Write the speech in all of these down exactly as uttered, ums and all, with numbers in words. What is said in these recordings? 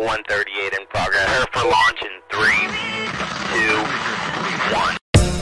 one thirty-eight in progress. Prepare for launch in three, two, one.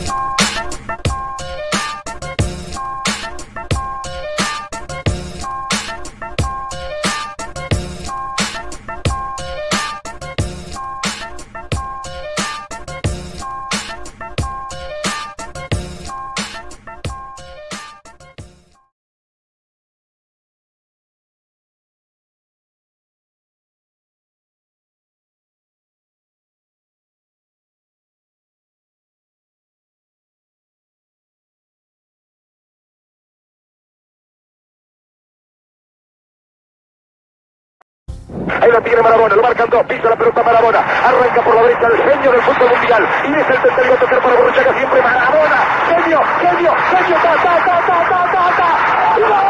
Ahí la tiene Maradona, lo marcan dos, pisa la pelota Maradona, arranca por la derecha el genio del fútbol mundial, y es el tercero a tocar para Borruchaga, siempre Maradona, genio, genio, genio, ta, ta, ta, ta, ta, ta, ta, ¡gol! ¡Gol!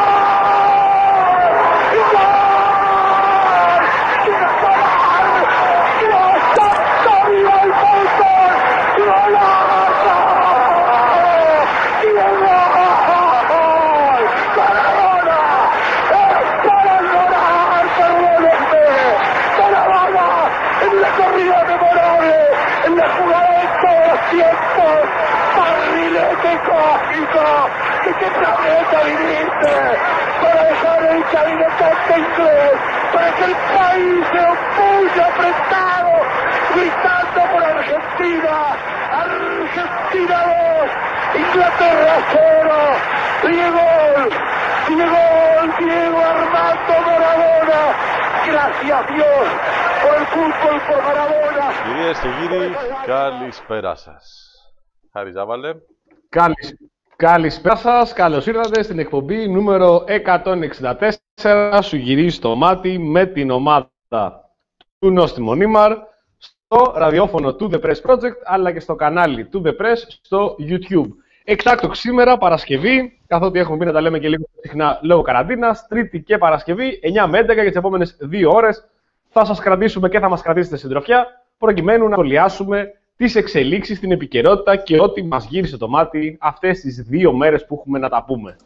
¿De qué planeta viniste? Para dejar el cabinetante inglés, para que el país se opulle apretado, gritando por Argentina. Argentina dos, Inglaterra cero. Diego, Diego, Diego Armando Maradona. Gracias Dios por el fútbol, por Maradona. Κυρίες και κύριοι, καλησπέρα σας. Χάρη Ζάβαλε. Καλησπέρα. Καλησπέρα σας, καλώς ήρθατε στην εκπομπή νούμερο εκατόν εξήντα τέσσερα. Σου γυρίζει το μάτι με την ομάδα του Νόστιμο Νίμαρ στο ραδιόφωνο του The Press Project, αλλά και στο κανάλι του The Press στο YouTube. Εκτάκτο σήμερα, Παρασκευή, καθότι έχουμε πει να τα λέμε και λίγο συχνά λόγω καραντίνας, Τρίτη και Παρασκευή, εννιά με έντεκα για τις επόμενες δύο ώρες. Θα σας κρατήσουμε και θα μας κρατήσετε συντροφιά, προκειμένου να σχολιάσουμε τις εξελίξεις στην επικαιρότητα και ό,τι μας γύρισε το μάτι αυτές τις δύο μέρες που έχουμε να τα πούμε.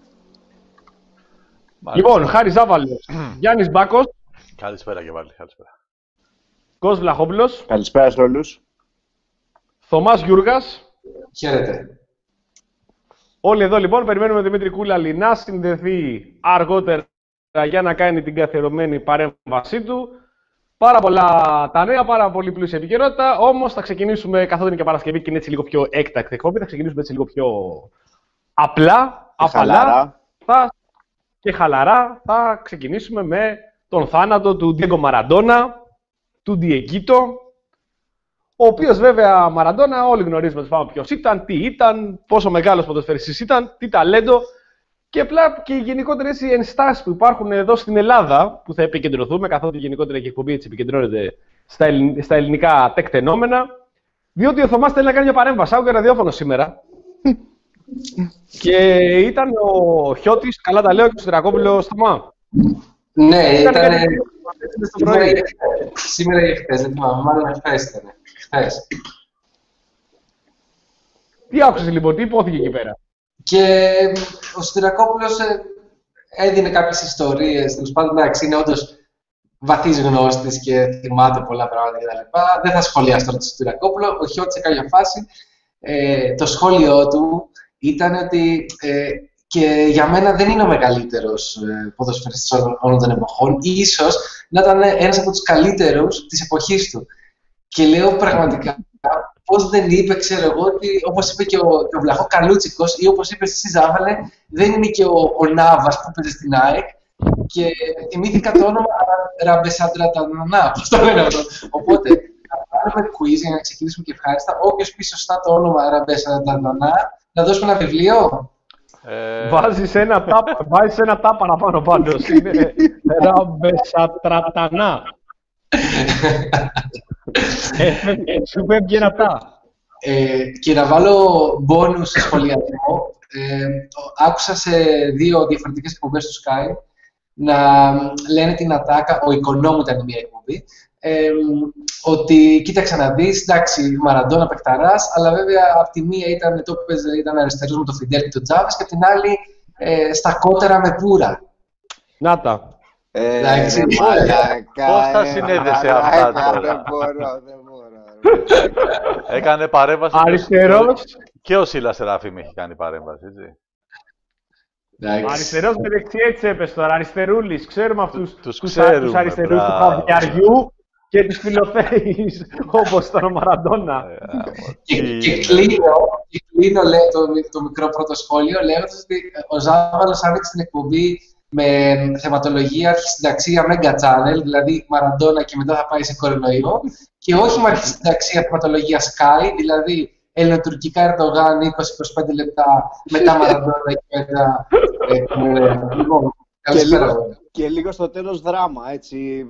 Μάλιστα. Λοιπόν, Χάρη Ζάβαλος, Γιάννης Μπάκος. Καλησπέρα και πάλι, καλησπέρα. Κος Βλαχόπουλος. Καλησπέρα σε όλους. Θωμάς Γιούργας. Χαίρετε. Όλοι εδώ λοιπόν περιμένουμε Δημήτρη Κούλαλη να συνδεθεί αργότερα για να κάνει την καθιερωμένη παρέμβασή του. Πάρα πολλά τα νέα, πάρα πολύ πλούσια επικαιρότητα. Όμως θα ξεκινήσουμε, καθότι είναι και Παρασκευή και είναι έτσι λίγο πιο έκτακτη εκπομπή, θα ξεκινήσουμε έτσι λίγο πιο απλά, απαλά θα, και χαλαρά. Θα ξεκινήσουμε με τον θάνατο του Ντιέγκο Μαραντόνα, του Ντιεγκίτο. Ο οποίος βέβαια Μαραντόνα, όλοι γνωρίζουμε ποιος ήταν, τι ήταν, πόσο μεγάλος ποδοσφαιριστής ήταν, τι ταλέντο. Και απλά και οι γενικότερες ενστάσεις που υπάρχουν εδώ στην Ελλάδα, που θα επικεντρωθούμε, καθότι γενικότερα και η εκπομπή έτσι επικεντρώνεται στα, ελλην... στα ελληνικά τεκτενόμενα. Διότι ο Θωμάς θέλει να κάνει μια παρέμβαση, άκουγε ραδιόφωνο σήμερα. Και ήταν ο Χιώτης, καλά τα λέω, και ο Σιδηρακόπουλος Θωμά. Ναι, ήταν. ήταν... Σήμερα, σήμερα ή χθες, δεν θυμάμαι, μάλλον χθες ήταν. Χθες. Τι άκουσες λοιπόν, τι υπόθηκε εκεί πέρα? Και ο Σιδηρακόπουλος έδινε κάποιες ιστορίες, τέλος πάντων, εντάξει, είναι όντως βαθύς γνώστης και θυμάται πολλά πράγματα κτλ. Δεν θα σχολιάσω τώρα τον Σιδηρακόπουλο. Ο Χιώτης σε κάποια φάση, ε, το σχόλιο του ήταν ότι ε, και για μένα δεν είναι ο μεγαλύτερος ε, ποδοσφαιριστής όλων, όλων των εποχών, ίσως να ήταν ένας από τους καλύτερους της εποχής του. Και λέω πραγματικά, πώς δεν είπε, ξέρω εγώ, ότι όπως είπε και ο, και ο Βλαχό Καλούτσικος ή όπως είπε εσύ Ζάβαλε, δεν είναι και ο, ο Νάβας που παίζει στην ΑΕΚ. Και θυμήθηκα το όνομα Ραμπεσαντρατανανά, πώς το λένε αυτό. Οπότε, να πάρουμε quiz για να ξεκινήσουμε και ευχάριστα. Όποιος πει σωστά το όνομα Ραμπεσαντρατανανά, να δώσουμε ένα βιβλίο. Ε... Βάζεις ένα τά, βάζεις ένα τά παραπάνω πάντως. Είναι Ραμπεσαντρατανά. Σου πέφτει ένα τά. Ε, και να βάλω μπόνους σε σχολιασμό. Ε, άκουσα σε δύο διαφορετικές εκπομπές του Sky να λένε την ατάκα, ο Οικονόμου ήταν μια εκπομπή, ε, ότι κοίταξε να δεις, εντάξει, Μαραντόνα παιχταράς, αλλά βέβαια από τη μία ήταν, το παίζε, ήταν αριστερός με το Φιντέλ και τον Τζάβες και από την άλλη ε, στα κότερα με πουρα. Να τα. Ε, Εντάξει, ρε, πώς- μαλάκα, πώς τα ε, συνέδεσε μαλάκα, αυτά τώρα? Δεν μπορώ, δεν μπορώ. Έκανε παρέμβαση. και ο- Αριστερός. Και ο Σίλας Σεραφείμ έχει κάνει παρέμβαση, έτσι. Εντάξει. Αριστερός με δεξί έτσι έπεσε τώρα. Αριστερούλης. Ξέρουμε αυτούς τους τους, ξέρουμε, τους αριστερούς του μπράβο. Χαβιαριού και τους φιλοθέης όπως ήταν ο Μαραντόνα. Ε, Και, τι και είναι. κλείνω, και κλείνω λέει, το, το μικρό πρώτο σχόλιο λέγοντας ότι ο Ζάβαλος άνοιξε την εκπομπή με θεματολογία αρχισυνταξία Mega Channel, δηλαδή Μαραντόνα και μετά θα πάει σε κορονοϊό, και όχι με αρχισυνταξία θεματολογία Sky, δηλαδή ελληνοτουρκικά Ερντογάν είκοσι με είκοσι πέντε λεπτά, μετά Μαραντόνα και μετά. Ε, ε, λοιπόν, Και καλησπέρα. λίγο, και λίγο στο τέλος δράμα, έτσι.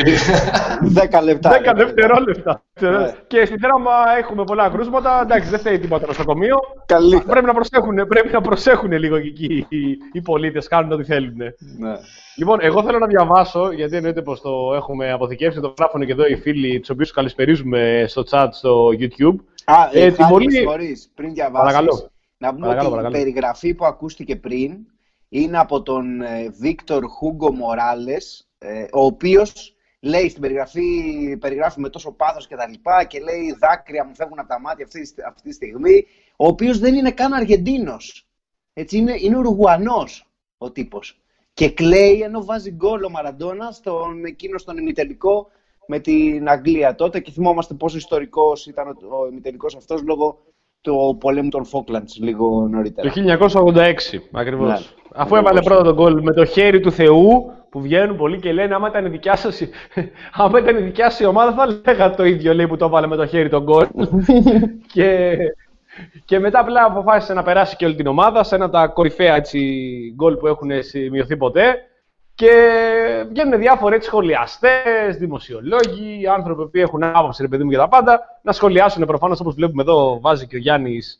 Δέκα λεπτά. Δέκα ρε, δευτερόλεπτα. Ναι. Και στη δράμα έχουμε πολλά κρούσματα. Εντάξει, δεν φταίει τίποτα το νοσοκομείο. Καλή. Πρέπει να προσέχουν, πρέπει να προσέχουν λίγο και εκεί οι, οι πολίτες, κάνουν ό,τι θέλουν. Ναι. Λοιπόν, εγώ θέλω να διαβάσω, γιατί εννοείται πως το έχουμε αποθηκεύσει, το γράφουν και εδώ οι φίλοι, τους οποίους καλησπερίζουμε στο chat στο YouTube. Α, Ε, ε, την πολύ- συγχωρείς, πριν διαβάσεις, Παρακαλώ. να πούμε Παρακαλώ, ότι παρακαλώ. η περιγραφή που ακούστηκε πριν είναι από τον ε, Βίκτορ Χούγκο Μοράλες, ε, ο οποίος λέει στην περιγραφή, περιγράφει με τόσο πάθος και τα λοιπά και λέει δάκρυα μου φεύγουν από τα μάτια αυτή, αυτή τη στιγμή, ο οποίος δεν είναι καν Αργεντίνος. Έτσι, είναι, είναι Ουρουγουανός ο τύπος. Και κλαίει ενώ βάζει γκολ ο Μαραντόνα στον εκείνο στον ημιτελικό με την Αγγλία τότε, και θυμόμαστε πόσο ιστορικός ήταν ο, ο ημιτελικός αυτός λόγω του πολέμου των Φόκλαντς λίγο νωρίτερα. Το χίλια εννιακόσια ογδόντα έξι, ακριβώς. Ναι. Αφού Ακριβώς. έβαλε πρώτα τον γκολ με το χέρι του Θεού, που βγαίνουν πολλοί και λένε άμα ήταν η δικιά σας, άμα ήταν η δικιά σας η ομάδα θα λέγα το ίδιο, λέει, που το έβαλε με το χέρι τον γκολ. και, και μετά απλά αποφάσισε να περάσει και όλη την ομάδα σε ένα από τα κορυφαία έτσι, γκολ που έχουν σημειωθεί ποτέ. Και βγαίνουν διάφοροι έτσι, σχολιαστές, δημοσιολόγοι, άνθρωποι που έχουν άποψη, ρε παιδί μου, για τα πάντα, να σχολιάσουν προφανώς, όπως βλέπουμε εδώ, βάζει και ο Γιάννης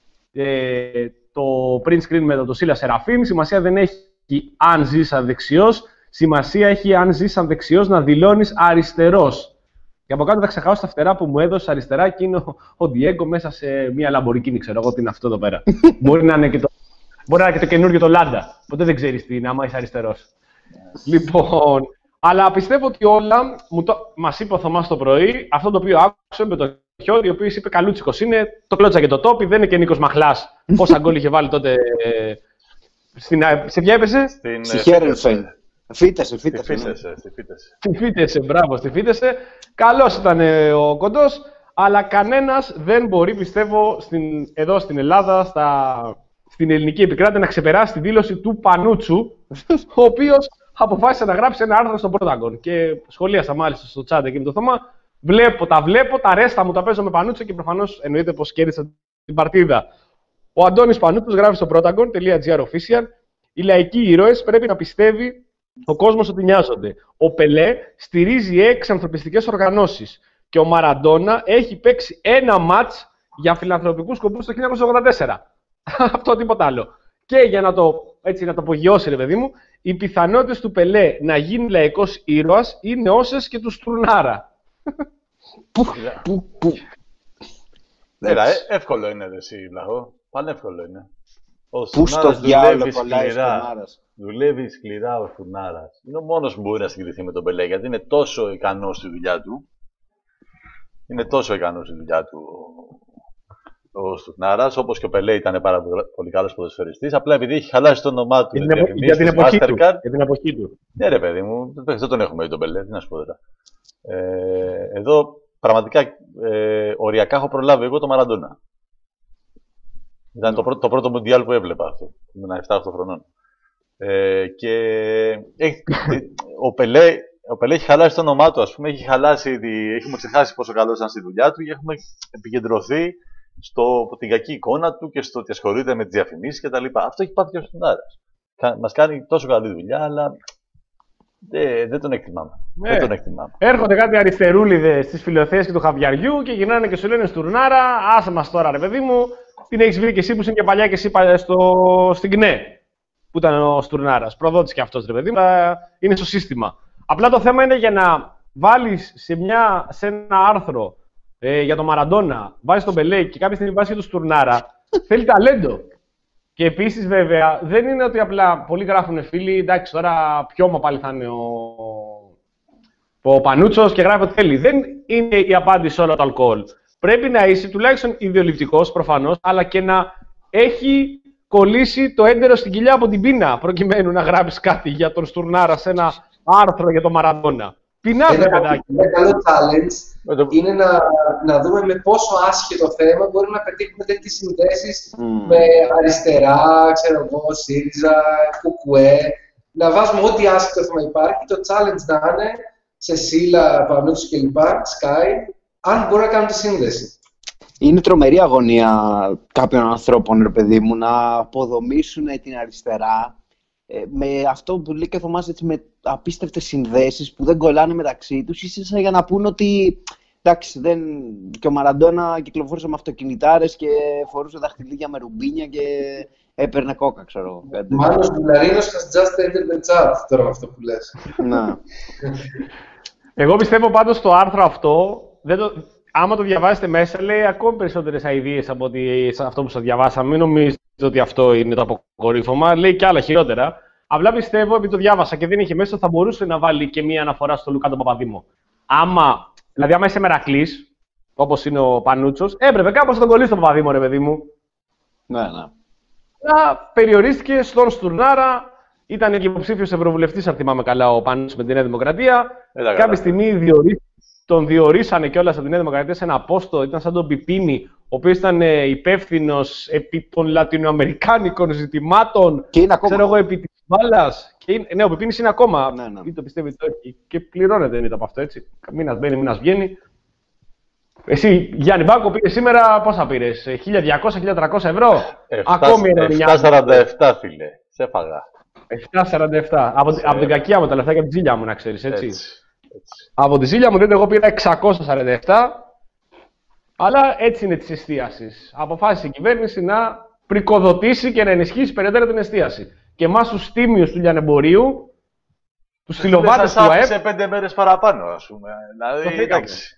ε, το print screen με το Σίλα Σεραφείμ. Σημασία δεν έχει αν ζεις σαν δεξιός, σημασία έχει αν ζεις σαν δεξιός να δηλώνεις αριστερός. Και από κάτω θα ξεχάσω τα φτερά που μου έδωσε αριστερά και είναι ο, ο Διέγκο μέσα σε μια Lamborghini, ξέρω εγώ τι είναι αυτό εδώ πέρα. Μπορεί να είναι και το, μπορεί να είναι και το καινούργιο το Λάντα. Ποτέ δεν ξέρεις τι είναι, άμα είσαι αριστερός. Λοιπόν, αλλά πιστεύω ότι όλα μου το, μας είπε ο Θωμάς το πρωί, αυτό το οποίο άκουσε με τον Χιώτη, ο οποίος είπε καλούτσικος είναι, το κλώτσα και το τόπι, δεν είναι και Νίκος Μαχλάς. Πόσα γκολ είχε βάλει τότε. Ε, στην, σε ποια έπεσε? Στην, Στη ε, Χέρενφεν. Φύτεσε, Στη φύτεσε. ναι. φύτεσε, στη φύτεσε. Στη Φύτεσε, μπράβο, στη Φύτεσε. Καλός ήταν ε, ο κοντός, αλλά κανένας δεν μπορεί, πιστεύω, στην, εδώ στην Ελλάδα, στα, στην ελληνική επικράτεια, να ξεπεράσει τη δήλωση του Πανούτσου, ο οποίος αποφάσισε να γράψει ένα άρθρο στο Πρωτάγκον. Και σχολίασα μάλιστα στο chat εκεί με το Θωμά. Βλέπω, τα βλέπω, τα ρέστα μου τα παίζω με Πανούτσο και προφανώς εννοείται πως κέρδισα την παρτίδα. Ο Αντώνης Πανούτσος γράφει στο protagon.gr official: οι λαϊκοί ήρωες πρέπει να πιστεύει ο κόσμος ότι νοιάζονται. Ο Πελέ στηρίζει έξι ανθρωπιστικές οργανώσεις. Και ο Μαραντόνα έχει παίξει ένα μάτς για φιλανθρωπικούς σκοπούς το χίλια εννιακόσια ογδόντα τέσσερα. Αυτό τίποτα άλλο. Και για να το, έτσι, να το απογειώσει, ρε παιδί μου, οι πιθανότητες του Πελέ να γίνει λαϊκός ήρωας είναι όσες και του Στουρνάρα. Πού, πού, πού. Έλα, ε, Εντάξει. εύκολο είναι, ρε, εσύ, Βλαχό. Πανεύκολο είναι. Ο Πού στο Στουρνάρας διάλογο δουλεύει κολλάει ο σκληρά. Στουρνάρας. Δουλεύει σκληρά ο Στουρνάρας. Είναι ο μόνος που μπορεί να συγκριθεί με τον Πελέ, γιατί είναι τόσο ικανός στη δουλειά του. Είναι τόσο ικανός στη δουλειά του ο, ο Στουρνάρας, όπως και ο Πελέ ήταν πάρα πολύ καλός ποδοσφαιριστής. Απλά επειδή έχει χαλάσει το όνομά του Για με την, επο- για την διαφημίσεις εποχή του. Mastercard. Για την εποχή του. Ναι, ρε παιδί μου, δεν τον έχουμε δει τον Πελέ, τι να σου πω τώρα. Ε, εδώ πραγματικά ε, οριακά έχω προλάβει εγώ το Μαραντόνα. Ήταν το πρώτο, το πρώτο Μουντιάλ που έβλεπα αυτό. Ήμουν επτά οκτώ χρονών. Ε, και έχει, ο, Πελέ, ο Πελέ έχει χαλάσει το όνομά του, ας πούμε. Έχει χαλάσει, τη, έχουμε ξεχάσει πόσο καλό ήταν στη δουλειά του και έχουμε επικεντρωθεί στο την κακή εικόνα του και στο ότι ασχολείται με τις διαφημίσεις κτλ. Αυτό έχει πάθει και ο Στουνάρας. Μας κάνει τόσο καλή δουλειά, αλλά δεν, δεν τον εκτιμάμε. Ναι. Δεν τον εκτιμάμε. Έρχονται κάτι αριστερούλιδες στις φιλοθέες και του Χαβιαριού και γυρνάνε και σου λένε Στουρνάρα, άσε μας τώρα, ρε παιδί μου, την έχεις βρει και εσύ που είσαι και παλιά και εσύ παλιά στο, στην ΚΝΕ. Που ήταν ο Στουρνάρας. Προδότης και αυτός, ρε παιδί μου, αλλά είναι στο σύστημα. Απλά το θέμα είναι για να βάλεις σε, μια, σε ένα άρθρο ε, για τον Μαραντόνα, βάζεις τον Πελέ και κάποια στιγμή βάζεις και τον Στουρνάρα, θέλει ταλέντο. Και επίσης, βέβαια, δεν είναι ότι απλά πολλοί γράφουν φίλοι, εντάξει, τώρα πιώμα πάλι θα είναι ο, ο Πανούτσος και γράφει ό,τι θέλει. Δεν είναι η απάντηση σε όλο το αλκοόλ. Πρέπει να είσαι τουλάχιστον ιδεολειπτικός, προφανώς, αλλά και να έχει κολλήσει το έντερο στην κοιλιά από την πείνα, προκειμένου να γράψεις κάτι για τον Στουρνάρα σε ένα άρθρο για τον Μαραντόνα. Πεινάζε, παιδάκι. Ένα καλό challenge είναι να, να δούμε με πόσο άσχετο θέμα μπορούμε να πετύχουμε τέτοιες συνδέσεις mm. με αριστερά, ξέρω εγώ, ΣΥΡΙΖΑ, ΚΚΕ. Να βάζουμε ό,τι άσχετο θέμα υπάρχει. Το challenge να είναι σε Σίλα, Πανούτσου κλπ. Sky, αν μπορούν να κάνουν τη σύνδεση. Είναι τρομερή αγωνία κάποιων ανθρώπων, ρε παιδί μου, να αποδομήσουν την αριστερά ε, με αυτό που λέει και ο Θωμάς, έτσι, με απίστευτες συνδέσεις που δεν κολλάνε μεταξύ τους, ίσα για να πούν ότι εντάξει, δεν... και ο Μαραντόνα κυκλοφόρησε με αυτοκινητάρες και φορούσε δαχτυλίδια με ρουμπίνια και έπαιρνε κόκα, ξέρω. Μάλλον ο Μπουλαρίνος has just entered the chat τώρα με αυτό που λες. Να. Εγώ πιστεύω πάντως το άρθρο αυτό, δεν το... άμα το διαβάσετε μέσα, λέει ακόμη περισσότερες αηδίες από ότι αυτό που σας διαβάσαμε. Μην νομίζετε ότι αυτό είναι το αποκορύφωμα. Λέει και άλλα χειρότερα. Απλά πιστεύω, επειδή το διάβασα και δεν είχε μέσα, θα μπορούσε να βάλει και μία αναφορά στο Λουκά τον Παπαδήμο. Άμα, δηλαδή, άμα είσαι μερακλής, όπως είναι ο Πανούτσος, έπρεπε κάπως να τον κολλήσει τον Παπαδήμο, ρε παιδί μου. Ναι, ναι. Να περιορίστηκε στον Στουρνάρα. Ήταν και υποψήφιος ευρωβουλευτής, αν θυμάμαι καλά, ο Πανούτσος με τη Νέα Δημοκρατία. Έλα, κάποια στιγμή διορίστηκε. Τον διορίσανε κιόλας από τη Νέα Δημοκρατία σε ένα πόστο, ήταν σαν τον Πιπίνη, ο οποίος ήταν υπεύθυνος επί των λατινοαμερικάνικων ζητημάτων. Και είναι ακόμα. Ξέρω εγώ, επί της μπάλας. Είναι, ναι, ο Πιπίνης είναι ακόμα. Ναι, ναι. Ή το πιστεύετε όχι. Και πληρώνεται, δεν ήταν από αυτό, έτσι. Μήνας μπαίνει, μήνας βγαίνει. Εσύ, Γιάννη Μπάκο, πήρε σήμερα πόσα πήρες, χίλια διακόσια με χίλια τριακόσια ευρώ. Ακόμη είναι επτακόσια σαράντα επτά, φίλε. Σε έφαγα. επτακόσια σαράντα επτά. Από, Σε... από την κακία μου, τα λεφτά και από τη ζήλια μου, να ξέρεις, έτσι. έτσι. έτσι. Από τη ζήλια μου, εγώ πήρα εξακόσια σαράντα επτά. Αλλά έτσι είναι της εστίασης. Αποφάσισε η κυβέρνηση να πρικοδοτήσει και να ενισχύσει περαιτέρω την εστίαση. Και εμάς τους τίμιους του λιανεμπορίου, τους φιλοβάτες του ΑΕΠ. Σε πέντε μέρες παραπάνω, ας πούμε. Δηλαδή, εντάξει.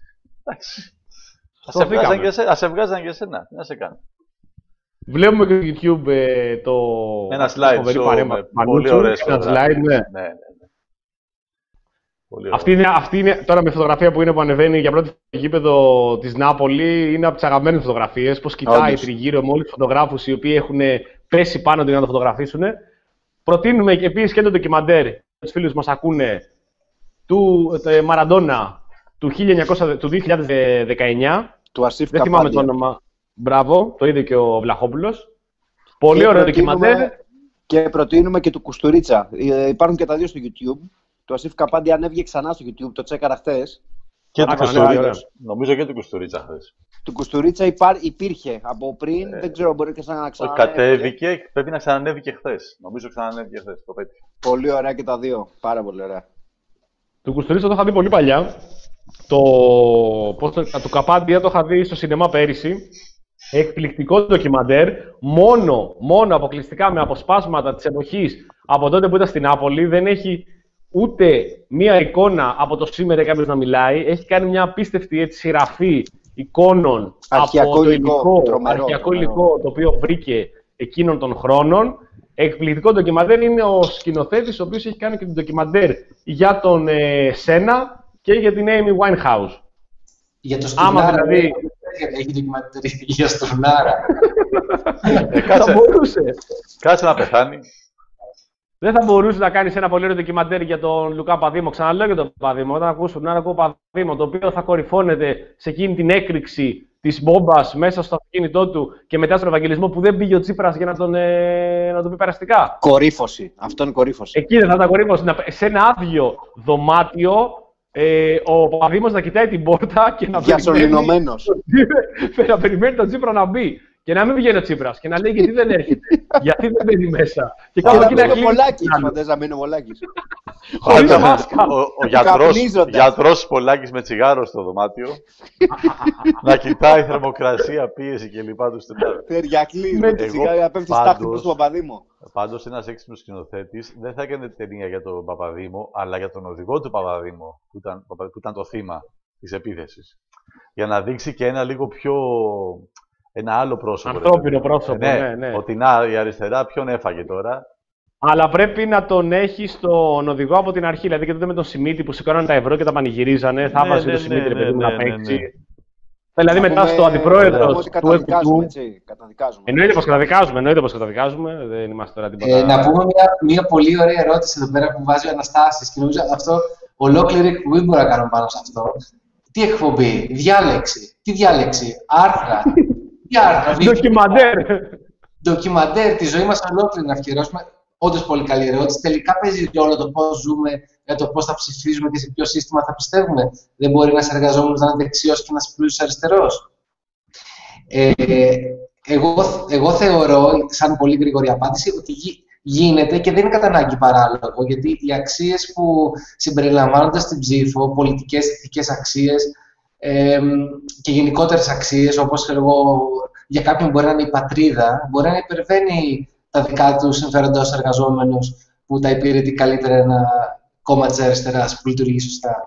Ας σε βγάζαν και εσένα. Τι να σε κάνω. Βλέπουμε και στο YouTube ε, το. Ένα slide show με πολύ ωραίες φωτογραφίες. Ναι. Ναι, ναι, ναι. Αυτή είναι, αυτή είναι, τώρα με φωτογραφία που είναι που ανεβαίνει για πρώτη φορά στο γήπεδο της Νάπολη, είναι από τις αγαπημένες φωτογραφίες. Πώς κοιτάει τριγύρω με όλους τους φωτογράφους οι οποίοι έχουν πέσει πάνω του για να το φωτογραφίσουν. Προτείνουμε επίσης και το ντοκιμαντέρ για τους φίλους που μας ακούνε του ε, Μαραντόνα του, χίλια εννιακόσια, του δύο χιλιάδες δεκαεννιά. Του Ασίφ Δεν θυμάμαι το όνομα. Μπράβο, το είδε και ο Βλαχόπουλος. Πολύ και ωραίο ντοκιμαντέρ. Και προτείνουμε και του Κουστουρίτσα. Ε, υπάρχουν και τα δύο στο YouTube. Το Ασίφ Καπάντι ανέβηκε ξανά στο YouTube, το τσέκαρα χθες. Και του Κουστουρίτσα. Νομίζω και του Κουστουρίτσα χθες. Του Κουστουρίτσα υπά... υπήρχε από πριν, ε, δεν ξέρω, μπορεί και να ξανανέβηκε. Κατέβηκε, πρέπει να ξανανέβει και χθες. Νομίζω ξανανέβηκε χθες, το πέτυχε. Πολύ ωραία και τα δύο, πάρα πολύ ωραία. Του Κουστουρίτσα το είχα δει πολύ παλιά. Το, πώς το, το Καπάντια το είχα δει στο σινεμά πέρυσι. Εκπληκτικό ντοκιμαντέρ, μόνο, μόνο αποκλειστικά με αποσπάσματα της εποχής από τότε που ήταν στην Νάπολη. Δεν έχει ούτε μία εικόνα από το σήμερα κάποιος να μιλάει. Έχει κάνει μια απίστευτη έτσι, σειραφή εικόνων αρχιακό από το υλικό, υλικό, τρομερό, αρχιακό τρομερό. υλικό το οποίο βρήκε εκείνων των χρόνων. Εκπληκτικό ντοκιμαντέρ, είναι ο σκηνοθέτης ο οποίος έχει κάνει και το ντοκιμαντέρ για τον ε, Σένα και για την Amy Winehouse. Για το Στουρνάρα, δηλαδή... έχει ντοκιμαντέρ για Στουρνάρα. ε, κάτσε, θα μπορούσε. Κάτσε να πεθάνει. Δεν θα μπορούσε να κάνει ένα πολύ ωραίο ντοκιμαντέρ για τον Λουκά Παδήμο. Ξαναλέω για τον Παδήμο. Όταν ακούσουν ένα ακούω Παδήμο, το οποίο θα κορυφώνεται σε εκείνη την έκρηξη της μπόμπας μέσα στο αυτοκίνητό του και μετά στον Ευαγγελισμό που δεν πήγε ο Τσίπρας για να τον, ε, να τον πει περαστικά. Κορύφωση. Αυτό είναι κορύφωση. Εκεί δεν θα ήταν κορύφωση. Σε ένα άδειο δωμάτιο ε, ο Παδήμος να κοιτάει την πόρτα και να περιμένει, να περιμένει τον Τσίπρα να μπει. Και να μην βγαίνει ο Τσίπρας και να λέει γιατί δεν έρχεται, γιατί δεν μπαίνει μέσα. Και να μην είναι Πολάκης, φαντάζεσαι να μην είναι Πολάκης. Χωρίς μάσκα. Ο γιατρός Πολάκης με τσιγάρο στο δωμάτιο. Να κοιτάει θερμοκρασία, πίεση κλπ. Τεριακλή, με τη τσιγάρα πέφτει στάχτη προς τον Παπαδήμο. Πάντως ένας έξυπνος σκηνοθέτης δεν θα έκανε ταινία για τον Παπαδήμο, αλλά για τον οδηγό του Παπαδήμου, που ήταν, που ήταν το θύμα της επίθεσης. Για να δείξει και ένα λίγο πιο ένα άλλο πρόσωπο. Ανθρώπινο ρε, πρόσωπο, ναι, ναι, ναι. Ότι να, η αριστερά ποιον έφαγε τώρα. Αλλά πρέπει να τον έχει στον οδηγό από την αρχή. Δηλαδή και τότε με τον Σιμίτη που σηκώνανε τα ευρώ και τα πανηγυρίζανε, θα Ναι, βάζει ναι, τον Σιμίτη ναι, ρε παιδί μου ναι, να ναι, παίξει. ναι. Δηλαδή Να μετά πούμε- στο να αντιπρόεδρο πούμε ότι του καταδικάζουμε, Επικού. έτσι. Καταδικάζουμε. Εννοείται πω καταδικάζουμε, εννοείται πως καταδικάζουμε. Δεν είμαστε τώρα τίποτα. Ε, να πούμε μια, μια πολύ ωραία ερώτηση εδώ πέρα που βάζει ο Αναστάσης και νομίζω αυτό ολόκληρη εκπομπή μπορώ να κάνω πάνω σε αυτό. Τι εκπομπή, διάλεξη, τι διάλεξη, άρθρα, τι άρθρα, βίντεο, Ντοκιμαντέρ. ντοκιμαντέρ, τη ζωή μας ολόκληρη να αφιερώσουμε. Όντως πολύ καλή ερώτηση. Τελικά παίζει ρόλο το πώς ζούμε, για το πώς θα ψηφίζουμε και σε ποιο σύστημα θα πιστεύουμε. Δεν μπορεί ένας εργαζόμενος να είναι δεξιός και ένας πλούσιος αριστερός. Ε, εγώ, εγώ θεωρώ, σαν πολύ γρήγορη απάντηση, ότι γι- γίνεται και δεν είναι κατά ανάγκη παράλογο, γιατί οι αξίες που συμπεριλαμβάνονται στην ψήφο, πολιτικές, ηθικές αξίες ε, και γενικότερες αξίες, όπως εγώ, για κάποιον μπορεί να είναι η πατρίδα, μπορεί να υπερβαίνει τα δικά του συμφέροντα ως εργαζόμενος που τα υπηρετεί καλύτερα ένα κόμμα της αριστεράς που λειτουργεί σωστά.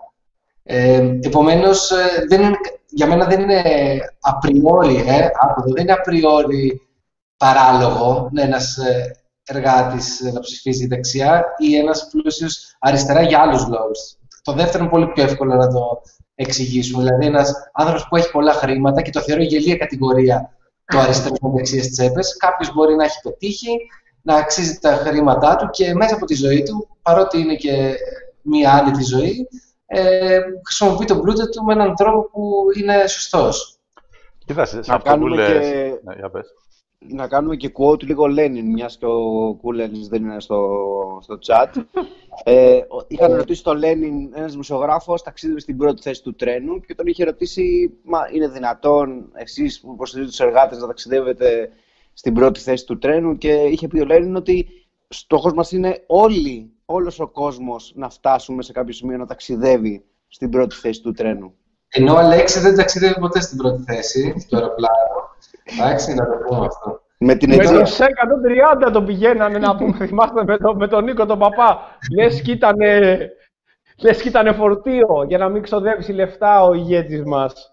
Ε, επομένως, ε, δεν είναι, για μένα δεν είναι απριόρι, ε, άποδο, δεν είναι απριόρι παράλογο να ένας ε, εργάτης ε, να ψηφίζει δεξιά ή ένας πλούσιος αριστερά για άλλους λόγους. Το δεύτερο είναι πολύ πιο εύκολο να το εξηγήσουμε. Δηλαδή, ένας άνθρωπος που έχει πολλά χρήματα και το θεωρώ γελία κατηγορία το αριστερό με δεξιές τσέπες, κάποιος μπορεί να έχει πετύχει, να αξίζει τα χρήματά του και μέσα από τη ζωή του, παρότι είναι και μία άνετη ζωή, ε, χρησιμοποιεί τον πλούτο του με έναν τρόπο που είναι σωστός. Κοίταξε, σε Να αυτό που κάνουμε λες. και- Ναι, για πες. Να κάνουμε και quote λίγο Lenin, μιας και ο Κούλενης δεν είναι στο, στο chat. Ε, ο- είχαν ρωτήσει τον Lenin, ένας δημοσιογράφος ταξίδευε στην πρώτη θέση του τρένου και τον είχε ρωτήσει, μα είναι δυνατόν εσείς που υποστηρίζετε τους εργάτες να ταξιδεύετε στην πρώτη θέση του τρένου, και είχε πει ο Lenin ότι στόχος μας είναι όλοι, όλος ο κόσμος να φτάσουμε σε κάποιο σημείο να ταξιδεύει στην πρώτη θέση του τρένου. Ενώ ο Αλέξη δεν ταξιδεύει ποτέ στην πρώτη θέση του αεροπλάνου. Εντάξει, να το πούμε αυτό. Με την Με αιτία. το σε εκατόν τριάντα τον πηγαίνανε να πούμε, θυμάστε με, το, με τον Νίκο τον Παπά. Λες κι ήτανε, λες κι ήτανε φορτίο για να μην ξοδέψει λεφτά ο ηγέτης μας.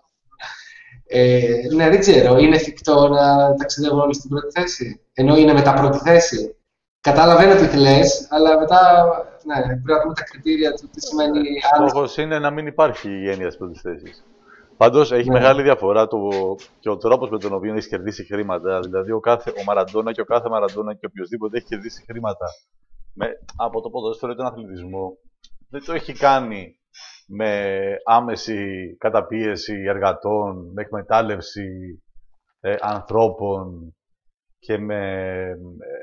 Ε, ναι, δεν ξέρω. Είναι εφικτό να ταξιδεύουν όλοι στην πρώτη θέση. Ενώ είναι μετά πρώτη θέση. Καταλαβαίνω τι λες, αλλά μετά ναι, πρέπει να δούμε τα κριτήρια του τι σημαίνει αν. Στόχος είναι να μην υπάρχει η έννοια της πρώτης θέσης. Πάντως έχει Ναι. μεγάλη διαφορά το, και ο τρόπος με τον οποίο έχει κερδίσει χρήματα. Δηλαδή ο, κάθε, ο Μαραντόνα και ο κάθε Μαραντόνα και οποιοδήποτε έχει κερδίσει χρήματα με, από το ποδόσφαιρο ή τον αθλητισμό, δεν το έχει κάνει με άμεση καταπίεση εργατών, με εκμετάλλευση ε, ανθρώπων και με, ε,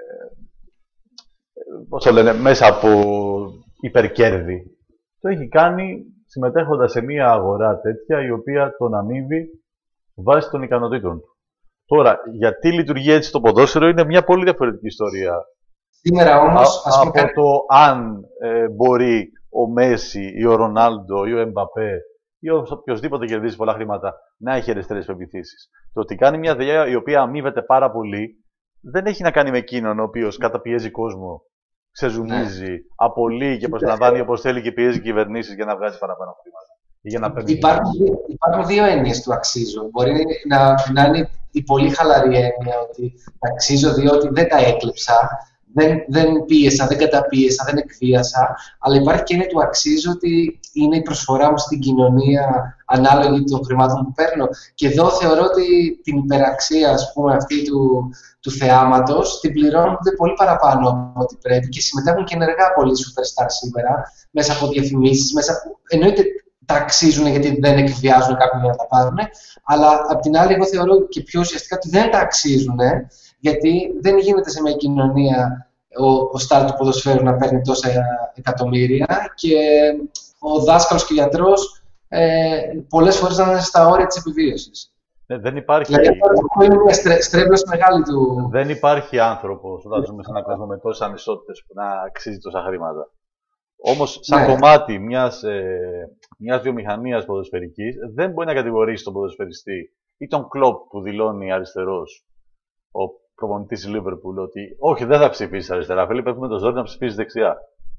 πώς το λένε, μέσα από υπερκέρδη. Το έχει κάνει συμμετέχοντας σε μια αγορά τέτοια η οποία τον αμείβει βάσει των ικανοτήτων του. Τώρα, γιατί λειτουργεί έτσι το ποδόσφαιρο είναι μια πολύ διαφορετική ιστορία. Σήμερα όμως, Α, ας πούμε, από κάτι- το αν ε, μπορεί ο Μέση ή ο Ρονάλντο ή ο Εμπαπέ ή ο οποιοδήποτε κερδίσει πολλά χρήματα να έχει αριστερές πεποιθήσεις. Το ότι κάνει μια δουλειά η οποία αμείβεται πάρα πολύ δεν έχει να κάνει με εκείνον ο οποίος καταπιέζει κόσμο, ξεζουμίζει, απολύει και προσλαμβάνει όπως θέλει και πιέζει κυβερνήσεις για να βγάζει παραπάνω χρήματα. Ή για να παίρνει. Υπάρχουν, δύο- υπάρχουν δύο έννοιες του αξίζω. Μπορεί να, να είναι η πολύ χαλαρή έννοια ότι αξίζω διότι δεν τα έκλεψα, δεν, δεν πίεσα, δεν καταπίεσα, δεν εκβίασα, αλλά υπάρχει και έννοια του αξίζω ότι είναι η προσφορά μου στην κοινωνία ανάλογη των χρημάτων που παίρνω. Και εδώ θεωρώ ότι την υπεραξία, ας πούμε, αυτή του, του θεάματος την πληρώνονται πολύ παραπάνω από ό,τι πρέπει και συμμετέχουν και ενεργά πολλοί superstars σήμερα μέσα από διαφημίσεις, μέσα από... εννοείται τα αξίζουν γιατί δεν εκβιάζουν κάποιον για να τα πάρουν, αλλά απ' την άλλη εγώ θεωρώ και πιο ουσιαστικά ότι δεν τα αξίζουν, γιατί δεν γίνεται σε μια κοινωνία ο, ο στάρ του ποδοσφαίρου να παίρνει τόσα εκατομμύρια και ο δάσκαλος και ο γιατρός ε, πολλές φορές να είναι στα όρια της επιβίωσης. Ε, δεν υπάρχει. Δηλαδή αυτό είναι μια στρέ, στρέβλωση μεγάλη του... Δεν υπάρχει άνθρωπος όταν ζούμε σε έναν κόσμο με τόσες ανισότητες που να αξίζει τόσα χρήματα. Όμως, σαν Ναι. κομμάτι μιας, ε, μιας βιομηχανίας ποδοσφαιρικής, δεν μπορεί να κατηγορήσει τον ποδοσφαιριστή ή τον Κλοπ που δηλώνει αριστερός, ο προπονητής της Λίβερπουλ, ότι όχι, δεν θα ψηφίσει αριστερά. Φίλοι, πρέπει με το ζόρι να ψηφίσει δεξιά.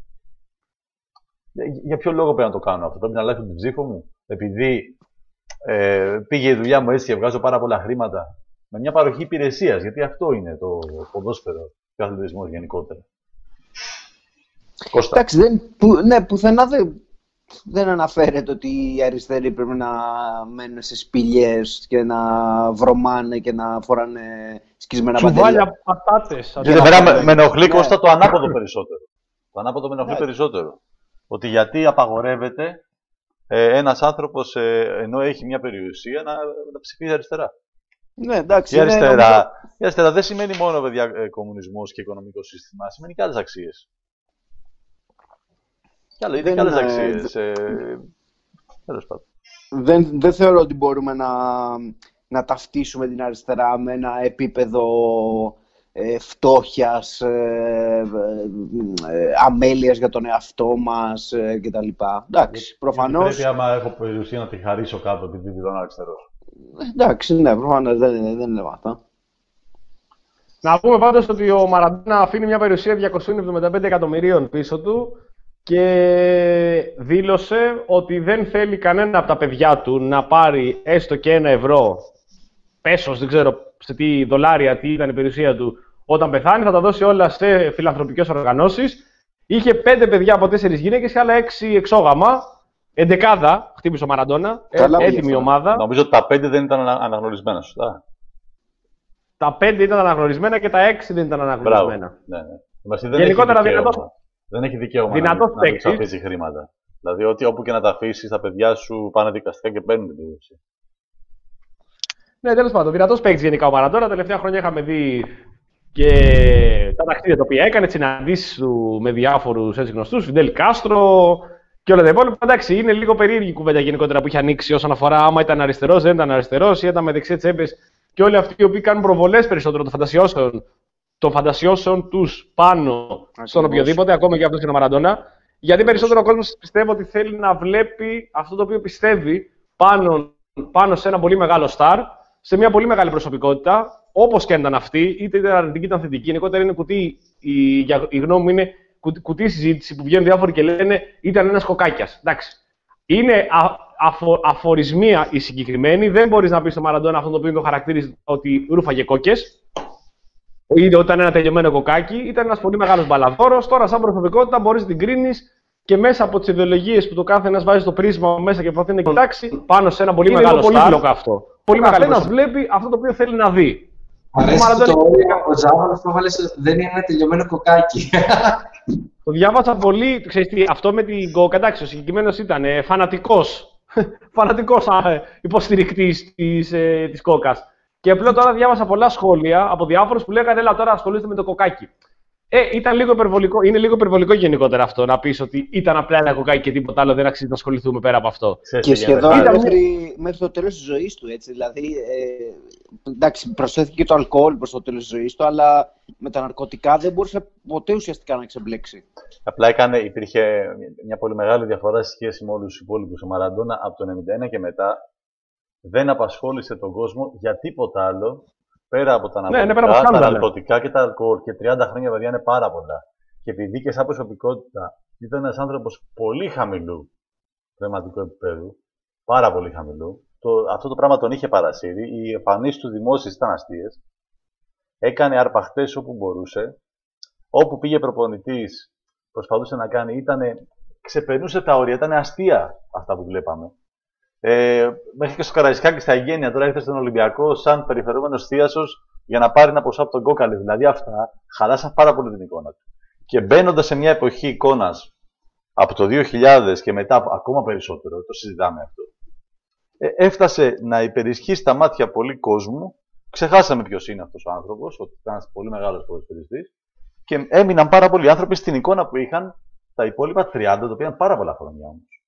Για, για ποιο λόγο πρέπει να το κάνω αυτό, πρέπει να αλλάξω την ψήφο μου, επειδή ε, πήγε η δουλειά μου έτσι και βγάζω πάρα πολλά χρήματα. με μια παροχή υπηρεσίας, γιατί αυτό είναι το ποδόσφαιρο και ο αθλητισμός γενικότερα. Κώστα. Εντάξει, δεν, που, ναι, πουθενά δεν, δεν αναφέρεται ότι οι αριστεροί πρέπει να μένουν σε σπηλιές και να βρωμάνε και να φοράνε σκισμένα παντελόνια. Τσουβάλια πατάτες. Και με, με ενοχλεί, ναι. Κώστα, το ανάποδο περισσότερο. Το ανάποδο με ενοχλεί Ναι. περισσότερο. Ότι γιατί απαγορεύεται ε, ένας άνθρωπος, ε, ενώ έχει μια περιουσία, να, να ψηφίζει αριστερά. Ναι, εντάξει. Η αριστερά, είναι, νομίζω... η αριστερά δεν σημαίνει μόνο, παιδιά, ε, κομμουνισμός και οικονομικό σύστημα, σημαίνει και άλλες αξίες. Και άλλες, Δεν και άλλες είναι- αξίες. Ε, τέλος πάντων. δεν, δεν θεωρώ ότι μπορούμε να, να ταυτίσουμε την αριστερά με ένα επίπεδο ε, φτώχειας, ε, ε, ε, αμέλειας για τον εαυτό μας ε, κτλ. Εντάξει, προφανώς. Πρέπει άμα έχω περιουσία να τη χαρίσω κάτω επειδή δηλώνω αριστερός. Εντάξει, ναι, προφανώς δεν, δεν είναι αυτό. Να πούμε πάντως ότι ο Μαραντόνα αφήνει μια περιουσία διακόσια εβδομήντα πέντε εκατομμυρίων πίσω του και δήλωσε ότι δεν θέλει κανένα από τα παιδιά του να πάρει έστω και ένα ευρώ, πέσος, δεν ξέρω σε τι δολάρια, τι ήταν η περιουσία του, όταν πεθάνει, θα τα δώσει όλα σε φιλανθρωπικές οργανώσεις. Είχε πέντε παιδιά από τέσσερις γυναίκες και άλλα έξι εξόγαμα. Εντεκάδα χτύπησε ο Μαραντόνα, ε, Καλά πήγε έτοιμη αυτό. ομάδα. Νομίζω ότι τα πέντε δεν ήταν ανα- αναγνωρισμένα, σωστά. Τα πέντε ήταν αναγνωρισμένα και τα έξι δεν ήταν Μπράβο. αναγνωρισμένα. Ναι, ναι. Είμαστε, δεν Γενικότερα έχει δικαίωμα. δυνατός- Δεν έχει δικαίωμα δυνατός να, να μην παίκτης. αφήσει χρήματα. Δηλαδή, ότι όπου και να τα αφήσει, τα παιδιά σου πάνε δικαστικά και παίρνουν την περιουσία. Ναι, τέλος πάντων, δυνατός παίκτης γενικά ο Μαραντόνα. Τα τελευταία χρόνια είχαμε δει και τα ταξίδια τα οποία έκανε, τις συναντήσεις του με διάφορους έτσι γνωστούς, Φιντέλ Κάστρο και όλα τα υπόλοιπα. Εντάξει, είναι λίγο περίεργη η κουβέντα γενικότερα που είχε ανοίξει όσον αφορά άμα ήταν αριστερός, δεν ήταν αριστερός ή ήταν με δεξιές τσέπες και όλοι αυτοί οι οποίοι κάνουν προβολές περισσότερο των φαντασιώσεων, των φαντασιώσεων τους πάνω στον Ακριβώς. οποιοδήποτε, ακόμα και αυτός και ο Μαραντόνα. Γιατί περισσότερο ο κόσμος πιστεύω ότι θέλει να βλέπει αυτό το οποίο πιστεύει πάνω, πάνω σε ένα πολύ μεγάλο στάρ, σε μια πολύ μεγάλη προσωπικότητα, όπως και αν ήταν αυτή, είτε ήταν αρνητική είτε θετική. Γενικότερα είναι κουτί, η, για- η γνώμη μου είναι κουτί, κουτί συζήτηση που βγαίνουν διάφοροι και λένε ήταν ένας κοκάκιας. Εντάξει. Είναι α, αφο, αφορισμία η συγκεκριμένη. Δεν μπορείς να πεις στο Μαραντόνα αυτό το οποίο το χαρακτηρίζει ότι ρούφαγε κόκκες. Ή όταν ήταν ένα τελειωμένο κοκάκι, ήταν ένας πολύ μεγάλος μπαλαδόρος. Τώρα, σαν προσωπικότητα, μπορείς να την κρίνεις και μέσα από τις ιδεολογίες που το κάθε ένας βάζει στο πρίσμα μέσα και προσπαθεί να κοιτάξει πάνω σε ένα πολύ Είναι μεγάλο πολύ στάρ. πλοκ αυτό. Πολύ μεγάλη καθένας προσωπικότητα. βλέπει αυτό το οποίο θέλει να δει. Μ' αρέσει Ο Μαραντόνα- το όριο, ο Τζάβαλος που έβαλες δεν είναι ένα τελειωμένο κοκάκι. Το διάβασα πολύ. Ξέρεις τι, αυτό με την κόκα, εντάξει, ο συγκεκριμένος ήταν ε, φανατικός. φανατικός ε, υποστηρικτής της, ε, της κόκας. Και απλά τώρα διάβασα πολλά σχόλια από διάφορους που λέγανε έλα τώρα ασχολείστε με το κοκάκι. Ε, ήταν λίγο υπερβολικό, είναι λίγο υπερβολικό γενικότερα αυτό να πεις ότι ήταν απλά ένα κοκάκι και τίποτα άλλο, δεν αξίζει να ασχοληθούμε πέρα από αυτό. Ξέρεις Και τι γίνεται. σχεδόν Ήταν- μέχρι, μέχρι το τέλος της ζωής του, έτσι. Δηλαδή, ε, εντάξει, προσθέθηκε και το αλκοόλ προς το τέλος της ζωής του, αλλά με τα ναρκωτικά δεν μπορούσε ποτέ ουσιαστικά να ξεμπλέξει. Απλά έκανε, υπήρχε μια πολύ μεγάλη διαφορά σε σχέση με όλους τους υπόλοιπους. Ο Μαραντόνα από το ενενήντα ένα και μετά δεν απασχόλησε τον κόσμο για τίποτα άλλο πέρα από τα Ναι, ναι, ναρκωτικά, πέρα από τα σκάνδαλα. ναρκωτικά και τα αλκοόλ. Και τριάντα χρόνια, παιδιά, είναι πάρα πολλά. Και επειδή και σαν προσωπικότητα ήταν ένας άνθρωπος πολύ χαμηλού πνευματικού επίπεδου, πάρα πολύ χαμηλού, το, αυτό το πράγμα τον είχε παρασύρει. Οι εμφανίσεις του δημόσιες ήταν αστείες. Έκανε αρπαχτές όπου μπορούσε. Όπου πήγε προπονητής, προσπαθούσε να κάνει, ήτανε, ξεπερνούσε τα όρια, ήταν αστεία αυτά που βλέπαμε. Ε, μέχρι και στο Καραϊσκάκι στα Εγγένεια, τώρα ήρθε στον Ολυμπιακό σαν περιφερόμενος θίασος για να πάρει ένα ποσό από τον Κόκαλη. Δηλαδή αυτά χαλάσαν πάρα πολύ την εικόνα του. Και μπαίνοντας σε μια εποχή εικόνας από το δύο χιλιάδες και μετά ακόμα περισσότερο, το συζητάμε αυτό, ε, έφτασε να υπερισχύει στα μάτια πολύ κόσμου. Ξεχάσαμε ποιος είναι αυτός ο άνθρωπος, ότι ήταν ένας πολύ μεγάλος ποδοσφαιριστής. Και έμειναν πάρα πολλοί άνθρωποι στην εικόνα που είχαν τα υπόλοιπα τριάντα, το οποίο ήταν πάρα πολλά χρόνια όμως.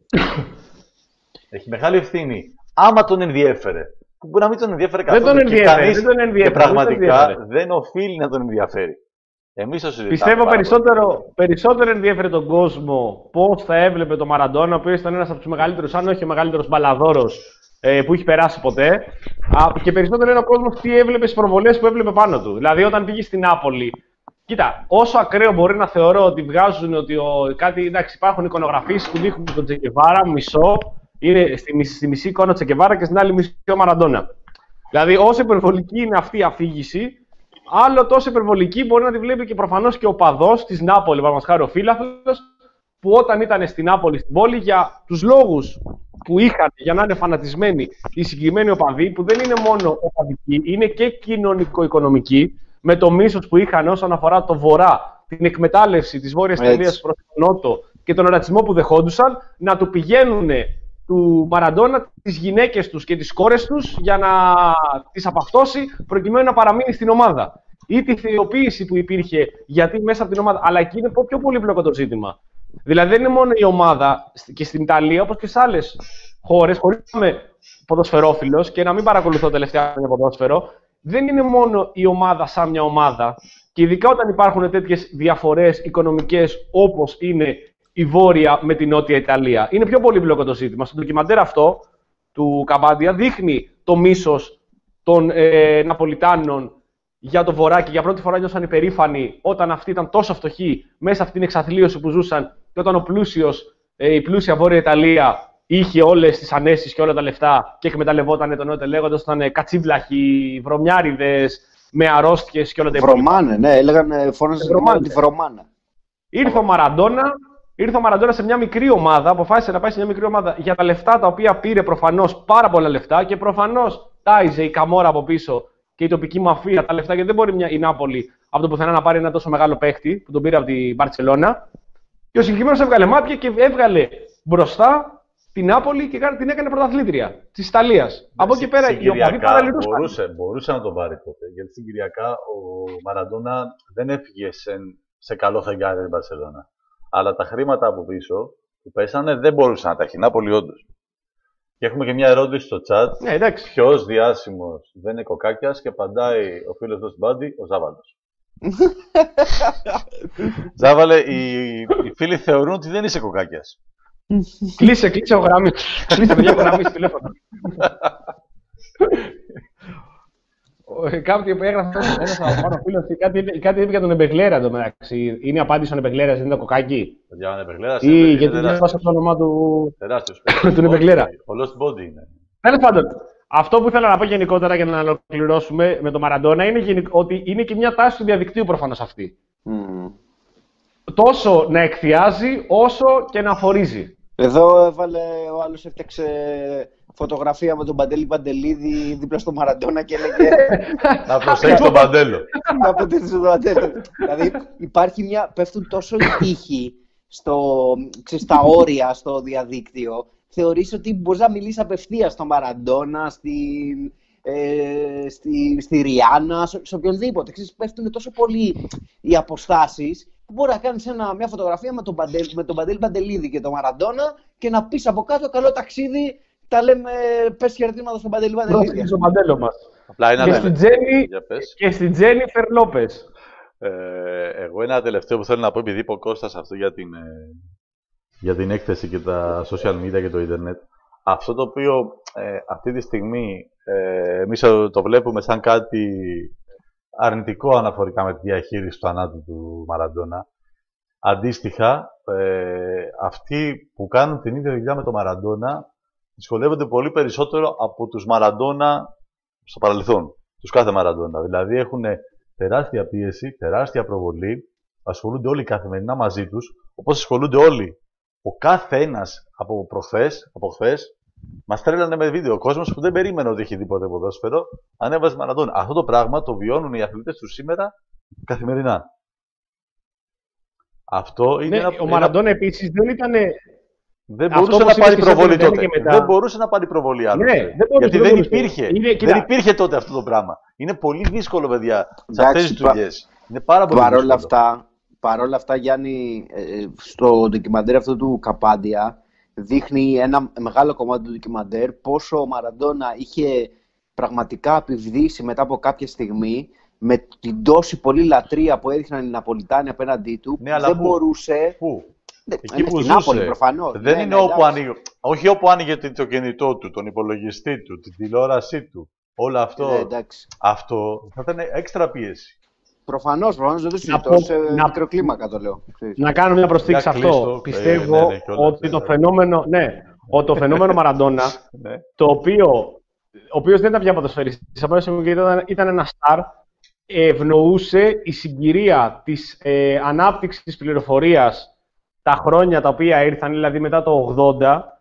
Έχει μεγάλη ευθύνη. Άμα τον ενδιέφερε, που μπορεί να μην τον ενδιέφερε Δεν καθόλου τον και ενδιέφερε, κανείς, δεν τον ενδιέφερε, και δεν τον πραγματικά ενδιέφερε. δεν οφείλει να τον ενδιαφέρει. Εμείς το συζητάμε. Πιστεύω πάρα περισσότερο, περισσότερο ενδιαφέρει τον κόσμο πώς θα έβλεπε το Μαραντόνα, ο οποίος ήταν ένας από τους μεγαλύτερους, αν όχι ο μεγαλύτερος μπαλαδόρος ε, που έχει περάσει ποτέ. Α, και περισσότερο είναι ο κόσμος τι έβλεπε στις προβολές που έβλεπε πάνω του. Δηλαδή, όταν πήγε στην Νάπολη, κοίτα, όσο ακραίο μπορεί να θεωρώ ότι βγάζουν ότι ο, κάτι, εντάξει, υπάρχουν εικονογραφίες που δείχνουν τον Τσεκεβάρα, μισό, είναι στη, μισή- στη μισή εικόνα Τσεκεβάρα και στην άλλη μισή ο Μαραντόνα. Δηλαδή, όσο υπερβολική είναι αυτή η αφήγηση, άλλο τόσο υπερβολική μπορεί να τη βλέπει και προφανώς και ο παδός της Νάπολη, παραδείγματος χάρη ο φίλαθλος, που όταν ήταν στην Νάπολη, στην πόλη, για τους λόγους που είχαν για να είναι φανατισμένοι οι συγκεκριμένοι οπαδοί, που δεν είναι μόνο οπαδικοί, είναι και κοινωνικο-οικονομικοί, με το μίσος που είχαν όσον αφορά το βορρά, την εκμετάλλευση της βόρειας Ιταλίας προς τον νότο και τον ρατσισμό που δεχόντουσαν, να του πηγαίνουν του Μαραντόνα τις γυναίκες τους και τις κόρες τους για να τις απαυτώσει προκειμένου να παραμείνει στην ομάδα. Ή τη θεοποίηση που υπήρχε γιατί μέσα από την ομάδα. Αλλά εκεί είναι πιο πολύπλοκο το ζήτημα. Δηλαδή δεν είναι μόνο η ομάδα και στην Ιταλία όπως και σε άλλες χώρες, χωρίς να είμαι ποδοσφαιρόφιλος και να μην παρακολουθώ τελευταία χρόνια ποδόσφαιρο, δεν είναι μόνο η ομάδα σαν μια ομάδα. Και ειδικά όταν υπάρχουν τέτοιες διαφορές οικονομικές όπως είναι η Βόρεια με την Νότια Ιταλία. Είναι πιο πολύπλοκο το ζήτημα. Στο ντοκιμαντέρ αυτό του Καμπάντια δείχνει το μίσος των ε, Ναπολιτάνων για το Βορρά και για πρώτη φορά νιώσαν υπερήφανοι όταν αυτοί ήταν τόσο φτωχοί μέσα σε αυτήν την εξαθλίωση που ζούσαν και όταν ο πλούσιος, ε, η πλούσια Βόρεια Ιταλία είχε όλες τις ανέσεις και όλα τα λεφτά και εκμεταλλευόταν τον νότο λέγοντας ότι ήταν κατσίβλαχοι, βρωμιάριδες, με αρρώστιες και όλα τα υπόλοιπα. Βρωμάνε, ναι, έλεγαν φώναζαν ότι βρωμάνε. Ήρθε ο Μαραντόνα. Ήρθε ο Μαραντόνα σε μια μικρή ομάδα, αποφάσισε να πάει σε μια μικρή ομάδα για τα λεφτά τα οποία πήρε προφανώς πάρα πολλά λεφτά και προφανώς τάιζε η Καμόρα από πίσω και η τοπική μαφία τα λεφτά γιατί δεν μπορεί μια, η Νάπολη από το πουθενά να πάρει ένα τόσο μεγάλο παίχτη που τον πήρε από την Μπαρτσελώνα. Και ο συγκεκριμένος έβγαλε μάτια και έβγαλε μπροστά την Νάπολη και την έκανε πρωταθλήτρια της Ιταλίας. Από εκεί πέρα οι οπαδοί παραλυρούσαν. Μπορούσε, μπορούσε να τον πάρει τότε. Γιατί συγκυριακά ο Μαραντόνα δεν έφυγε σε, σε καλό φεγγάρι την Μπαρτσελώνα. Αλλά τα χρήματα από πίσω που πέσανε δεν μπορούσαν να τα έχει. Νάπολη όντως. Και έχουμε και μια ερώτηση στο chat. Ναι, εντάξει. Ποιος διάσημος δεν είναι κοκάκιας και απαντάει ο φίλος του Μπάντι, ο Ζάβαλος. Ζάβαλε, οι, οι φίλοι θεωρούν ότι δεν είσαι κοκάκιας. Κλείσε, κλείσε ο γραμμή. Κλείσε, παιδιά, γραμμή στο τηλέφωνο. Κάποιοι που έγραφε ένας από πάνω φίλος κάτι, κάτι είπε για τον Εμπεγλέρα εδώ μεταξύ. Είναι η απάντηση στον Εμπεγλέρα, δεν είναι το κοκάκι. Για τον Εμπεγλέρα. Ή γιατί δεν έβασα το όνομά του. Τεράστιος. Τον Εμπεγλέρα. Ο Lost Body είναι. Τέλος πάντων, αυτό που ήθελα να πω γενικότερα για να ολοκληρώσουμε με τον Μαραντόνα είναι γενικ... ότι είναι και μια τάση του διαδικτύου προφανώς αυτή. Mm. Τόσο να εκθιάζει όσο και να αφορίζει. Εδώ έβαλε, ο άλλος έφτιαξε φωτογραφία με τον Παντέλη Παντελίδη δίπλα στο Μαραντόνα και έλεγε να προσέξει τον Παντέλο. Να προσέξει τον Παντέλο. Δηλαδή υπάρχει μια, πέφτουν τόσο οι τύχοι στο, ξέρεις, στα όρια στο διαδίκτυο. Θεωρείς ότι μπορείς να μιλήσεις απευθείας στον Μαραντόνα, στην, ε, στη, στη Ριάννα, σε, σε οποιονδήποτε. Ξέρεις, πέφτουν τόσο πολύ οι αποστάσεις. Μπορεί να κάνεις ένα, μια φωτογραφία με τον, Παντελ, με τον Παντέλη Παντελίδη και τον Μαραντόνα και να πεις από κάτω καλό ταξίδι. Τα λέμε, πες χαιρετήματα στον Παντέλη Παντελίδη. Στον Παντέλο μας. Απλά είναι και, στην Τζένι, και στην Τζένιφερ Λόπες. Ε, εγώ ένα τελευταίο που θέλω να πω, επειδή είπε ο Κώστας αυτό για την, ε, για την έκθεση και τα social media και το ίντερνετ. Αυτό το οποίο ε, αυτή τη στιγμή ε, εμείς το βλέπουμε σαν κάτι αρνητικό αναφορικά με τη διαχείριση του θανάτου του Μαραντόνα. Αντίστοιχα, ε, αυτοί που κάνουν την ίδια δουλειά με τον Μαραντόνα δυσκολεύονται πολύ περισσότερο από τους Μαραντόνα στο παρελθόν. Τους κάθε Μαραντόνα. Δηλαδή έχουν τεράστια πίεση, τεράστια προβολή, ασχολούνται όλοι καθημερινά μαζί τους, όπως ασχολούνται όλοι. Ο κάθε ένας από προχθές, από χθες, μας τρέλανε με βίντεο. Ο κόσμος που δεν περίμενε ότι έχει δει ποτέ ποδόσφαιρο, ανέβαζε Μαραντόνα. Αυτό το πράγμα το βιώνουν οι αθλητές του σήμερα καθημερινά. Αυτό είναι ναι, ένα, ο Μαραντόνα ένα... επίσης δεν ήταν. Δεν μπορούσε να πάρει προβολή τότε. Δεν μπορούσε να πάρει προβολή άλλο. Ναι, δεν μπορούσε, γιατί δεν, δεν, μπορούσε. υπήρχε. Είναι, δεν υπήρχε τότε αυτό το πράγμα. Είναι πολύ δύσκολο, παιδιά, σε αυτές τις δουλειές. Είναι πάρα πολύ παρόλα δύσκολο. Αυτά, παρόλα αυτά, Γιάννη, στο ντοκιμαντέρ αυτό του Καπάντια δείχνει ένα μεγάλο κομμάτι του ντοκιμαντέρ πόσο ο Μαραντόνα είχε πραγματικά επιβδίσει μετά από κάποια στιγμή με την τόση πολύ λατρεία που έδειχναν οι Ναπολιτάνοι απέναντί του. Ναι, δεν πού? μπορούσε. Πού? Εκεί είναι που στην ζούσε. Νάπολη, προφανώς. Δεν ναι, είναι ναι, όπου άνοιγε, όχι όπου άνοιγε το κινητό του, τον υπολογιστή του, την τηλεόρασή του. Όλο αυτό, ναι, αυτό θα ήταν έξτρα πίεση. Προφανώς, προφανώς δεν το συζητώ, σε να... μικροκλίμακα το λέω. Να κάνω μια προσθήκη σε αυτό. Κλείστο, Πιστεύω ε, ναι, ναι, ότι το φαινόμενο, ναι, ότι το φαινόμενο Μαραντόνα, το οποίο ο οποίος δεν ήταν πια ποδοσφαιριστής, απλώς ήταν, ήταν ένα στάρ, ευνοούσε η συγκυρία της ε, ανάπτυξης της πληροφορίας τα χρόνια τα οποία ήρθαν, δηλαδή μετά το ογδόντα,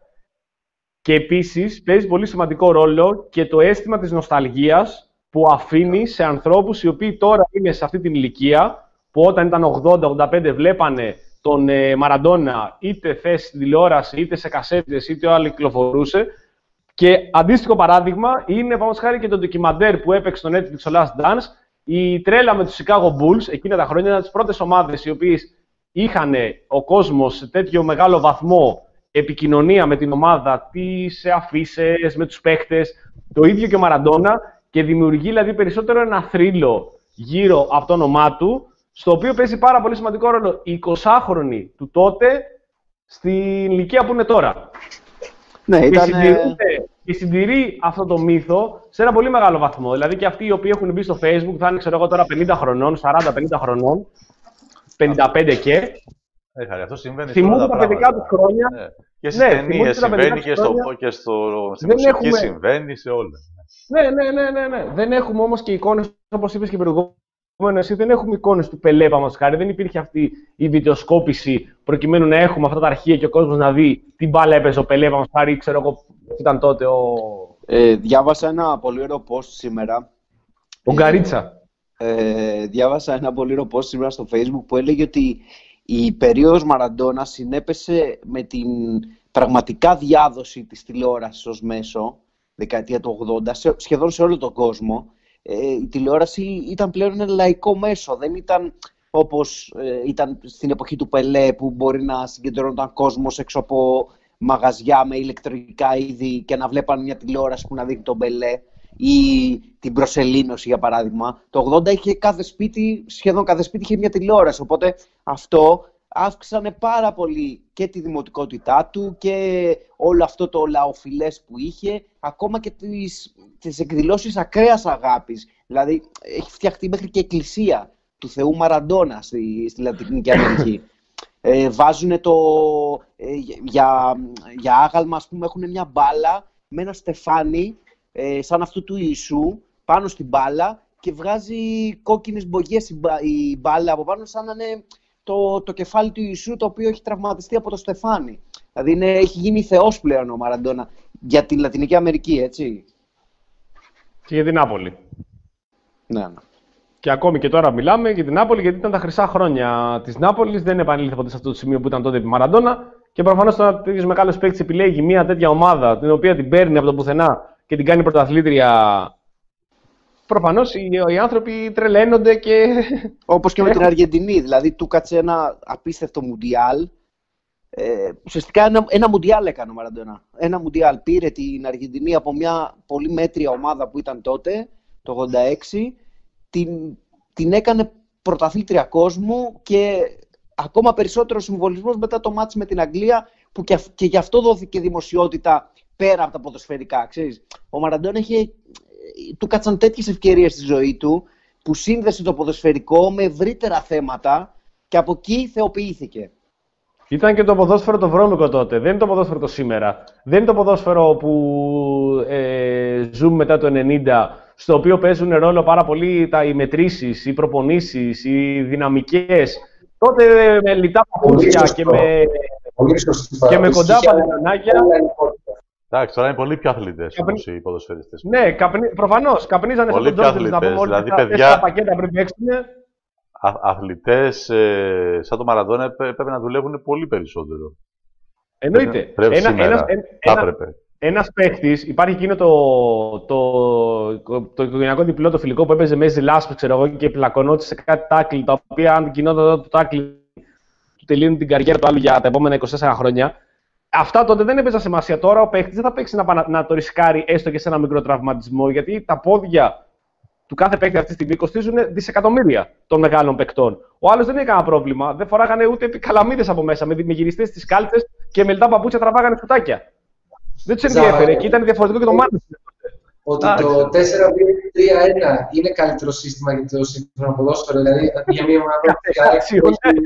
και επίσης παίζει πολύ σημαντικό ρόλο και το αίσθημα της νοσταλγίας που αφήνει σε ανθρώπους οι οποίοι τώρα είναι σε αυτή την ηλικία, που όταν ήταν ογδόντα ογδόντα πέντε βλέπανε τον ε, Μαραντόνα είτε θε στην τηλεόραση, είτε σε κασέτες, είτε ο άλλο κυκλοφορούσε. Και αντίστοιχο παράδειγμα είναι, πάνω χάρη, και το ντοκιμαντέρ που έπαιξε στο Netflix, ο Last Dance, η τρέλα με τους Chicago Bulls, εκείνα τα χρόνια, ήταν τις πρώτες ομάδες οι οποίες είχαν ο κόσμος σε τέτοιο μεγάλο βαθμό επικοινωνία με την ομάδα, τις αφίσες, με τους παίχτες, το ίδιο και ο Μαραντόνα, και δημιουργεί δηλαδή περισσότερο ένα θρύλο γύρω από το όνομά του, στο οποίο παίζει πάρα πολύ σημαντικό ρόλο οι εικοσάχρονοι του τότε στην ηλικία που είναι τώρα. Ναι, ήταν... Και συντηρεί αυτό το μύθο σε ένα πολύ μεγάλο βαθμό. Δηλαδή και αυτοί οι οποίοι έχουν μπει στο Facebook θα είναι, ξέρω εγώ, τώρα πενήντα χρονών, σαράντα πενήντα χρονών, πενήντα πέντε και. Ε, αυτό συμβαίνει θυμούνται τα παιδικά του χρόνια. Ναι. Και στις ναι, ταινίες συμβαίνει και, στο, και στο, στη μουσική έχουμε... συμβαίνει σε όλα. Ναι, ναι, ναι, ναι, ναι. Δεν έχουμε όμως και εικόνες, όπως είπες και προηγούμενο, εσύ, δεν έχουμε εικόνες του Πελέ, μας χάρη. Δεν υπήρχε αυτή η βιντεοσκόπηση προκειμένου να έχουμε αυτά τα αρχεία και ο κόσμος να δει τι μπάλα έπαιζε ο Πελέ, μας χάρη, ξέρω εγώ, ήταν τότε ο... Ε, διάβασα ένα πολύ ωραίο post σήμερα. Ο Γκαρίτσα. Ε, διάβασα ένα πολύ ωραίο post σήμερα στο Facebook που έλεγε ότι η περίοδος Μαραντόνα συνέπεσε με την πραγματικά διάδοση της τηλεόρασης ως μέσο, δεκαετία του ογδόντα, σε, σχεδόν σε όλο τον κόσμο. Ε, η τηλεόραση ήταν πλέον ένα λαϊκό μέσο, δεν ήταν όπως ε, ήταν στην εποχή του Πελέ, που μπορεί να συγκεντρώνονταν κόσμος έξω από μαγαζιά με ηλεκτρονικά είδη και να βλέπαν μια τηλεόραση που να δείχνει τον Πελέ ή την προσελήνωση, για παράδειγμα. Το ογδόντα είχε κάθε σπίτι, σχεδόν κάθε σπίτι είχε μια τηλεόραση, οπότε αυτό αύξανε πάρα πολύ και τη δημοτικότητά του και όλο αυτό το λαοφιλές που είχε, ακόμα και τις, τις εκδηλώσεις ακραίας αγάπης. Δηλαδή έχει φτιαχτεί μέχρι και εκκλησία του Θεού Μαραντόνα στη, στη Λατινική Αμερική. Ε, βάζουν το, ε, για, για άγαλμα, ας πούμε, έχουν μια μπάλα με ένα στεφάνι ε, σαν αυτού του Ιησού πάνω στην μπάλα και βγάζει κόκκινες μπογιές η, μπα, η μπάλα από πάνω, σαν να είναι το, το κεφάλι του Ιησού, το οποίο έχει τραυματιστεί από το στεφάνι. Δηλαδή είναι, έχει γίνει θεός πλέον ο Μαραντόνα για την Λατινική Αμερική, έτσι. Και για την Νάπολη. Ναι, ναι. Και ακόμη και τώρα μιλάμε για την Νάπολη, γιατί ήταν τα χρυσά χρόνια της Νάπολης. Δεν επανήλθε ποτέ σε αυτό το σημείο που ήταν τότε επί Μαραντόνα. Και προφανώς τώρα τέτοιος μεγάλος παίκτης επιλέγει μια τέτοια ομάδα, την οποία την παίρνει από το πουθενά και την κάνει πρωταθλήτρια. Προφανώς οι, οι άνθρωποι τρελαίνονται και. Όπως και με την Αργεντινή. Δηλαδή του κάτσε ένα απίστευτο μουντιάλ. Ε, ουσιαστικά ένα, ένα μουντιάλ έκανε ο Μαραντόνα. Ένα μουντιάλ. Πήρε την Αργεντινή από μια πολύ μέτρια ομάδα που ήταν τότε, το ογδόντα έξι. Την, την έκανε πρωταθλήτρια κόσμου και ακόμα περισσότερο συμβολισμός μετά το μάτς με την Αγγλία, που και, και γι' αυτό δόθηκε δημοσιότητα πέρα από τα ποδοσφαιρικά. Ξέρεις. Ο Μαραντόνα είχε, του κάτσαν τέτοιες ευκαιρίες στη ζωή του που σύνδεσε το ποδοσφαιρικό με ευρύτερα θέματα και από εκεί θεοποιήθηκε. Ήταν και το ποδόσφαιρο το βρώμικο τότε, δεν είναι το ποδόσφαιρο το σήμερα. Δεν είναι το ποδόσφαιρο που ε, ζούμε μετά το ενενήντα, στο οποίο παίζουν ρόλο πάρα πολύ τα, οι μετρήσεις, οι προπονήσεις, οι δυναμικές. Τότε με λιτά παπούτσια και με, και με κοντά παντελονάκια. Εντάξει, τώρα είναι πολύ πιο αθλητές όμως οι ποδοσφαιριστές. Ναι, καπνί, προφανώς. Καπνίζανε στον Τζόρτζελ, να πούμε όλοι δηλαδή, παιδιά, τα πακέτα πριν παίξουν. Αθλητές ε, σαν το Μαραντόνα πρέπει να δουλεύουν πολύ περισσότερο. Εννοείται. Πρέπει ένα, σήμερα, ένας, ένα, ένας παίχτης, υπάρχει εκείνο το, το, το, το οικογενειακό διπλό, το φιλικό που έπαιζε μέσα λάσπη, ξέρω εγώ, και πλακωνόταν σε κάτι τάκλι, τα οποία αν γινόταν το τάκλι, του τελείωνε την καριέρα του άλλου για τα επόμενα είκοσι τέσσερα χρόνια. Αυτά τότε δεν έπαιζαν σημασία. Τώρα ο παίχτης δεν θα παίξει να, να το ρισκάρει έστω και σε ένα μικρό τραυματισμό, γιατί τα πόδια του κάθε παίκτη αυτή τη στιγμή κοστίζουν δισεκατομμύρια των μεγάλων παικτών. Ο άλλος δεν είχε κανένα πρόβλημα. Δεν φοράγανε ούτε καλαμίδες από μέσα, με, με γυριστές στις κάλτσες και με λιτά παπούτσια τραβάγανε σουτάκια. Δεν τους ενδιαφέρε και ήταν διαφορετικό και το μάτι. Ότι ah, το τέσσερα δύο τρία ένα είναι καλύτερο σύστημα για το σύγχρονο ποδόσφαιρο. Δηλαδή για μια μοναδική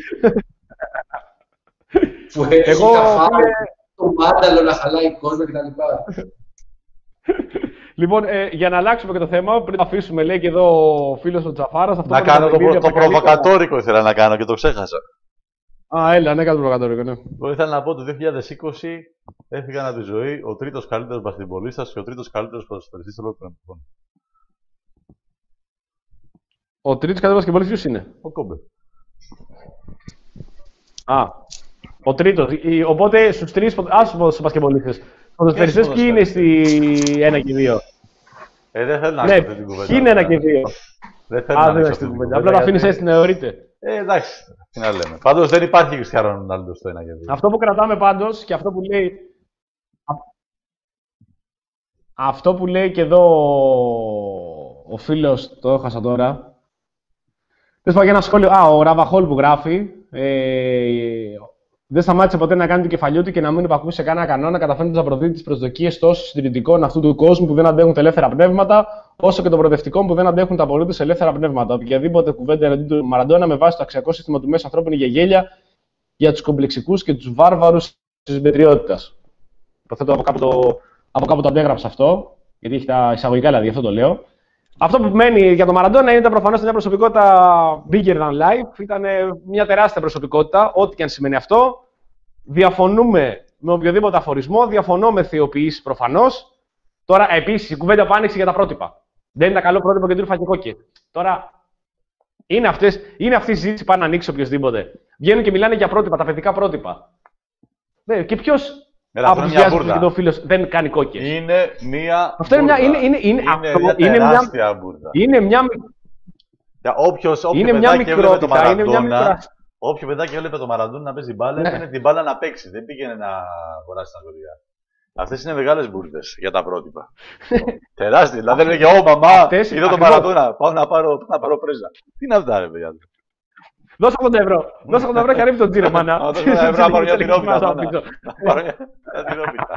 που έχει τα φάουλ, το μάνταλο να χαλάει κόσμο κτλ. Λοιπόν, ε, για να αλλάξουμε και το θέμα, πριν το αφήσουμε, λέει και εδώ ο φίλος ο Τζαφάρας. Αυτό να που κάνω το, παιχνίδι προ, από το τα καλύτερα. προβοκατόρικο ήθελα να κάνω και το ξέχασα. Α, έλα, ναι, κάνω το προβοκατόρικο, ναι. Εγώ ήθελα να πω το δύο χιλιάδες είκοσι έφυγαν από τη ζωή ο τρίτος καλύτερος μπασκετμπολίστας και ο τρίτος καλύτερος ποδοσφαιριστής όλων των εποχών. Ο τρίτος καλύτερος μπασκετμπολίστας ποιος είναι? Ο Κόμπε. Α, ο τρίτος. Η- Οπότε στους τρεις άσους μπασκετμπολίστες. Ποδοσφαιριστές ποιοι είναι στη ένα και δύο? Ε, δεν θέλω να Ναι, ανοίξω αυτή την κουβέντα. ποιοι είναι ένα και δύο? Δεν θέλω Α, να δεν ανοίξω έχεις αυτή την την κουβέντα. κουβέντα. Απλά το αφήνεις γιατί- έτσι να θεωρείται. Ε, εντάξει, τι να λέμε. Πάντως δεν υπάρχει Κριστιάνο Ρονάλντο στο ένα και δύο. Αυτό που κρατάμε πάντως και αυτό που λέει. Α- Αυτό που λέει και εδώ ο- ο φίλος, το έχασα τώρα. Θες πάω για ένα σχόλιο. Α, ο Ραβαχόλ που γράφει. Ε, δεν σταμάτησε ποτέ να κάνει το κεφαλιού του και να μην υπακούσει σε κανένα κανόνα, καταφέρνοντας να προδίδει τις προσδοκίες τόσο συντηρητικών αυτού του κόσμου που δεν αντέχουν τα ελεύθερα πνεύματα, όσο και των προοδευτικών που δεν αντέχουν τα απολύτως ελεύθερα πνεύματα. Οποιαδήποτε κουβέντα εναντίον του Μαραντόνα με βάση το αξιακό σύστημα του μέσου ανθρώπου είναι για γέλια για τους κομπλεξικούς και τους βάρβαρους της μετριότητας. Υποθέτω από κάπου το, από κάπου το αντέγραψα αυτό, γιατί έχει τα εισαγωγικά δηλαδή, γι' αυτό το λέω. Αυτό που μένει για τον Μαραντόνα είναι προφανώς μια προσωπικότητα bigger than life. Ήταν μια τεράστια προσωπικότητα, ό,τι και αν σημαίνει αυτό. Διαφωνούμε με οποιοδήποτε αφορισμό, διαφωνώ με θεοποιήσεις προφανώς. Τώρα, επίσης, η κουβέντα που άνοιξε για τα πρότυπα. Δεν είναι καλό πρότυπο και του φαγε κόκκι. Τώρα, είναι, αυτές, είναι αυτή η συζήτηση που πάει να ανοίξει οποιοδήποτε. Βγαίνουν και μιλάνε για πρότυπα, τα παιδικά πρότυπα. Ναι, και ποιος Έλα, από αυτό τους είναι μια βιάζοντες μπουρδα. και το φίλος δεν κάνει κόκκες? Είναι μία. Αυτό είναι μια, μπουρδα. είναι, είναι, είναι, είναι αυτό, μια είναι μια, τεράστια μπουρδα. είναι μια, Για όποιος, όποιο είναι μια παιδάκι έβλεπε το μικρότητα, είναι μια Μαραντόνα, μικρά... όποιο παιδάκι έβλεπε το Μαραντόνα να παίζει μπάλα, Ναι. έπαιρνε την μπάλα να παίξει. Δεν πήγαινε να αγοράσει ναρκωτικά. Αυτές είναι μεγάλες μπουρδες για τα πρότυπα. Τεράστιες. Δηλαδή έλεγε, Ω μαμά, Αυτές, είδα τον ακριβώς. Μαραντόνα. Πάω να πάρω, να πάρω πρέζα. Τι είναι αυτά, ρε παιδιά. Δώσε ογδόντα ευρώ. Δώσε ογδόντα ευρώ και ανέβει τον τζίρο, μάνα. Α, δώσε ένα ευρώ να πάρω μια τυρόπιτα, Μας μάνα. αφήσω. Να πάρω μια μια τυρόπιτα.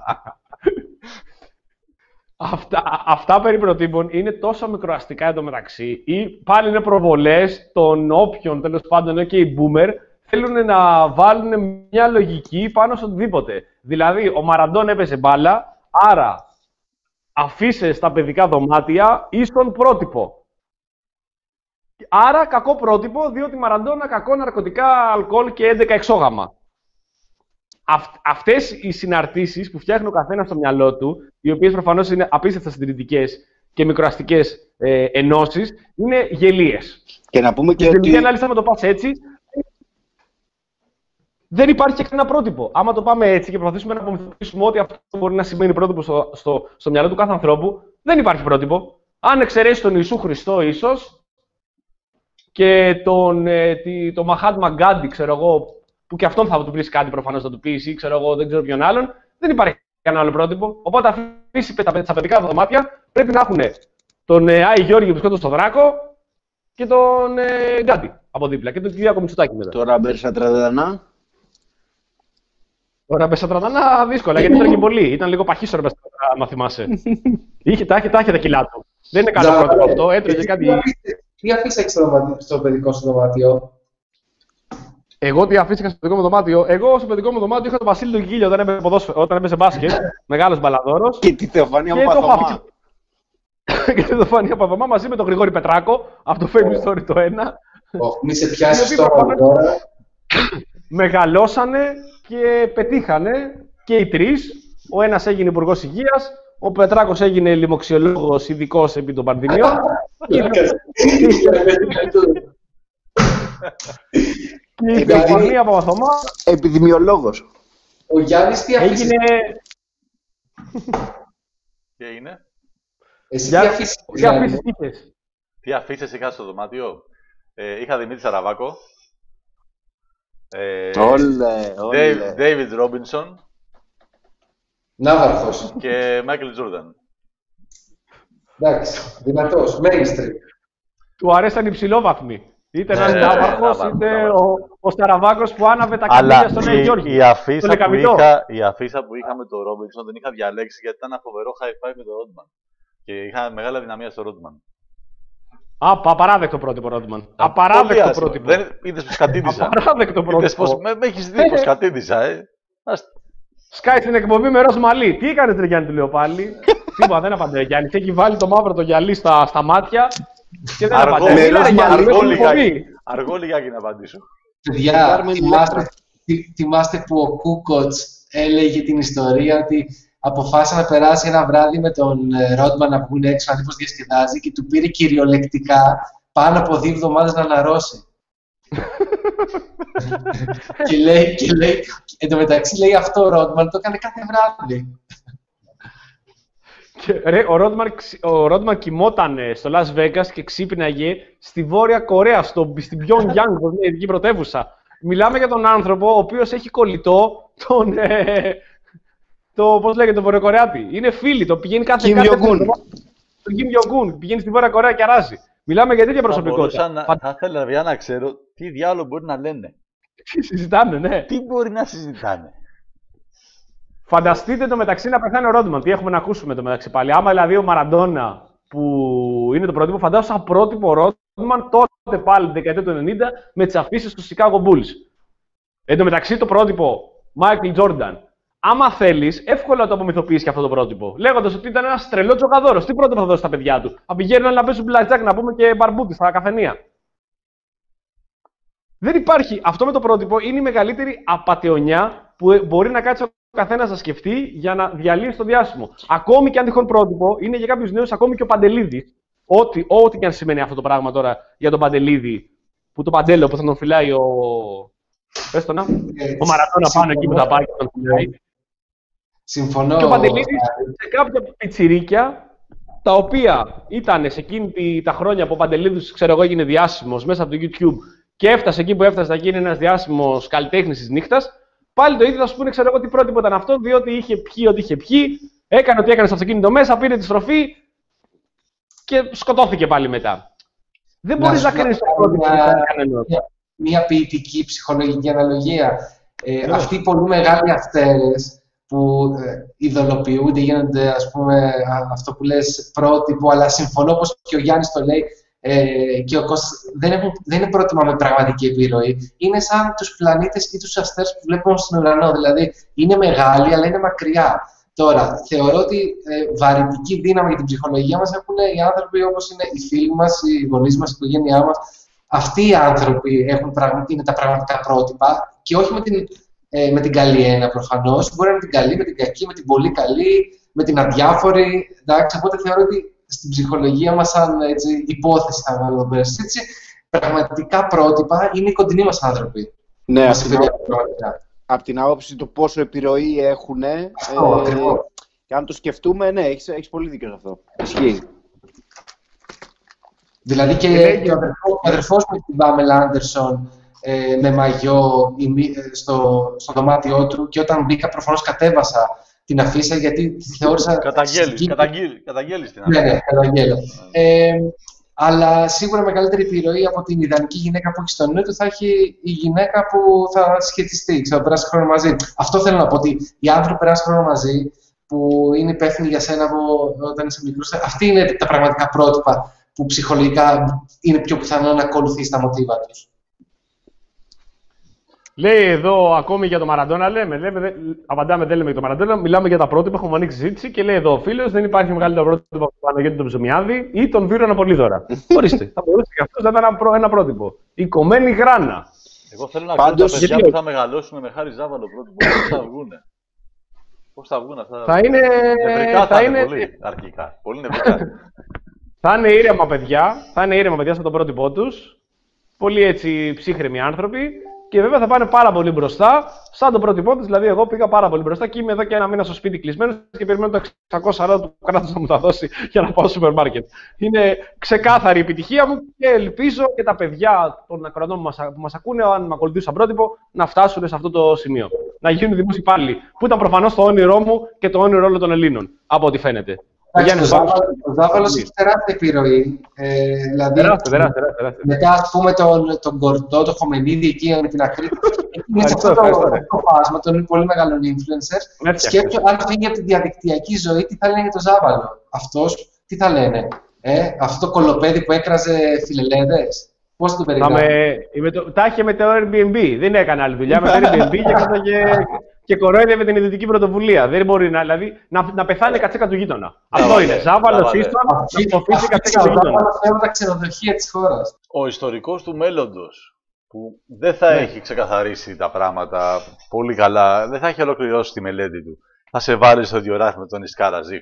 Αυτά, αυτά περί προτύπων είναι τόσο μικροαστικά εντωμεταξύ ή πάλι είναι προβολές των όποιων τέλος πάντων είναι και οι boomer θέλουν να βάλουν μια λογική πάνω σε οτιδήποτε. Δηλαδή, ο Μαραντών έπαιζε μπάλα, άρα αφήσε στα παιδικά δωμάτια ίσον πρότυπο. Άρα κακό πρότυπο, διότι Μαραντόνα κακό ναρκωτικά, αλκοόλ και έντεκα εξόγαμα. Αυτ, αυτές οι συναρτήσεις που φτιάχνει ο καθένας στο μυαλό του, οι οποίες προφανώς είναι απίστευτα συντηρητικές και μικροαστικές ε, ενώσεις, είναι γελίες. Και να πούμε και Στην τελική ότι. ανάλυση, άμα το πας έτσι, δεν υπάρχει και κανένα πρότυπο. Άμα το πάμε έτσι και προσπαθήσουμε να απομυθοποιήσουμε ότι αυτό μπορεί να σημαίνει πρότυπο στο, στο, στο μυαλό του κάθε ανθρώπου, δεν υπάρχει πρότυπο. Αν εξαιρέσει τον Ιησού Χριστό, ίσως, και τον, ε, τη, τον Μαχάτμα Γκάντι, ξέρω εγώ, που και αυτόν θα του πει κάτι προφανώς θα του πει, ή ξέρω εγώ, δεν ξέρω ποιον άλλον, δεν υπάρχει κανένα άλλο πρότυπο. Οπότε αφήσει τα, τα παιδικά δωμάτια πρέπει να έχουν τον ε, Άι Γιώργη που βρισκόταν στο Δράκο και τον ε, Γκάντι από δίπλα και τον Κυριάκο Μητσοτάκη μετά. Τώρα μπέρσα τραδανά. Τώρα Μπεσατραδανά δύσκολα γιατί ήταν και πολύ. Ήταν λίγο παχύσο ρε Μπεσατραδανά, άμα θυμάσαι. είχε, τα, είχε, τα είχε τα κιλά του. Δεν είναι καλό Ζα- πρότυπο αυτό. Έτρωγε Εσύ κάτι. τι αφήσεις- Τι αφήσα στο, δωμάτιο- στο παιδικό σου δωμάτιο? Εγώ τι αφήθηκα στο παιδικό μου δωμάτιο. Εγώ στο παιδικό μου δωμάτιο είχα τον Βασίλη τον Κίλιο όταν έπαιζε, ποδόσφαιρο- όταν έπαιζε μπάσκετ. Μεγάλο μπαλαδόρο. Και τη Θεοφανία Και το Παπαθωμά. Φαφ- και το Φανία Παπαδομά μαζί με τον Γρηγόρη Πετράκο από το Fame Story το ένα. Ω, μη σε πιάσει Οι οποίοι τώρα. προφανώς- τώρα. Μεγαλώσανε και πετύχανε και οι τρεις. Ο ένας έγινε υπουργός υγείας, ο Πετράκος έγινε λοιμοξιολόγος ειδικός επί των πανδημιών. Και η Φανία Παπαδομά Επιδημιολόγος. Ο Γιάννης τι αφήσεις? έγινε. Τι έγινε, Εσύ Για- τι αφήσεις? Τι αφήσεις είχες? τι αφήσεις είχα στο δωμάτιο. Ε, είχα Δημήτρη Σαραβάκο. Ε, Όλε, Dave- όλε. David Robinson Ναύαρχος. και Michael Jordan. Εντάξει, δυνατός, mainstream. Του αρέσαν οι ψηλόβαθμοι. Είτε Ναι, ένας ναι, Ναύαρχος, Ναύαρχος, είτε Ναύαρχος. ο, ο Σταραβάκος που άναβε τα καμπύλια Αλλά στον Νέο η, Γιώργη. η, αφίσα Τον που Λεκαβητό. είχα, η αφίσα που είχα με τον Ρόμπινσον δεν είχα διαλέξει γιατί ήταν ένα φοβερό high five με τον Ρόντμαν. Και είχα μεγάλη δυναμία στο Ρόντμαν. Α, απαράδεκτο πρότυπο, Ρόντμαν. Απαράδεκτο πρότυπο. Δεν είδες πως κατήντησα. Απαράδεκτο Είδες πως πρότυπο. με, με έχεις δει πως κατήντησα, ε. Ας- Σκάει στην εκπομπή με ροζ μαλλί. Τι έκανες, ρε Γιάννη, του λέω πάλι. Τίποτα, δεν απαντάει ο Γιάννης. Έχει βάλει το μαύρο το γυαλί στα, στα μάτια και δεν Αργό, απαντάει. μέλος, Μίλα, Γιάννη, αργό, με λιγάκι, αργό λιγάκι να απαντήσω. Παιδιά, θυμάστε, θυ- θυμάστε που ο Κούκοτς έλεγε την ιστορία ότι αποφάσισε να περάσει ένα βράδυ με τον ε, Ρότμαν να βγουν έξω, να δει πώς διασκεδάζει και του πήρε κυριολεκτικά πάνω από δύο εβδομάδες να αναρρώσει. και λέει, και λέει, εν τω μεταξύ λέει αυτό ο Ρότμαν το έκανε κάθε βράδυ. Και, ρε, ο Ρότμαν, ο Ρότμαν κοιμόταν στο Las Vegas και ξύπναγε στη Βόρεια Κορέα, στο, στην Pyongyang, που είναι η ειδική πρωτεύουσα. Μιλάμε για τον άνθρωπο ο οποίος έχει κολλητό τον, ε, το, πώς λέγεται, τον Βορειοκορεάτη. Είναι φίλοι, το πηγαίνει κάθε κάθε εβδομάδα. Τον Κιμ Γιονγκούν, πηγαίνει στη Βόρεια Κορέα και αράζει. Μιλάμε για τέτοια προσωπικότητα. Θα, να, θα ήθελα βέβαια να ξέρω τι διάλογο μπορεί να λένε. Τι συζητάνε, ναι. Τι μπορεί να συζητάνε. Φανταστείτε το μεταξύ να πεθάνει ο Ρόντμαν. Τι έχουμε να ακούσουμε το μεταξύ πάλι. Άμα δηλαδή ο Μαραντόνα που είναι το πρότυπο, φαντάζομαι σαν πρότυπο ο Ρόντμαν τότε πάλι την δεκαετία του ενενήντα με τις αφήσεις του Chicago Bulls. Εν τω μεταξύ το πρότυπο Michael Jordan. Άμα θέλεις, εύκολα το απομυθοποιείς και αυτό το πρότυπο. Λέγοντας ότι ήταν ένας τρελό τζογαδόρος. Τι πρότυπο θα δώσει στα παιδιά του. Θα πηγαίνουν να παίζουν blackjack, να πούμε, και μπαρμπούτι στα καφενεία. Δεν υπάρχει. Αυτό με το πρότυπο είναι η μεγαλύτερη απατεωνιά που μπορεί να κάτσει ο καθένας να σκεφτεί για να διαλύσει το διάσημο. Ακόμη και αν τυχόν πρότυπο, είναι για κάποιους νέους, ακόμη και ο Παντελίδης. Ό,τι, ό,τι και αν σημαίνει αυτό το πράγμα τώρα για τον Παντελίδη, που το Παντέλο που θα τον φυλάει ο. Πες το να. Ο Μαρατόνα πάνω εκεί που θα πάει και τον φυλάει. Συμφωνώ. Και ο Παντελίδης σε κάποια πιτσιρίκια, τα οποία ήταν σε εκείνη τη, τα χρόνια που ο Παντελίδης, ξέρω εγώ, έγινε διάσημος μέσα από το YouTube και έφτασε εκεί που έφτασε να γίνει ένας διάσημος καλλιτέχνης της νύχτας, πάλι το ίδιο θα σου πούνε, ξέρω εγώ, τι πρότυπο ήταν αυτό, διότι είχε πιει ό,τι είχε πιει, έκανε ό,τι έκανε στο αυτοκίνητο μέσα, πήρε τη στροφή και σκοτώθηκε πάλι μετά. Δεν μπορείς να κάνεις το πρότυπο κανένας. Μια ποιητική ψυχολογική αναλογία. Ε, αυτοί οι πολύ μεγάλοι αυτέρες που ε, ειδωλοποιούνται, γίνονται, ας πούμε, αυτό που λες πρότυπο, αλλά συμφωνώ όπως και ο Γιάννης το λέει, ε, και ο Κώστας, δεν, έχουν, δεν είναι πρότυπα με πραγματική επιρροή. Είναι σαν τους πλανήτες ή τους αστέρες που βλέπουμε στον ουρανό. Δηλαδή, είναι μεγάλοι, αλλά είναι μακριά. Τώρα, θεωρώ ότι ε, βαρυτική δύναμη για την ψυχολογία μας έχουν οι άνθρωποι όπως είναι οι φίλοι μας, οι γονείς μας, η οικογένειά μας. Αυτοί οι άνθρωποι έχουν, είναι τα πραγματικά πρότυπα και όχι με την, ε, με την καλή έννοια προφανώς. Μπορεί να είναι την καλή, με την κακή, με την πολύ καλή, με την αδιάφορη. Εντάξει, οπότε θεωρώ ότι στην ψυχολογία μας, σαν έτσι, υπόθεση θα βάλω εδώ πέρα, έτσι, πραγματικά πρότυπα είναι οι κοντινοί μας άνθρωποι. Ναι, μας από, την από την άποψη του πόσο επιρροή έχουν. Αυτό, ε, και αν το σκεφτούμε, ναι, έχεις, έχεις πολύ δίκιο σε αυτό. Ισχύει. Δηλαδή και, και, και ο αδερφός μου, την Πάμελα Άντερσον, ε, με μαγιό στο, στο δωμάτιό του, και όταν μπήκα προφανώς κατέβασα την αφίσα γιατί τη θεώρησα... Καταγγέλεις, καταγγέλεις, καταγγέλεις την αφίσα. Ναι, ναι, καταγγέλω. Ε, αλλά σίγουρα μεγαλύτερη επιρροή από την ιδανική γυναίκα που έχει στο νου του θα έχει η γυναίκα που θα σχετιστεί, θα περάσει χρόνο μαζί. Αυτό θέλω να πω, ότι οι άνθρωποι περάσουν χρόνο μαζί, που είναι υπεύθυνοι για σένα από όταν είσαι μικρός. Αυτοί είναι τα πραγματικά πρότυπα που ψυχολογικά είναι πιο πιθανό να ακολουθεί τα μοτίβα τους. Λέει εδώ ακόμη για τον Μαραντόνα, λέμε, λέμε δε, απαντάμε, δεν λέμε για τον Μαραντόνα, μιλάμε για τα πρότυπα, έχουμε ανοίξει συζήτηση και λέει εδώ ο φίλος, δεν υπάρχει μεγαλύτερο πρότυπο από τον Παναγιώτη τον Ψωμιάδη ή τον Βίρονα Πολύδωρα. Ορίστε, θα μπορούσε και αυτό να ήταν ένα, προ, ένα πρότυπο. Η κομμένη γράνα. Εγώ θέλω να ξέρω τα παιδιά που θα μεγαλώσουν με Χάρη Ζάβαλο πρότυπο, πώς θα βγούνε. Πώς θα βγουν αυτά. Θα είναι. Νευρικά θα, θα είναι, είναι πολύ αρχικά. Πολύ νευρικά. Θα είναι ήρεμα παιδιά, θα είναι ήρεμα παιδιά στο πρότυπό τους. Πολύ έτσι ψύχρεμοι άνθρωποι. Και βέβαια θα πάνε πάρα πολύ μπροστά, σαν το πρότυπό τους. Δηλαδή, εγώ πήγα πάρα πολύ μπροστά και είμαι εδώ και ένα μήνα στο σπίτι κλεισμένος και περιμένω τα εξακόσια σαράντα του κράτους να μου τα δώσει για να πάω στο σούπερ μάρκετ. Είναι ξεκάθαρη η επιτυχία μου και ελπίζω και τα παιδιά των ακροατών που μας, που μας ακούνε, αν με ακολουθούν σαν πρότυπο, να φτάσουν σε αυτό το σημείο. Να γίνουν δημόσιοι υπάλληλοι. Που ήταν προφανώς το όνειρό μου και το όνειρο όλων των Ελλήνων, από ό,τι φαίνεται. Ο Ζάβαλος έχει τεράστια επιρροή. Ε, δηλαδή, τεράστια, τεράστια, τεράστια. Μετά, ας πούμε, τον, τον Κορντό, τον Χομενίδη εκεί με την Ακρίτη. Είναι σε αυτό το, το φάσμα των πολύ μεγάλων influencers. Σκέψου, αν φύγει από τη διαδικτυακή ζωή, τι θα λένε για τον Ζάβαλο. Αυτός, τι θα λένε. Ε, αυτό το κολοπέδι που έκραζε φιλελέδες. Πώς το περιγράφει. Τα είχε με το Airbnb. Δεν έκανε άλλη δουλειά. Με το Airbnb και και κορόιδευε την ιδιωτική πρωτοβουλία. Δεν μπορεί να, δηλαδή, να, να πεθάνει η κατσίκα του γείτονα. Αυτό είναι. Ζάβαλος ίσον, να σκοφήσει η κατσίκα του γείτονα. Είναι τα ξενοδοχεία της χώρας. Ο ιστορικός του μέλλοντος, που δεν θα ναι. έχει ξεκαθαρίσει τα πράγματα πολύ καλά, δεν θα έχει ολοκληρώσει τη μελέτη του, θα σε βάλει στο διοράφι με τον Ισκάρα Ζιφ.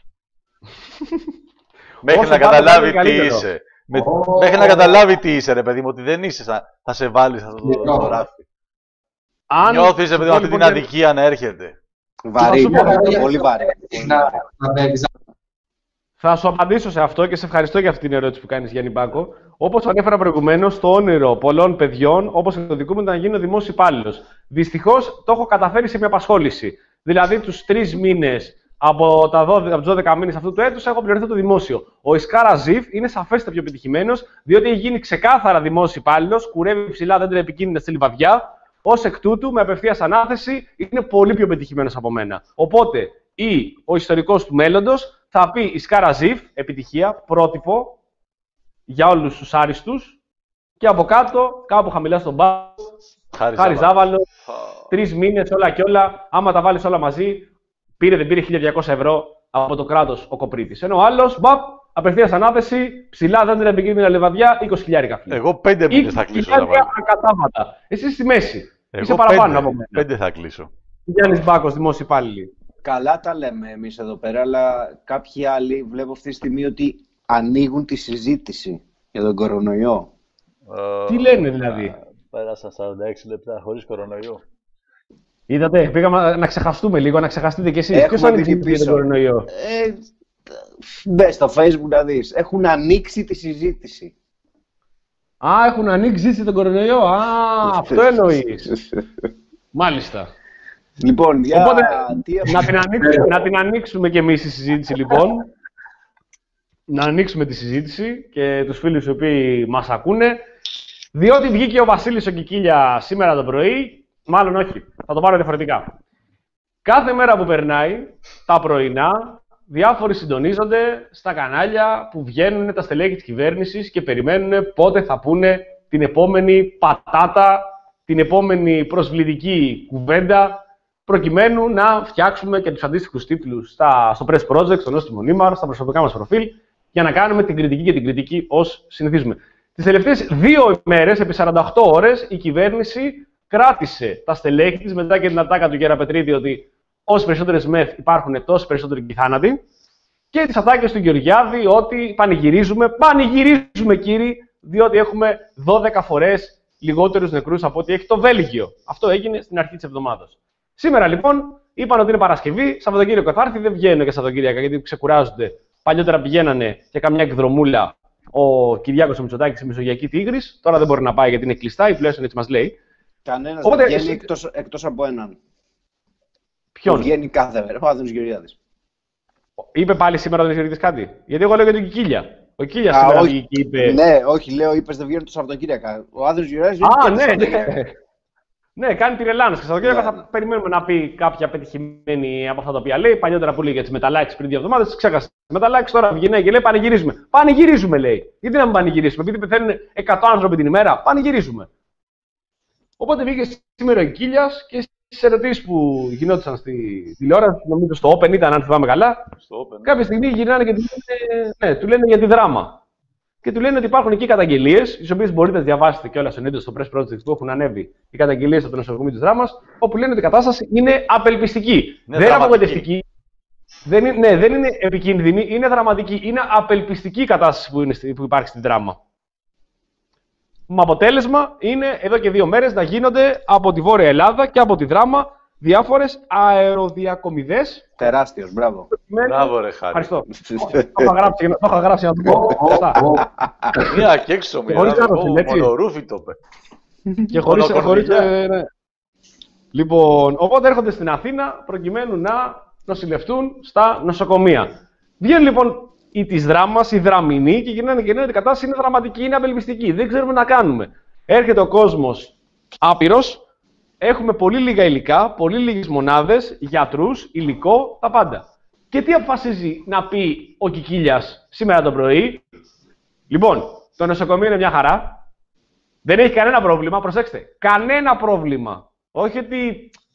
Μέχρι να καταλάβει τι είσαι. Με, oh. Μέχρι να καταλάβει τι είσαι, ρε παιδί μου, ότι δεν είσαι, θα σε βάλει αυτό το, το ράφι. Αν νιώθεις, ρε παιδί μου, αυτή την αδικία να έρχεται. Βαρύ, πολύ βαρύ. Θα σου απαντήσω σε αυτό και σε ευχαριστώ για αυτή την ερώτηση που κάνεις, Γιάννη Μπάκο. Όπως ανέφερα προηγουμένως, το όνειρο πολλών παιδιών, όπως και το δικό μου, ήταν να γίνω δημόσιο υπάλληλος. Δυστυχώς το έχω καταφέρει σε μια απασχόληση. Δηλαδή, τους τρεις μήνες από, τα δώδεκα, από τους δώδεκα μήνες αυτού του έτους έχω πληρωθεί το δημόσιο. Ο Ισκάρα Ζιφ είναι σαφέστατα πιο επιτυχημένος, διότι έχει γίνει ξεκάθαρα δημόσιο υπάλληλος, κουρεύει ψηλά δέντρα επικίνδυνα στη λιβαδιά. Ως εκ τούτου, με απευθείας ανάθεση, είναι πολύ πιο πετυχημένος από μένα. Οπότε, ή ο ιστορικός του μέλλοντος θα πει Ισκάρα Ζιφ, επιτυχία, πρότυπο για όλους τους άριστους, και από κάτω, κάπου χαμηλά στον πάγο, Χάρη Ζάβαλο, τρεις μήνες όλα και όλα, άμα τα βάλεις όλα μαζί, πήρε δεν πήρε χίλια διακόσια ευρώ από το κράτος ο Κοπρίτης. Ενώ ο άλλος, μπαπ, απευθείας ανάθεση, ψηλά δέντρα επικίνδυνα λιβαδιά, είκοσι χιλιάρικα. Εγώ πέντε μήνες θα κλείσω. Ακατάβατα. Εσύ στη μέση. Εγώ είσαι παραπάνω πέντε, από μένα. Πέντε θα κλείσω. Γιάννης Μπάκος, δημόσιοι υπάλληλοι. Καλά τα λέμε εμείς εδώ πέρα, αλλά κάποιοι άλλοι βλέπω αυτή τη στιγμή ότι ανοίγουν τη συζήτηση για τον κορονοϊό. Uh, Τι λένε δηλαδή? Πέρασα σαράντα έξι λεπτά χωρίς κορονοϊό. Είδατε, πήγαμε να ξεχαστούμε λίγο, να ξεχαστείτε κι εσείς. Ποιος ανοίγει για τον κορονοϊό? Ε, μπες στο Facebook να δεις. Έχουν ανοίξει τη συζήτηση. Α, έχουν ανοίξει τον κορονοϊό. Α, αυτό εννοείς. Μάλιστα. Λοιπόν, για... Οπότε, τι να, την ανοίξουμε, να την ανοίξουμε κι εμείς τη συζήτηση, λοιπόν. Να ανοίξουμε τη συζήτηση και τους φίλους οι οποίοι μας ακούνε. Διότι βγήκε ο Βασίλης ο Κικίλια σήμερα το πρωί, μάλλον όχι, θα το πάρω διαφορετικά. Κάθε μέρα που περνάει, τα πρωινά, διάφοροι συντονίζονται στα κανάλια που βγαίνουν τα στελέχη της κυβέρνησης και περιμένουν πότε θα πούνε την επόμενη πατάτα, την επόμενη προσβλητική κουβέντα, προκειμένου να φτιάξουμε και τους αντίστοιχους τίτλους στα, στο Press Project, στο Νόστιμο Νήμαρ, στα προσωπικά μας προφίλ, για να κάνουμε την κριτική και την κριτική ως συνηθίζουμε. Τις τελευταίες δύο ημέρες, επί σαράντα οκτώ ώρες, η κυβέρνηση κράτησε τα στελέχη της μετά και την ατάκα του Γέρα Πετρίδη ότι όσοι περισσότερες μεθ υπάρχουν, τόσοι περισσότεροι και θάνατοι, και τις ατάκες του Γεωργιάδη ότι πανηγυρίζουμε, πανηγυρίζουμε κύριοι, διότι έχουμε δώδεκα φορές λιγότερους νεκρούς από ό,τι έχει το Βέλγιο. Αυτό έγινε στην αρχή της εβδομάδας. Σήμερα λοιπόν είπαν ότι είναι Παρασκευή, Σαββατοκύριακο θα έρθει, δεν βγαίνουν και Σαββατοκύριακα γιατί ξεκουράζονται. Παλιότερα πηγαίνανε και καμιά εκδρομούλα ο Κυριάκος ο Μητσοτάκης σε Μεσογειακή Τίγρης. Τώρα δεν μπορεί να πάει γιατί είναι κλειστά, η πλέον έτσι μας λέει. Κανένας δεν βγαίνει εκτός, εκτός από έναν. Ποιον? Βγαίνει κάθε μέρα, ο Άδωνης Γεωργιάδης. Είπε πάλι σήμερα ο Άδωνης Γεωργιάδης κάτι? Γιατί εγώ λέω για τον Κικίλια. Ο Κικίλια σήμερα όχι, βγήκε και είπε. Ναι, όχι, λέω, είπες δεν βγαίνουν το Σαββατοκύριακα. Ο Άδωνης Γεωργιάδης. Α, ναι, ναι. Ναι, κάνει τη ρελάνος και Σαββατοκύριακα yeah. θα περιμένουμε να πει κάποια πετυχημένη από αυτά τα οποία λέει. Παλιότερα που λέει για τις μεταλλάξεις πριν δύο εβδομάδες, ξέχασε. Μεταλλάξεις τώρα βγαίνει και λέει πανηγυρίζουμε. Πανηγυρίζουμε λέει. Γιατί να μην πανηγυρίσουμε, επειδή πεθαίνουν εκατό άνθρωποι την ημέρα, πανηγυρίζουμε. Οπότε βγήκε σήμερα ο Κικίλιας και στις ερωτήσεις που γινόντουσαν στη τηλεόραση, νομίζω στο Open ήταν, αν θυμάμαι καλά, στο Open. Κάποια στιγμή γυρνάνε και του λένε, ναι, του λένε για τη δράμα. Και του λένε ότι υπάρχουν εκεί καταγγελίες, τις οποίες μπορείτε να διαβάσετε και όλα στο στο Press Project που έχουν ανέβει οι καταγγελίες από το νοσοκομείο της Δράμας, όπου λένε ότι η κατάσταση είναι απελπιστική. Ναι, δεν είναι απογοητευτική. Δεν είναι, ναι, δεν είναι επικίνδυνη, είναι δραματική. Είναι απελπιστική η κατάσταση που, είναι, που υπάρχει στην Δράμα. Με αποτέλεσμα είναι εδώ και δύο μέρες να γίνονται από τη Βόρεια Ελλάδα και από τη Δράμα διάφορες αεροδιακομιδές. Τεράστιος, μπράβο. Μπράβο, ρε Χάρη. Ευχαριστώ. Το είχα γράψει να το πω. Μία και έξω, μονορούφι το είπε. Και χωρίς... Λοιπόν, οπότε έρχονται στην Αθήνα προκειμένου να νοσηλευτούν στα νοσοκομεία. Βγαίνουν λοιπόν οι της Δράμας, οι Δραμηνοί και γυρνάνε και λένε ότι η κατάσταση είναι δραματική, είναι απελπιστική. Δεν ξέρουμε να κάνουμε. Έρχεται ο κόσμος άπειρος. Έχουμε πολύ λίγα υλικά, πολύ λίγες μονάδες, γιατρούς, υλικό, τα πάντα. Και τι αποφασίζει να πει ο Κικίλιας σήμερα το πρωί? Λοιπόν, το νοσοκομείο είναι μια χαρά. Δεν έχει κανένα πρόβλημα, προσέξτε. Κανένα πρόβλημα. Όχι ότι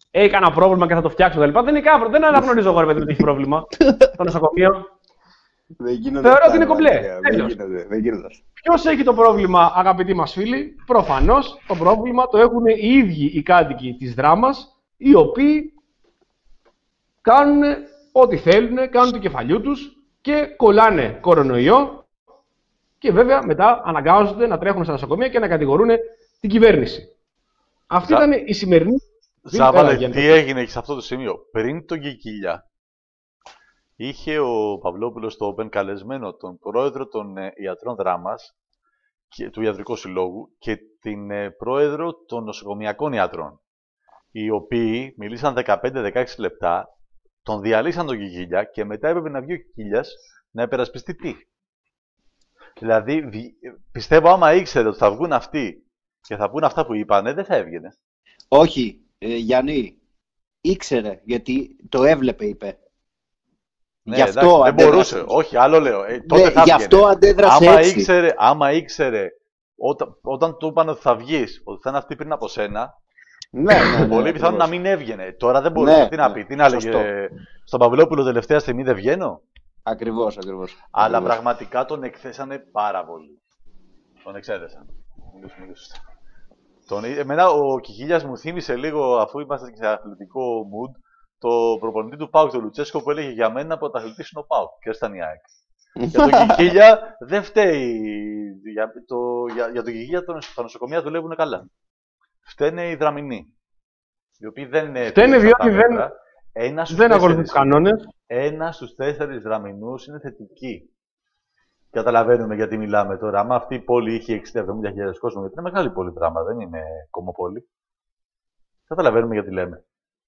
έχει κανένα πρόβλημα και θα το φτιάξω κτλ. Δεν είναι κάπου, δεν αναγνωρίζω εγώ ρε παιδί ότι έχει πρόβλημα το νοσοκομείο. Δεν γίνονται. Θεωρώ ότι είναι κομπλέ. Δεν γίνονται. Ποιος έχει το πρόβλημα, αγαπητοί μας φίλοι? Προφανώς το πρόβλημα το έχουν οι ίδιοι οι κάτοικοι της Δράμας, οι οποίοι κάνουν ό,τι θέλουν, κάνουν το κεφαλιού τους και κολλάνε κορονοϊό και βέβαια μετά αναγκάζονται να τρέχουν στα νοσοκομεία και να κατηγορούν την κυβέρνηση. Αυτή Ζα... ήταν η σημερινή. Ζάβαλε, τι έγινε και σε αυτό το σημείο? Πριν τον Κικίλια, είχε ο Παυλόπουλος στο Open καλεσμένο τον πρόεδρο των ε, ιατρών Δράμας και, του Ιατρικού Συλλόγου και την ε, πρόεδρο των νοσοκομιακών ιατρών, οι οποίοι μιλήσαν δεκαπέντε με δεκαέξι λεπτά, τον διαλύσαν τον Κικίλια και μετά έπρεπε να βγει ο Κικίλιας να υπερασπιστεί τι. Δηλαδή, πιστεύω άμα ήξερε ότι θα βγουν αυτοί και θα πούν αυτά που είπανε, δεν θα έβγαινε. Όχι, ε, Γιάννη, ήξερε, γιατί το έβλεπε, είπε. Ναι, γι' αυτό εντάξει, δεν μπορούσε. Όχι, άλλο λέω. Ε, τότε ναι, θα γι' αυτό αντέδρασε άμα έτσι. Ήξερε, άμα ήξερε, όταν, όταν του είπαν ότι θα βγεις, ότι θα είναι αυτή πριν από σένα, ναι, ναι, ναι, πολύ πιθανό να μην έβγαινε. Τώρα δεν μπορούσε. Ναι, τι να πει, τι να λέγε στον Παυλόπουλο τελευταία στιγμή δεν βγαίνω. Ακριβώς, ακριβώς. Αλλά ακριβώς. πραγματικά τον εκθέσανε πάρα πολύ. Τον εξέδεσαν. Μιλήσουμε λίγο σωστά. Τον, εμένα ο Κικίλιας μου θύμισε λίγο, αφού είμαστε και σε αθλητικό mood, το προπονητή του ΠΑΟΚ, τον Λουτσέσκο, που έλεγε για μένα πρωταθλητής είναι ο ΠΑΟΚ και ήταν η ΑΕΚ. Για τον Κικίλια δεν φταίει. Για, το, για, για τον Κικίλια τα νοσοκομεία δουλεύουν καλά. Φταίνε οι Δραμηνοί. Οι οποίοι δεν είναι. Φταίνε διότι δεν, δεν ακολουθούν τους κανόνες. Ένα στους τέσσερις Δραμηνούς είναι θετική. Καταλαβαίνουμε γιατί μιλάμε τώρα. Αν αυτή η πόλη είχε εξήντα με εβδομήντα χιλιάδες κόσμο, γιατί είναι μεγάλη πόλη Δράμα, δεν είναι κομμοπόλη. Καταλαβαίνουμε γιατί λέμε.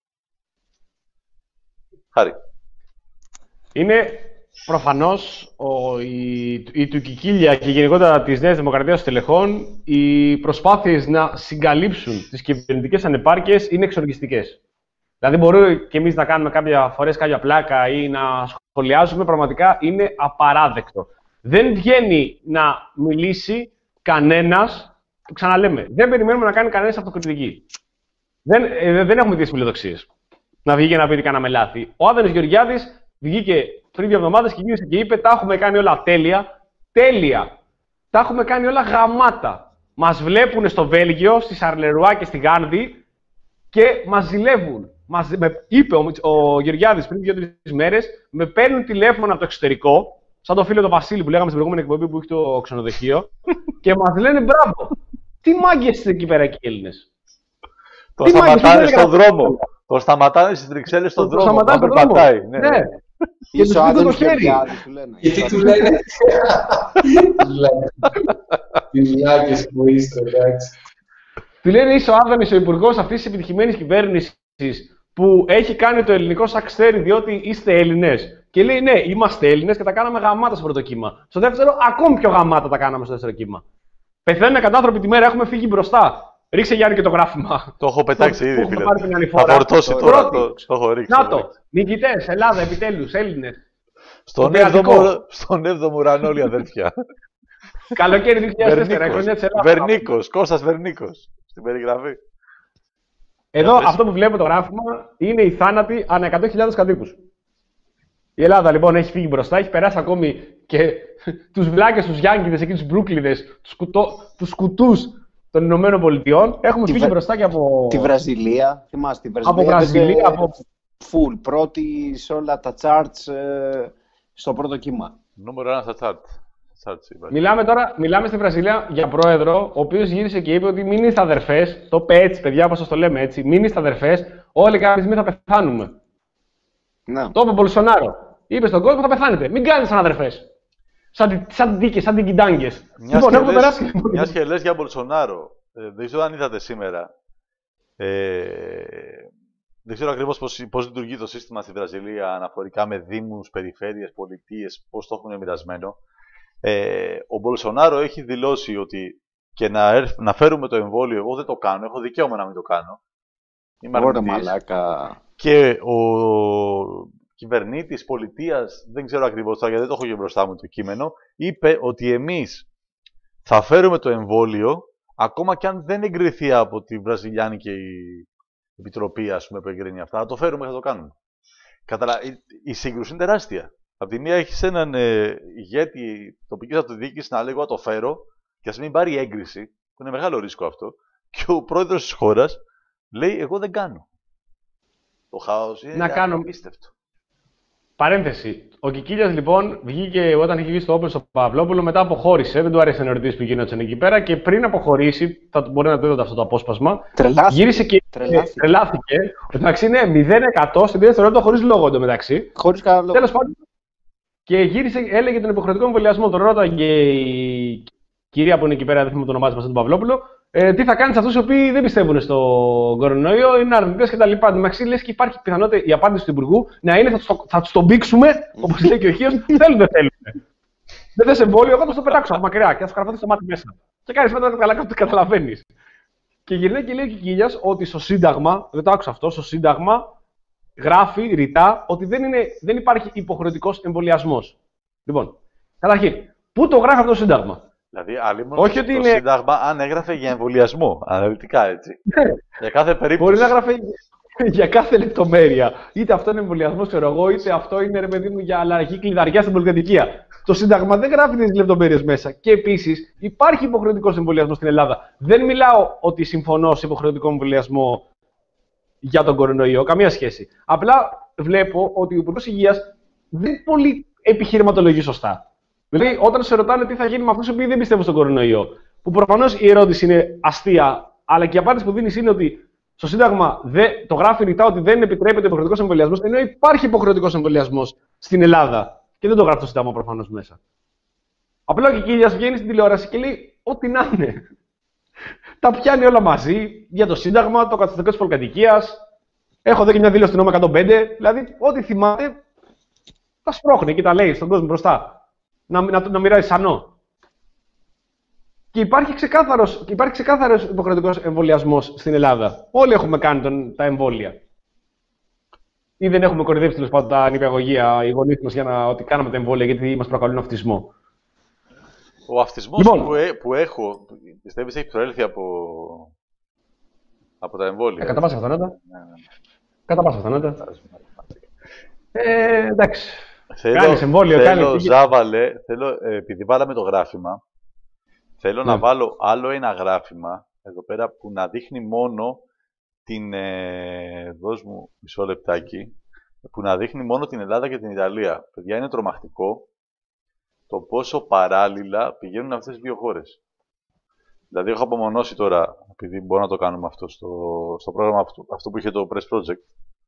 Χάρη. Είναι προφανώς ο, η, η του Κικίλια και γενικότερα της Νέας Δημοκρατίας των Τελεχών, οι προσπάθειες να συγκαλύψουν τις κυβερνητικές ανεπάρκειες είναι εξοργιστικές. Δηλαδή, μπορούμε και εμείς να κάνουμε κάποια φορές κάποια πλάκα ή να σχολιάζουμε, πραγματικά είναι απαράδεκτο. Δεν βγαίνει να μιλήσει κανένας, ξαναλέμε, δεν περιμένουμε να κάνει κανένας αυτοκριτική. Δεν, ε, δεν έχουμε τις φιλοδοξίες να βγει και να πει ότι κάναμε λάθη. Ο Άδωνης Γεωργιάδης βγήκε πριν δύο εβδομάδες και γύρισε και είπε: τα έχουμε κάνει όλα τέλεια. Τέλεια. Τα έχουμε κάνει όλα γαμάτα. Μας βλέπουν στο Βέλγιο, στη Σαρλερουά και στη Γάνδη και μας ζηλεύουν. Μας, με, είπε ο, ο Γεωργιάδης πριν δύο-τρεις μέρες, με παίρνουν τηλέφωνο από το εξωτερικό, σαν το φίλο του Βασίλη που λέγαμε στην προηγούμενη εκπομπή που έχει το ξενοδοχείο, και μας λένε μπράβο. Τι μάγκες είστε εκεί πέρα, οι Έλληνες. Το σταματάνε στον δρόμο. Το σταματάνε στις Βρυξέλλες στον δρόμο. Το σταματάνε στον δρόμο. Ναι. Ναι. Και τους πείτε το χέρι. Γιατί του λένε. Τι βλάκες που είστε, εντάξει. Του λένε είσαι ο Άδωνης, ο υπουργός αυτής της επιτυχημένης κυβέρνησης που έχει κάνει το ελληνικό σαξτέρι διότι είστε Έλληνες. Και λέει ναι, είμαστε Έλληνες και τα κάναμε γαμάτα στο πρώτο κύμα. Στο δεύτερο, ακόμη πιο γαμάτα τα κάναμε στο δεύτερο κύμα. Πεθαίνουν εκατάνθρωποι τη μέρα, έχουμε φύγει μπροστά. Ρίξε Γιάννη και το γράφημα. Το έχω πετάξει ήδη, φίλε. Θα φορτώσει τώρα, το, το έχω ρίξει. Να το, νικητές, Ελλάδα, επιτέλους, Έλληνες. Στον έβδομο, στον έβδομο ουρανό, όλοι αδέρφια. Καλοκαίρι δύο χιλιάδες τέσσερα, χρονιά της Ελλάδας. Βερνίκος, Κώστας Βερνίκος, στην περιγραφή. Εδώ αυτό που βλέπω το γράφημα είναι οι θάνατοι ανά εκατό χιλιάδες κατοίκους. Η Ελλάδα λοιπόν έχει φύγει μπροστά, έχει περάσει ακόμη και τους βλάκες, τους Γιάνκιδες, εκεί τους Μπρούκλιδες, τους, κουτό, τους κουτούς των Ηνωμένων Πολιτειών. Έχουμε τη φύγει βρα... μπροστά και από... Τη Βραζιλία, θυμάστε, τη Βραζιλία. Από Βραζιλία, από... Full, πρώτη σε όλα τα charts ε, στο πρώτο κύμα. Νούμερο ένα στα charts. Μιλάμε τώρα, μιλάμε στη Βραζιλία για πρόεδρο, ο οποίος γύρισε και είπε ότι μην είστε αδερφές. Το είπε έτσι, παιδιά, όπως σας το λέμε έτσι. Μην είστε αδερφές, όλοι κάποια στιγμή θα πεθάνουμε. Να. Το είπε ο Μπολσονάρο. Είπε στον κόσμο θα πεθάνετε. Μην κάνετε σαν αδερφές. Σαν, σαν δίκες, σαν τικιντάγκες. Λοιπόν, έχουμε περάσει. Μιας και λες για Μπολσονάρο, ε, δεν ξέρω αν είδατε σήμερα. Ε, δεν ξέρω ακριβώς πώς, πώς λειτουργεί το σύστημα στη Βραζιλία αναφορικά με δήμους, περιφέρειες, πολιτείες, πώς το έχουν μοιρασμένο. Ε, ο Μπολσονάρο έχει δηλώσει ότι και να, έρθ, να φέρουμε το εμβόλιο, εγώ δεν το κάνω, έχω δικαίωμα να μην το κάνω. Ωραία μαλάκα. Και ο κυβερνήτης πολιτείας, δεν ξέρω ακριβώς τώρα γιατί δεν το έχω και μπροστά μου το κείμενο, είπε ότι εμείς θα φέρουμε το εμβόλιο ακόμα και αν δεν εγκριθεί από τη Βραζιλιάνικη επιτροπή, ας πούμε, που εγκρίνει αυτά, να το φέρουμε και θα το κάνουμε. Καταλα... Η, η σύγκρουση είναι τεράστια. Απ' τη μία έχει έναν ε, ηγέτη τοπική αυτοδιοίκηση να λέει: εγώ το φέρω, και α μην πάρει έγκριση, που είναι μεγάλο ρίσκο αυτό, και ο πρόεδρος της χώρας λέει: εγώ δεν κάνω. Το χάος είναι κάνω... απίστευτο. Παρένθεση. Ο Κικίλιας λοιπόν βγήκε όταν είχε βγει στο Open στο Παυλόπουλο, μετά αποχώρησε. Δεν του άρεσαν οι ερωτήσεις που γίνονταν εκεί πέρα και πριν αποχωρήσει, θα μπορεί να το είδατε αυτό το απόσπασμα. Τρελάθηκε. Γύρισε και Τρελάθηκε. τρελάθηκε. Εντάξει, είναι μηδέν τοις εκατό στην δευτερόλεπτα χωρίς λόγο εντωμεταξύ. Χωρίς κανένα λόγο. Τέλος πάντων. Και γύρισε, έλεγε τον υποχρεωτικό εμβολιασμό. Τον ρώταγε η κυρία που είναι εκεί πέρα, δεν θυμάμαι το όνομά της, τον Παυλόπουλο. Ε, τι θα κάνει σε αυτούς οι οποίοι δεν πιστεύουν στον κορονοϊό, είναι αρνητές κτλ. Μεταξύ λες και υπάρχει πιθανότητα η απάντηση του Υπουργού να είναι θα τους το, θα τους τον πήξουμε, όπως λέει και ο Χίος, θέλουν δεν θέλουν. Δεν θες εμβόλιο, εγώ θα το πετάξω από μακριά και θα σου καρφωθεί στο μάτι μέσα. Και κάνεις μετά καλά κάτω, το καταλαβαίνεις. Και γυρνάει και λέει ο Κικίλιας ότι στο Σύνταγμα, δεν το άκουσα αυτό, στο Σύνταγμα γράφει ρητά ότι δεν, είναι, δεν υπάρχει υποχρεωτικός εμβολιασμός. Λοιπόν, καταρχήν, πού το γράφει αυτό το Σύνταγμα? Δηλαδή, αλλήμον Όχι το ότι είναι... Σύνταγμα αν έγραφε για εμβολιασμό, αναλυτικά έτσι. Για κάθε περίπτωση. Μπορεί να γράφει για κάθε λεπτομέρεια. Είτε αυτό είναι εμβολιασμό, ξέρω εγώ, είτε αυτό είναι ρε παιδί μου για αλλαγή κλειδαριά στην πολυκατοικία. Το Σύνταγμα δεν γράφει τις λεπτομέρειες μέσα. Και επίσης υπάρχει υποχρεωτικός εμβολιασμός στην Ελλάδα. Δεν μιλάω ότι συμφωνώ σε υποχρεωτικό εμβολιασμό για τον κορονοϊό, καμία σχέση. Απλά βλέπω ότι ο Υπουργός Υγείας δεν πολύ επιχειρηματολογεί σωστά. Δηλαδή, όταν σε ρωτάνε τι θα γίνει με αυτούς οι οποίοι δεν πιστεύουν στον κορονοϊό, που προφανώς η ερώτηση είναι αστεία, αλλά και η απάντηση που δίνεις είναι ότι στο Σύνταγμα δε, το γράφει ρητά ότι δεν επιτρέπεται υποχρεωτικός εμβολιασμός, ενώ υπάρχει υποχρεωτικός εμβολιασμός στην Ελλάδα και δεν το γράφει το Σύνταγμα προφανώς μέσα. Απλά ο Κικίλιας βγαίνει στην τηλεόραση και λέει ό,τι να είναι. Τα πιάνει όλα μαζί για το Σύνταγμα, το καταστατικό της πολυκατοικίας. Έχω εδώ και μια δήλωση του νόμου εκατόν πέντε. Δηλαδή, ό,τι θυμάται, τα σπρώχνει και τα λέει στον κόσμο μπροστά. Να, να, να μοιράζει σανό. Και υπάρχει ξεκάθαρος, υπάρχει ξεκάθαρος υποχρεωτικός εμβολιασμός στην Ελλάδα. Όλοι έχουμε κάνει τον, τα εμβόλια. Ή δεν έχουμε κορυδέψει τέλος πάντων τα νηπιαγωγεία, οι γονείς μας για να ότι κάναμε τα εμβόλια γιατί μας προκαλούν αυτισμό. Ο αυτισμός Λοιπόν, που, ε, που έχω, πιστεύεις έχει προέλθει από, από τα εμβόλια? Ε, κατά πάσα πιθανότητα. Ναι, ναι. Κατά πάσα πιθανότητα. Ε, εντάξει. Θέλω, Κάνεις εμβόλιο, θέλω, κάνεις... Ζάβαλε, θέλω, ε, επειδή βάλαμε το γράφημα, θέλω Ναι. να βάλω άλλο ένα γράφημα, εδώ πέρα, που να δείχνει μόνο την, ε, δώσ' μου μισό λεπτάκι, που να δείχνει μόνο την Ελλάδα και την Ιταλία. Παιδιά, είναι τρομακτικό το πόσο παράλληλα πηγαίνουν αυτές τις δύο χώρες. Δηλαδή, έχω απομονώσει τώρα, επειδή μπορώ να το κάνουμε αυτό στο, στο πρόγραμμα αυτό, αυτό που είχε το Press Project.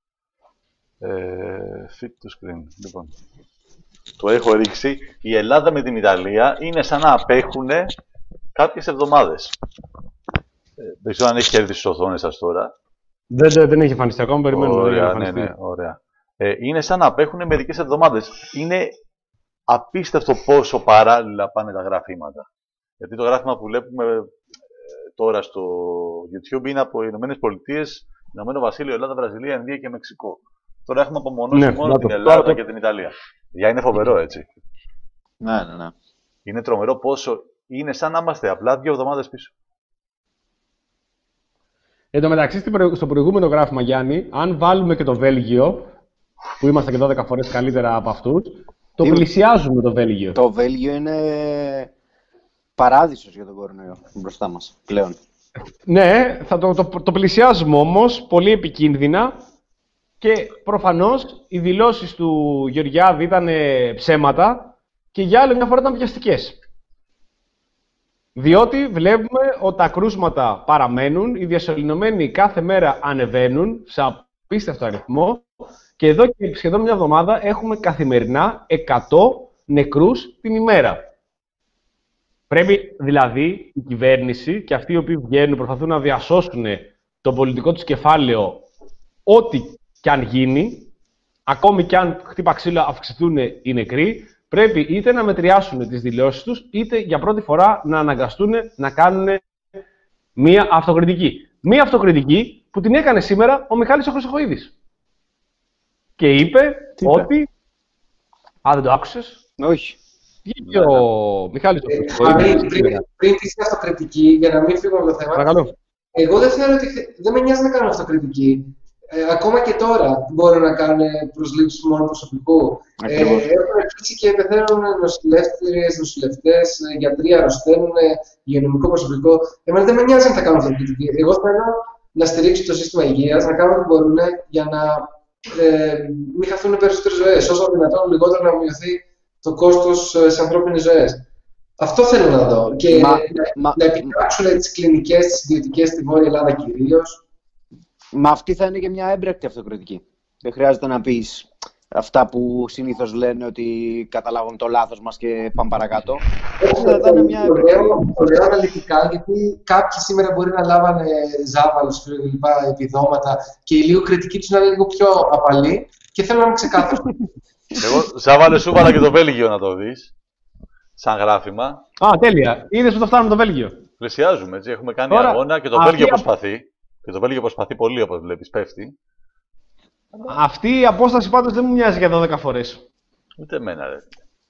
Ε, fit to screen, λοιπόν. Το έχω ρίξει. Η Ελλάδα με την Ιταλία είναι σαν να απέχουν κάποιες εβδομάδες. Ε, δεν ξέρω αν έχει κερδίσει τις οθόνες σας τώρα. Δεν, δεν, δεν έχει εμφανιστεί ακόμα, περιμένουμε. Ωραία, ναι, ναι, ωραία. Ε, είναι σαν να απέχουν μερικές εβδομάδες. Είναι απίστευτο πόσο παράλληλα πάνε τα γραφήματα. Γιατί το γράφημα που βλέπουμε ε, τώρα στο YouTube είναι από Ηνωμένες Πολιτείες, Ηνωμένο Βασίλειο, Ελλάδα, Βραζιλία, Ινδία και Μεξικό. Τώρα έχουμε απομονώσει Ναι, μόνο το, την το, Ελλάδα το... και την Ιταλία. Για είναι φοβερό, έτσι. Ναι, ναι, ναι. Είναι τρομερό πόσο είναι σαν να είμαστε απλά δύο εβδομάδες πίσω. Εν τω μεταξύ, στο προηγούμενο γράφημα, Γιάννη, αν βάλουμε και το Βέλγιο, που είμαστε και δώδεκα φορές καλύτερα από αυτούς, το Τι... πλησιάζουμε το Βέλγιο. Το Βέλγιο είναι παράδεισος για τον κορονοϊό μπροστά μας πλέον. Ναι, θα το, το, το πλησιάζουμε όμως, πολύ επικίνδυνα και προφανώς οι δηλώσεις του Γεωργιάδη ήταν ψέματα και για άλλη μια φορά ήταν βιαστικές. Διότι βλέπουμε ότι τα κρούσματα παραμένουν, οι διασωληνωμένοι κάθε μέρα ανεβαίνουν σε απίστευτο αριθμό και εδώ και σχεδόν μια εβδομάδα έχουμε καθημερινά εκατό νεκρούς την ημέρα. Πρέπει δηλαδή η κυβέρνηση και αυτοί οι οποίοι βγαίνουν προσπαθούν να διασώσουν το πολιτικό τους κεφάλαιο ό,τι κι αν γίνει, ακόμη κι αν χτύπα ξύλα αυξηθούν οι νεκροί, πρέπει είτε να μετριάσουν τις δηλώσεις τους, είτε για πρώτη φορά να αναγκαστούν να κάνουν μία αυτοκριτική. Μία αυτοκριτική που την έκανε σήμερα ο Μιχάλης ο Χρυσοχοΐδης. Και είπε Τι είπε? ότι... Α, δεν το άκουσες? Όχι. Βγήκε ο Μιχάλης ο Ε, Χρυσοχοΐδης. πριν, πριν τη αυτοκριτική, για να μην φύγουμε από το θέμα, Παρακαλώ. Εγώ δεν θεωρώ ότι. Δεν με νοιάζει να κάνω αυτοκριτική. Ε, ακόμα και τώρα μπορούν να κάνουν προσλήψεις μόνο προσωπικού. Ε, έχουν αρχίσει και πεθαίνουν νοσηλεύτριες, νοσηλευτές, γιατροί αρρωσταίνουν, υγειονομικό προσωπικό. Εμένα δεν με νοιάζει να θα κάνω αυτοκριτική. Εγώ θέλω να στηρίξω το σύστημα υγείας, να κάνουν ό,τι μπορούν για να ε, μην χαθούν περισσότερες ζωές. Όσο δυνατόν λιγότερο να μειωθεί το κόστος σε ανθρώπινες ζωές. Αυτό θέλω να δω. Και μα, να, μα, να επιτρέψουν τις κλινικές, τις ιδιωτικές στη Βόρεια Ελλάδα κυρίως. Μα αυτή θα είναι και μια έμπρακτη αυτοκριτική. Δεν χρειάζεται να πεις αυτά που συνήθως λένε ότι καταλάβουν το λάθος μας και πάμε παρακάτω. Θα είναι μια έμπρακτη. Το λέω αναλυτικά, γιατί κάποιοι σήμερα μπορεί να λάβανε ζάβαλους και λοιπά επιδόματα και η λίγο κριτική τους να είναι λίγο πιο απαλή και θέλω να είμαι ξεκάθαρο. Εγώ ζάβαλε σου βάλα και το Βέλγιο να το δεις. Σαν γράφημα. Α, τέλεια. Είδες που το φτάνουμε το Βέλγιο. Πλησιάζουμε, έτσι. Έχουμε κάνει Τώρα, αγώνα και το αυτή... Βέλγιο προσπαθεί. Και το Βέλγιο προσπαθεί πολύ, όπως βλέπεις, πέφτει. Αυτή η απόσταση πάντως δεν μου μοιάζει για δώδεκα φορές. Ούτε εμένα, ρε.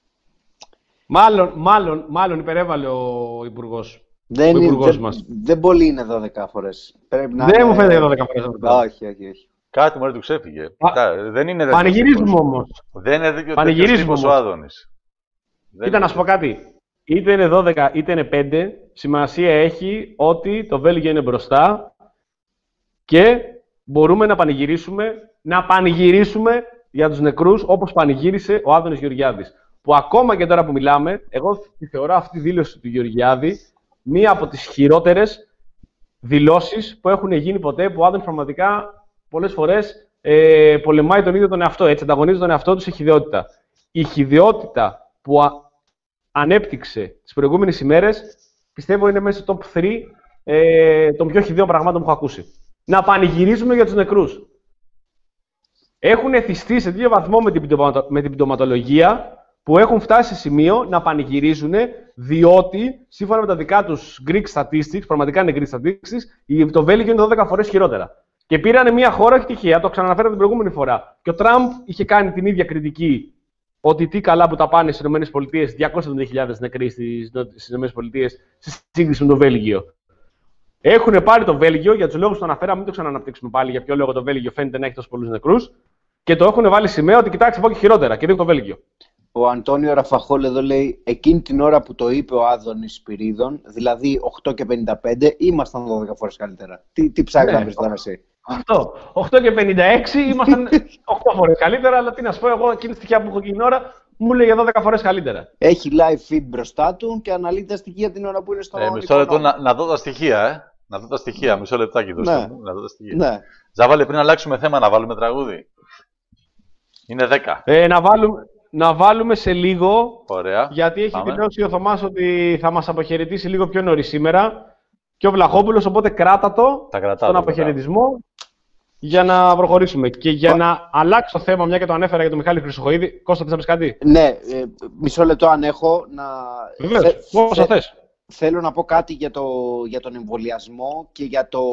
Μάλλον, μάλλον, μάλλον υπερέβαλε ο Υπουργός. Δεν, ο υπουργός είναι, μας. δεν, δεν πολύ είναι δώδεκα φορές. Πρέπει να δεν είναι... μου φαίνεται για δώδεκα φορές. Όχι, όχι, όχι. Κάτι μόλις του ξέφυγε. Α, δεν είναι πανηγυρίζουμε όμως. Δεν είναι τέτοιος τύπος ο Άδωνης. Κοίτα να σου πω κάτι. Είτε είναι δώδεκα είτε είναι πέντε, σημασία έχει ότι το Βέλγιο είναι μπροστά και μπορούμε να πανηγυρίσουμε, να πανηγυρίσουμε για τους νεκρούς όπως πανηγύρισε ο Άδωνης Γεωργιάδης. Που ακόμα και τώρα που μιλάμε, εγώ τη θεωρώ αυτή τη δήλωση του Γεωργιάδη μία από τις χειρότερες δηλώσεις που έχουν γίνει ποτέ, που ο Άδωνης πραγματικά πολλές φορές ε, πολεμάει τον ίδιο τον εαυτό, έτσι ανταγωνίζει τον εαυτό του σε χυδαιότητα. Η χυδαιότητα που α, ανέπτυξε τις προηγούμενες ημέρες, πιστεύω είναι μέσα στο top τρία ε, των πιο χυδαίων πραγμάτων που έχω ακούσει. Να πανηγυρίζουμε για τους νεκρούς. Έχουν εθιστεί σε τέτοιο βαθμό με την, πτωματο... με την πτωματολογία που έχουν φτάσει σε σημείο να πανηγυρίζουν, διότι σύμφωνα με τα δικά τους Greek statistics, πραγματικά είναι Greek statistics, το Βέλγιο είναι δώδεκα φορές χειρότερα. Και πήρανε μια χώρα, όχι τυχαία, το ξαναναφέρω την προηγούμενη φορά. Και ο Τραμπ είχε κάνει την ίδια κριτική, ότι τι καλά που τα πάνε στις ΗΠΑ, διακόσιες εβδομήντα χιλιάδες νεκροί στις ΗΠΑ, σε σύγκριση με το Βέλγιο. Έχουν πάρει το Βέλγιο, για τους λόγους που αναφέραμε, μην το ξαναναπτύξουμε πάλι, για ποιο λόγο το Βέλγιο φαίνεται να έχει τόσο πολλούς νεκρούς, και το έχουν βάλει σημαία ότι κοιτάξτε, πω και χειρότερα, και δείχνει το Βέλγιο. Ο Αντώνιο Ραφαχόλ εδώ λέει, εκείνη την ώρα που το είπε ο Άδωνης Σπυρίδων, δηλαδή οκτώ και πενήντα πέντε, ήμασταν δώδεκα φορές καλύτερα. Τι, τι ψάχνεις να πεις τώρα εσύ? Αυτό. οκτώ και πενήντα έξι ήμασταν οκτώ φορές καλύτερα, αλλά τι να σου πω, εγώ εκείνη τη στοιχεία που έχω εκείνη την ώρα μου λέει για δώδεκα φορές καλύτερα. Έχει live feed μπροστά του και αναλύει τα στοιχεία την ώρα που είναι στο. Ε, μισό λεπτό να, να δω τα στοιχεία, ε. Να δω τα στοιχεία, μισό λεπτάκι δώστε ναι. μου, να δω τα στοιχεία. Ναι. Ζάβαλε, πριν αλλάξουμε θέμα, να βάλουμε τραγούδι. Είναι δέκα. Ε, να, βάλουμε, να βάλουμε σε λίγο, ωραία. Γιατί έχει Πάμε. δηλώσει ο Θωμάς ότι θα μας αποχαιρετήσει λίγο πιο νωρίς σήμερα και ο Βλαχόπουλος, οπότε κράτα το στον αποχαιρετισμό για να προχωρήσουμε. Και για να αλλάξω το θέμα, μια και το ανέφερα για τον Μιχάλη Χρυσοχοΐδη. Κώστα, θες να πεις κάτι? Ναι, ε, μισό λεπτό αν έχω να... Βεβαίως, όσο θες. Θέλω να πω κάτι για, το, για τον εμβολιασμό και για το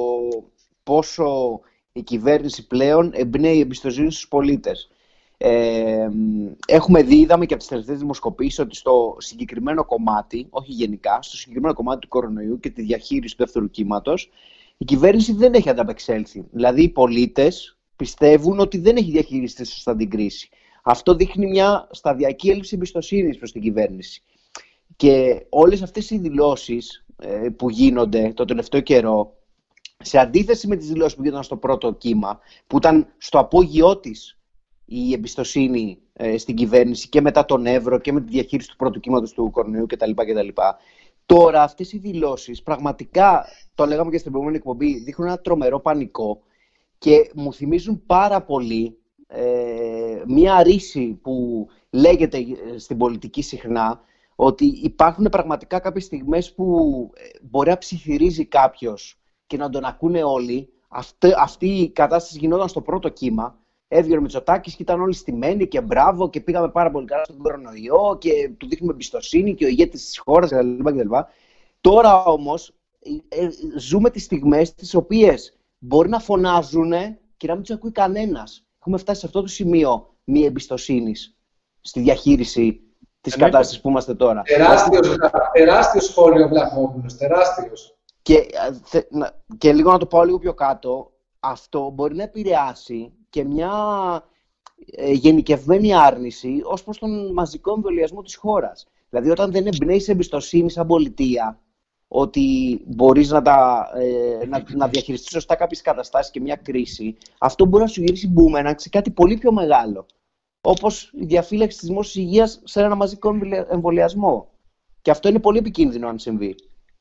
πόσο η κυβέρνηση πλέον εμπνέει εμπιστοσύνη στους πολίτες. Ε, έχουμε δει, είδαμε και από τις τελευταίες δημοσκοπήσεις ότι στο συγκεκριμένο κομμάτι, όχι γενικά, στο συγκεκριμένο κομμάτι του κορονοϊού και τη διαχείριση του δεύτερου κύματος, η κυβέρνηση δεν έχει ανταπεξέλθει. Δηλαδή οι πολίτες πιστεύουν ότι δεν έχει διαχειριστεί σωστά την κρίση. Αυτό δείχνει μια σταδιακή έλλειψη εμπιστοσύνης προς την κυβέρνηση. Και όλες αυτές οι δηλώσεις ε, που γίνονται το τελευταίο καιρό, σε αντίθεση με τις δηλώσεις που γίνονταν στο πρώτο κύμα, που ήταν στο απόγειό της η εμπιστοσύνη ε, στην κυβέρνηση και μετά τον Εύρο και με τη διαχείριση του πρώτου κύματος του κορονοϊού κτλ. κτλ. Τώρα αυτές οι δηλώσεις πραγματικά, το λέγαμε και στην προηγούμενη εκπομπή, δείχνουν ένα τρομερό πανικό και μου θυμίζουν πάρα πολύ ε, μία ρίση που λέγεται στην πολιτική συχνά, ότι υπάρχουν πραγματικά κάποιες στιγμές που μπορεί να ψιθυρίζει κάποιος και να τον ακούνε όλοι. Αυτή, αυτή η κατάσταση γινόταν στο πρώτο κύμα. Έβγαινε ο Μητσοτάκης και ήταν όλοι στημένοι και μπράβο και πήγαμε πάρα πολύ καλά στον κορονοϊό και του δείχνουμε εμπιστοσύνη και ο ηγέτης της χώρας κτλ. Τώρα όμως ε, ε, ζούμε τις στιγμές τις οποίες μπορεί να φωνάζουν και να μην τους ακούει κανένας. Έχουμε φτάσει σε αυτό το σημείο μη εμπιστοσύνης στη διαχείριση της κατάστασης που είμαστε τώρα. Τεράστιος, τεράστιο σχόλιο Βλαχόπουλος, τεράστιος. Και, και λίγο να το πάω λίγο πιο κάτω, αυτό μπορεί να επηρεάσει και μια ε, γενικευμένη άρνηση ως προς τον μαζικό εμβολιασμό της χώρας. Δηλαδή, όταν δεν εμπνέεις εμπιστοσύνη σαν πολιτεία, ότι μπορείς να, τα, ε, να, να διαχειριστείς σωστά κάποιες καταστάσεις και μια κρίση, αυτό μπορεί να σου γυρίσει μπούμενα σε κάτι πολύ πιο μεγάλο. Όπως η διαφύλαξη της δημόσιας υγείας σε ένα μαζικό εμβολιασμό. Και αυτό είναι πολύ επικίνδυνο αν συμβεί.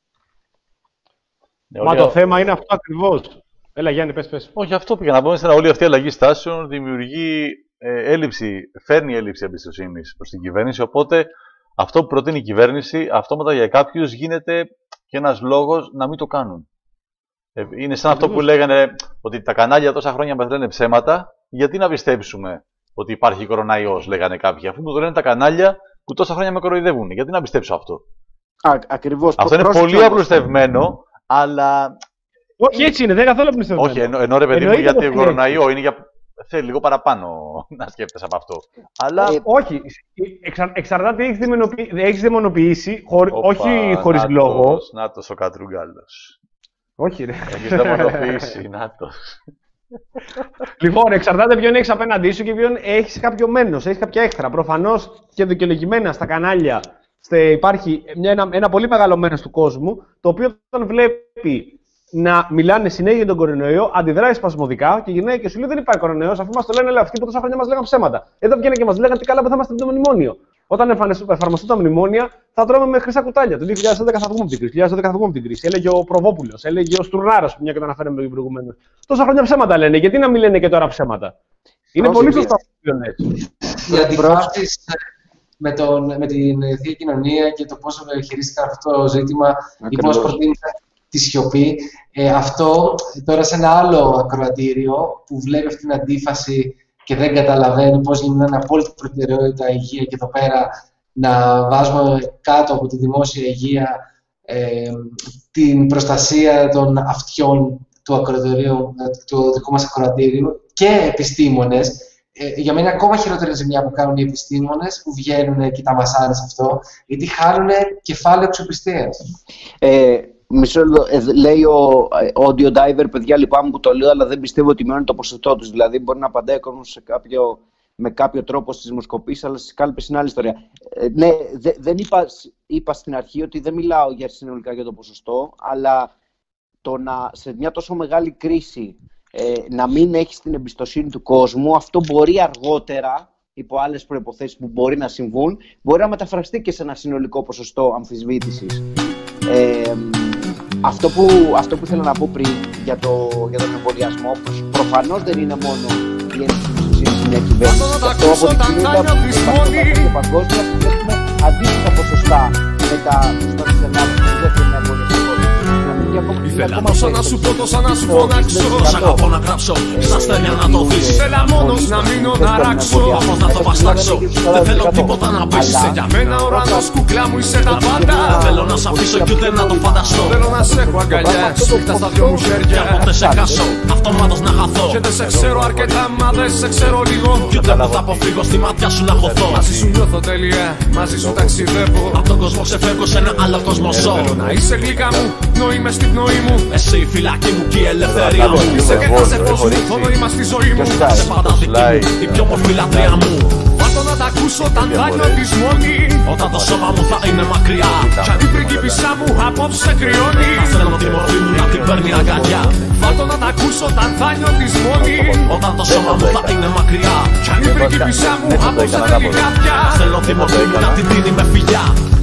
Μα το θέμα είναι αυτό ακριβώς. Έλα Γιάννη, πες, πες. Όχι, αυτό πήγα να πούμε. Στην όλη αυτή η αλλαγή στάσεων δημιουργεί ε, έλλειψη, φέρνει έλλειψη εμπιστοσύνης προς την κυβέρνηση. Οπότε αυτό που προτείνει η κυβέρνηση, αυτόματα για κάποιους γίνεται και ένας λόγος να μην το κάνουν. Ε, είναι σαν αυτό που λέγανε ότι τα κανάλια τόσα χρόνια μας λένε ψέματα, γιατί να πιστέψουμε ότι υπάρχει κοροναϊός, λέγανε κάποιοι. Αφού μου το λένε τα κανάλια που τόσα χρόνια με κοροϊδεύουν. Γιατί να πιστέψω αυτό. Α, ακριβώς. Αυτό είναι πολύ απλουστευμένο, αλλά. Όχι, έτσι είναι, δεν είναι καθόλου απλουστευμένο. Όχι, ενώ, ενώ ρε παιδί μου, γιατί ο κοροναϊό είναι για. Θέλει λίγο παραπάνω να σκέφτεσαι από αυτό. Αλλά... Ε, όχι, εξα, εξαρτάται, έχεις, δαιμονοποιη... έχεις δαιμονοποιήσει, χωρι... Οπα, όχι χωρίς νάτος, λόγο. Νάτος ο Κατρούγκαλος. Όχι ρε. Έχεις δαιμονοποιήσει, νάτος. Λοιπόν, εξαρτάται ποιον έχεις απέναντί σου και ποιον έχεις κάποιο μένος, έχεις κάποια έξτρα. Προφανώς και δικαιολογημένα στα κανάλια στε, υπάρχει μια, ένα, ένα πολύ μεγάλο μέρος του κόσμου, το οποίο όταν βλέπει να μιλάνε συνέχεια για τον κορονοϊό, αντιδράει σπασμωδικά και γυρνάει και σου λέει: δεν υπάρχει κορονοϊός, αφού μας το λένε αυτοί που τόσα χρόνια μας λέγανε ψέματα. Εδώ βγαίνουν και μας λέγανε τι καλά που θα είμαστε με το μνημόνιο. Όταν εφαρμοστούν τα μνημόνια, θα τρώμε με χρυσά κουτάλια. Το δύο χιλιάδες έντεκα θα βγούμε από την κρίση. Το δύο χιλιάδες δώδεκα θα βγούμε από την κρίση. Έλεγε ο Προβόπουλος, έλεγε ο Στουρνάρος, που μια και το αναφέραμε προηγουμένως. Τόσα χρόνια ψέματα λένε, γιατί να μην λένε και τώρα ψέματα. Είναι πολύ σωστό αυτό που λένε. Οι αντιφάσεις με, με την Θεία Κοινωνία και το πώς χειρίστηκαν αυτό το ζήτημα, ή πώς προτείνησαν τη σιωπή. Ε, αυτό τώρα σε ένα άλλο ακροατήριο που βλέπει αυτή την αντίφαση και δεν καταλαβαίνει πώς γίνεται απόλυτη προτεραιότητα η υγεία και εδώ πέρα να βάζουμε κάτω από τη δημόσια υγεία ε, την προστασία των αυτιών του ακροατηρίου, του δικού μας ακροατήριου και επιστήμονες. Ε, για μένα ακόμα χειρότερη ζημιά που κάνουν οι επιστήμονες που βγαίνουν και τα μασάνε σε αυτό, γιατί χάνουν κεφάλαιο αξιοπιστίας. Ε, Μισό ε, λέει ο audio diver, παιδιά, λυπάμαι που το λέω, αλλά δεν πιστεύω ότι μειώνει το ποσοστό τους. Δηλαδή, μπορεί να απαντάει ο κόσμος σε κάποιο, με κάποιο τρόπο στις δημοσκοπήσεις, αλλά στις κάλπες είναι άλλη ιστορία. Ε, ναι, δε, δεν είπα, είπα στην αρχή ότι δεν μιλάω για συνολικά για το ποσοστό, αλλά το να σε μια τόσο μεγάλη κρίση ε, να μην έχεις την εμπιστοσύνη του κόσμου, αυτό μπορεί αργότερα, υπό άλλες προϋποθέσεις που μπορεί να συμβούν, μπορεί να μεταφραστεί και σε ένα συνολικό ποσοστό αμφισβήτησης. Ε, αυτό, που, αυτό που ήθελα να πω πριν για, το, για τον εμβολιασμό, προφανώς δεν είναι μόνο η έλλειψη εμπιστοσύνης σε μια κυβέρνηση. Και αυτό αποδεικνύεται και παγκόσμια που έχουμε αντίστοιχα ποσοστά με τα ποσοστά της Ελλάδας που δεν θέλουν να εμβολιαστούν. Ήθελα τόσο να σου πω, τόσα να σου φωνάξω. Σ' αγαπώ να γράψω, στα στέλνια να το δεις. Ήθελα μόνος να μείνω να ράξω, όμως να το βαστάξω. Δεν θέλω τίποτα να πεις, είσαι για μένα ουρανός, κουκλά μου είσαι τα πάντα. Δεν θέλω να σ' αφήσω κι ούτε να το φανταστώ. Θέλω να σε έχω αγκαλιά, σφίχτα στα δυο μου χέρια. Και ποτέ σε χάσω, αυτομάτως να χαθώ. Και δεν σε ξέρω αρκετά, μα δεν σε ξέρω λίγο. Κι ούτε που θα αποφύγω στη ματιά σου να χωθώ. Μαζί σου νιώθω τέλεια, μαζί σου ταξιδεύω. Απ' τον κόσμο ξεφεύγω σε ένα άλλο κόσμο ζω. Θέλω να είσαι γλυκά μου, πνοή μες στην πνοή μου. Εσύ η φυλακή μου και η ελευθερία μου. Είσαι και θα σε φως μου, το νόημα στη ζωή μου. Σε πάντα δική μου, η πιο μορφή λατρεία μου. Βάρτο να τ' ακούσω όταν θα νιώθεις μόνη. Όταν το σώμα μου θα είναι μακριά. Κι αν η πριγκίπισσά μου απόψε κρυώνει. Θα θέλω τη μορφή μου να την παίρνει αγκαλιά. Βάρτο να τ' ακούσω όταν θα νιώθεις μόνη. Όταν το σώμα μου θα είναι μακριά. Κι αν η πριγκίπισσά μου απόψε κρυώνει. Θα θέλω τη μορφή μου να την δίνει με φιλιά.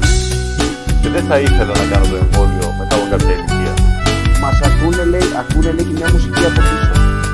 Και δεν θα ήθελα να κάνω το εμβόλιο μετά από κάποια ηλικία. Μας ακούνε, λέει, ακούνε λέει, και μια μουσική από πίσω.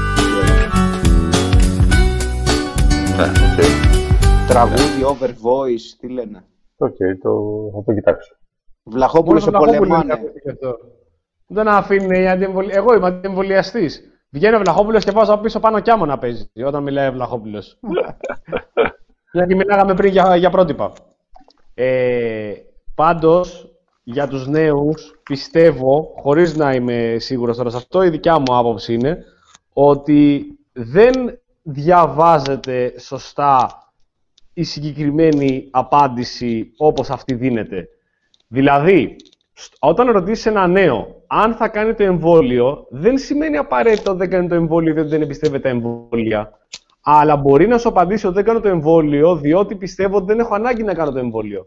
Ναι, οκ. Okay. Τραγούδι, over voice, τι λένε. Οκ, okay, το... θα το κοιτάξω. Βλαχόπουλο σε πολεμάνε. Δεν αφήνει οι αντιεμβολιαστές. Εγώ είμαι αντιεμβολιαστής. Βγαίνει ο Βλαχόπουλος και βάζω πίσω πάνω κι άμμο να παίζει όταν μιλάει ο Βλαχόπουλος. Μια και μιλάγαμε πριν για, για πρότυπα. Ε, πάντως, για τους νέους, πιστεύω, χωρίς να είμαι σίγουρος τώρα σε αυτό, η δικιά μου άποψη είναι ότι δεν διαβάζεται σωστά η συγκεκριμένη απάντηση όπως αυτή δίνεται. Δηλαδή, όταν ρωτήσεις ένα νέο αν θα κάνει το εμβόλιο, δεν σημαίνει απαραίτητο ότι δεν κάνει το εμβόλιο διότι δεν εμπιστεύεται τα εμβόλια. Αλλά μπορεί να σου απαντήσει ότι δεν κάνω το εμβόλιο διότι πιστεύω ότι δεν έχω ανάγκη να κάνω το εμβόλιο.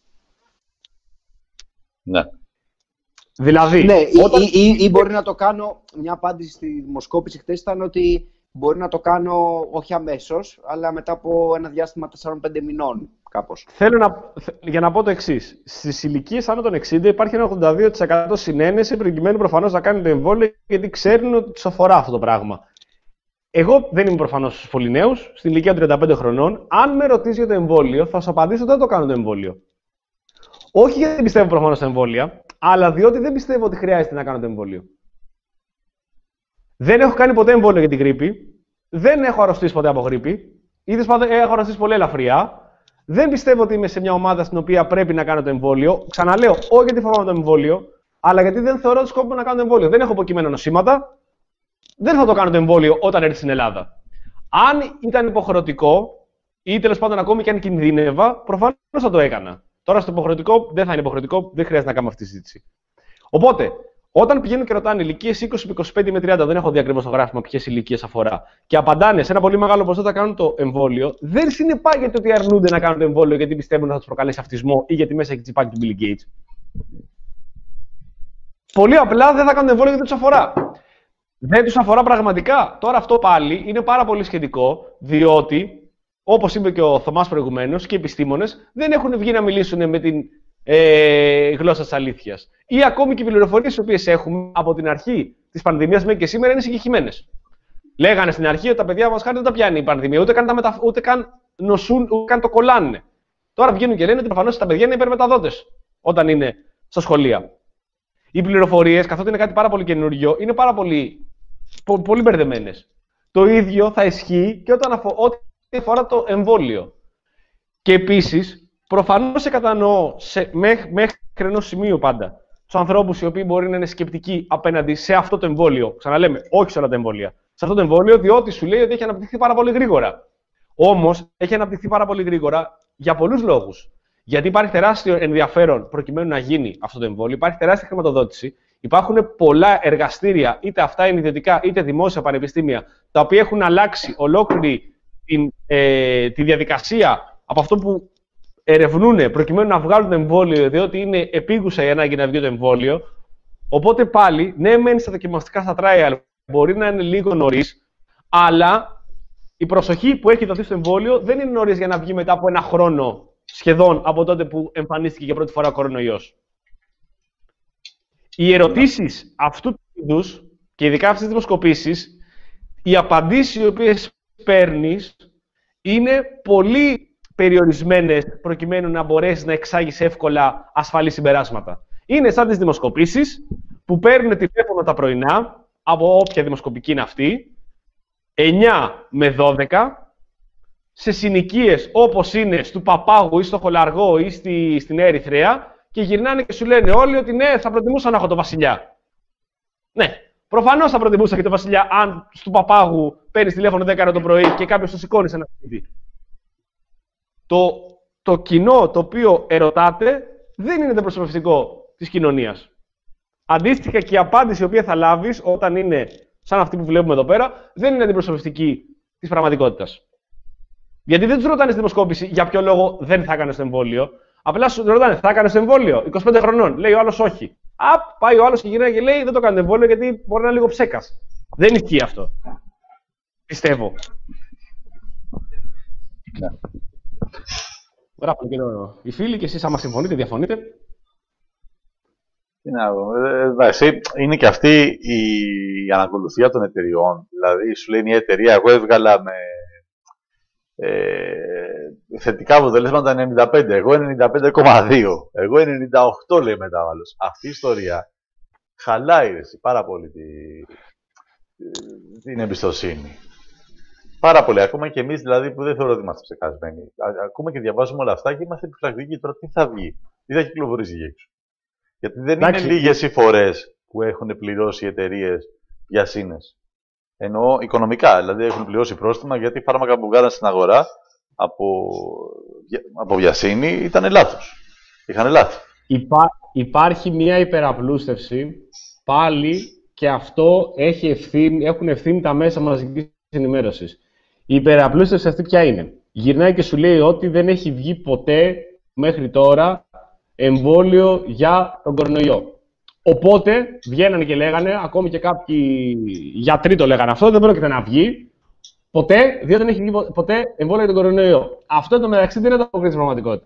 Ναι. Δηλαδή, ναι, όταν... ή, ή, ή μπορεί να το κάνω, μια απάντηση στη δημοσκόπηση χθες ήταν ότι μπορεί να το κάνω όχι αμέσως, αλλά μετά από ένα διάστημα τεσσάρων πέντε μηνών, κάπως. Θέλω να, για να πω το εξής. Στις ηλικίες άνω των εξήντα υπάρχει ένα ογδόντα δύο τοις εκατό συνένεση προκειμένου προφανώς να κάνει το εμβόλιο γιατί ξέρουν ότι τους αφορά αυτό το πράγμα. Εγώ δεν είμαι προφανώς στους πολύ νέους, στην ηλικία των τριάντα πέντε χρονών. Αν με ρωτήσει για το εμβόλιο, θα σου απαντήσω ότι δεν το κάνω το εμβόλιο. Όχι γιατί δεν πιστεύω προφανώς στα εμβόλια, αλλά διότι δεν πιστεύω ότι χρειάζεται να κάνω το εμβόλιο. Δεν έχω κάνει ποτέ εμβόλιο για την γρίπη. Δεν έχω αρρωστήσει ποτέ από γρίπη. Ήδη έχω αρρωστήσει πολύ ελαφριά. Δεν πιστεύω ότι είμαι σε μια ομάδα στην οποία πρέπει να κάνω το εμβόλιο. Ξαναλέω, όχι γιατί φοβάμαι το εμβόλιο, αλλά γιατί δεν θεωρώ ότι σκόπιμο να κάνω το εμβόλιο. Δεν έχω υποκείμενα νοσήματα. Δεν θα το κάνω το εμβόλιο όταν έρθει στην Ελλάδα. Αν ήταν υποχρεωτικό, ή τέλος πάντων ακόμη και αν κινδύνευα, προφανώς θα το έκανα. Τώρα στο υποχρεωτικό δεν θα είναι υποχρεωτικό, δεν χρειάζεται να κάνουμε αυτή τη συζήτηση. Οπότε, όταν πηγαίνουν και ρωτάνε ηλικίες είκοσι, είκοσι πέντε με τριάντα, δεν έχω δει ακριβώς το γράφημα ποιες ηλικίες αφορά, και απαντάνε σε ένα πολύ μεγάλο ποσοστό θα κάνουν το εμβόλιο, δεν συνεπάγεται ότι αρνούνται να κάνουν το εμβόλιο γιατί πιστεύουν ότι θα τους προκαλέσει αυτισμό ή γιατί μέσα έχει τσιπάκι του Bill Gates. Πολύ απλά δεν θα κάνουν το εμβόλιο γιατί τους αφορά. Δεν τους αφορά πραγματικά. Τώρα αυτό πάλι είναι πάρα πολύ σχετικό, διότι, όπως είπε και ο Θωμάς προηγουμένως, και οι επιστήμονες δεν έχουν βγει να μιλήσουν με την ε, γλώσσα της αλήθειας. Ή ακόμη και οι πληροφορίες τις οποίες έχουμε από την αρχή της πανδημίας μέχρι και σήμερα είναι συγκεκριμένες. Λέγανε στην αρχή ότι τα παιδιά μας χάρη δεν τα πιάνει η πανδημία, ούτε καν, τα μετα... ούτε καν νοσούν, ούτε καν το κολλάνε. Τώρα βγαίνουν και λένε ότι προφανώς τα παιδιά είναι υπερμεταδότες όταν είναι στα σχολεία. Οι πληροφορίες, καθότι είναι κάτι πάρα πολύ καινούργιο, είναι πάρα πολύ, πο, πολύ μπερδεμένες. Το ίδιο θα ισχύει και όταν αφο, ό,τι αφορά το εμβόλιο. Και επίσης, προφανώς σε κατανοώ σε, μέχρι, μέχρι ενός σημείου πάντα τους ανθρώπους οι οποίοι μπορεί να είναι σκεπτικοί απέναντι σε αυτό το εμβόλιο. Ξαναλέμε, όχι σε όλα τα εμβόλια. Σε αυτό το εμβόλιο, διότι σου λέει ότι έχει αναπτυχθεί πάρα πολύ γρήγορα. Όμως, έχει αναπτυχθεί πάρα πολύ γρήγορα για πολλούς λόγους. Γιατί υπάρχει τεράστιο ενδιαφέρον προκειμένου να γίνει αυτό το εμβόλιο, υπάρχει τεράστια χρηματοδότηση, υπάρχουν πολλά εργαστήρια, είτε αυτά είναι ιδιωτικά είτε δημόσια πανεπιστήμια, τα οποία έχουν αλλάξει ολόκληρη την, ε, τη διαδικασία από αυτό που ερευνούν προκειμένου να βγάλουν το εμβόλιο, διότι είναι επίγουσα η ανάγκη να βγει το εμβόλιο. Οπότε πάλι, ναι, μένει στα δοκιμαστικά, στα trial, μπορεί να είναι λίγο νωρίς, αλλά η προσοχή που έχει δοθεί στο εμβόλιο δεν είναι νωρίς για να βγει μετά από ένα χρόνο σχεδόν από τότε που εμφανίστηκε για πρώτη φορά ο κορονοϊός. Οι ερωτήσεις αυτού του είδους και ειδικά αυτές τις δημοσκοπήσεις, οι απαντήσεις οι οποίες παίρνεις είναι πολύ περιορισμένες προκειμένου να μπορέσεις να εξάγεις εύκολα ασφαλή συμπεράσματα. Είναι σαν τις δημοσκοπήσεις που παίρνουν τηλέφωνο τα πρωινά, από όποια δημοσκοπική είναι αυτή, εννιά με δώδεκα, σε συνοικίες όπως είναι στο Παπάγου ή στο Χολαργό ή στη, στην Ερυθρέα και γυρνάνε και σου λένε όλοι ότι ναι, θα προτιμούσα να έχω το Βασιλιά. Ναι, προφανώς θα προτιμούσα και το Βασιλιά αν στο Παπάγου παίρνεις τηλέφωνο δέκα το πρωί και κάποιος το σηκώνει σε ένα σπίτι. Το, το κοινό το οποίο ερωτάτε δεν είναι το προσωπευτικό της κοινωνίας. Αντίστοιχα και η απάντηση η οποία θα λάβεις όταν είναι σαν αυτή που βλέπουμε εδώ πέρα δεν είναι αντιπροσωπευτική της πραγματικότητας. Γιατί δεν τους ρωτάνε στη δημοσκόπηση για ποιο λόγο δεν θα έκανες το εμβόλιο. Απλά σου ρωτάνε, θα έκανες το εμβόλιο, είκοσι πέντε χρονών. Λέει ο άλλος όχι. Απ, πάει ο άλλος και γυρνάει και λέει δεν το κάνω το εμβόλιο γιατί μπορεί να είναι λίγο ψέκας. Δεν ισχύει αυτό. Πιστεύω. Ναι. Γράφουν και εδώ οι φίλοι και εσείς άμα συμφωνείτε, διαφωνείτε. Εντάξει, είναι και αυτή η ανακολουθία των εταιριών. Δηλαδή, σου λέει μια εταιρεία, εγώ έβγαλα με ε, θετικά αποτελέσματα ενενήντα πέντε, εγώ ενενήντα πέντε κόμμα δύο, εγώ ενενήντα οκτώ λέει μετά ο άλλος. Αυτή η ιστορία χαλάει εσύ, πάρα πολύ τη, την εμπιστοσύνη. Πάρα πολύ. Ακόμα και εμείς δηλαδή που δεν θεωρώ ότι είμαστε ψεκασμένοι. Ακούμε και διαβάζουμε όλα αυτά και είμαστε επιφυλακτικοί. Τώρα τι θα βγει, τι θα κυκλοφορήσει για έξω. Γιατί δεν Εντάξει. είναι λίγες οι φορές που έχουν πληρώσει οι εταιρείες βιασύνες. Εννοώ οικονομικά, δηλαδή έχουν πληρώσει πρόστιμα γιατί φάρμακα που βγάλαν στην αγορά από, από βιασύνη ήταν λάθος. Είχαν λάθη. Υπά, υπάρχει μια υπεραπλούστευση πάλι και αυτό έχει ευθύνη, έχουν ευθύνη τα μέσα μαζικής ενημέρωσης. Η υπεραπλούστευση αυτή ποια είναι? Γυρνάει και σου λέει ότι δεν έχει βγει ποτέ μέχρι τώρα εμβόλιο για τον κορονοϊό. Οπότε βγαίνανε και λέγανε, ακόμη και κάποιοι γιατροί το λέγανε αυτό, δεν πρόκειται να βγει ποτέ, διότι δεν έχει βγει ποτέ εμβόλιο για τον κορονοϊό. Αυτό εντωμεταξύ δεν είναι το αποκρίτης πραγματικότητα.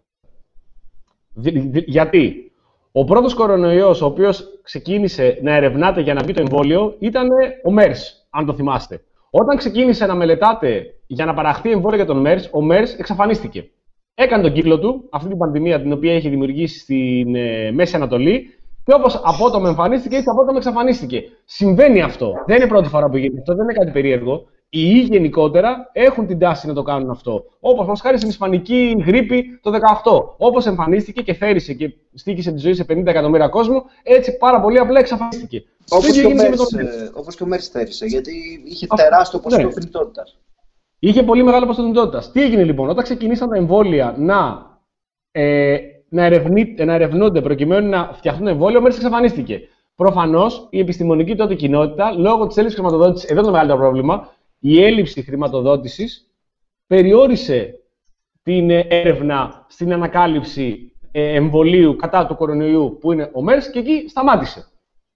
Γιατί ο πρώτος κορονοϊός ο οποίος ξεκίνησε να ερευνάται για να βγει το εμβόλιο ήταν ο MERS, αν το θυμάστε. Όταν ξεκίνησε να μελετάτε για να παραχθεί εμβόλιο για τον MERS, ο MERS εξαφανίστηκε. Έκανε τον κύκλο του, αυτή την πανδημία την οποία έχει δημιουργήσει στην ε, Μέση Ανατολή, και όπως απότομα εμφανίστηκε, έτσι απότομα εξαφανίστηκε. Συμβαίνει αυτό. Δεν είναι η πρώτη φορά που γίνεται αυτό, δεν είναι κάτι περίεργο. Οι ιοί γενικότερα έχουν την τάση να το κάνουν αυτό. Όπως μας χάρη στην Ισπανική γρίπη το δεκαοκτώ. Όπως εμφανίστηκε και θέρισε και στοίχησε τη ζωή σε πενήντα εκατομμύρια κόσμο, έτσι πάρα πολύ απλά εξαφανίστηκε. Όπως και, ο MERS θέρισε, γιατί είχε αυτό, τεράστιο ποσοστό ναι. θνητότητας. Είχε πολύ μεγάλο ποσοστό θνητότητας. Τι έγινε λοιπόν, όταν ξεκινήσαν τα εμβόλια να, ε, να, ερευνεί, να ερευνούνται προκειμένου να φτιαχτούν εμβόλιο, ο MERS εξαφανίστηκε. Προφανώς η επιστημονική τότε κοινότητα, λόγω της έλλειψης χρηματοδότησης, εδώ είναι το μεγαλύτερο πρόβλημα. Η έλλειψη χρηματοδότησης περιόρισε την έρευνα στην ανακάλυψη εμβολίου κατά του κορονοϊού που είναι ο MERS και εκεί σταμάτησε.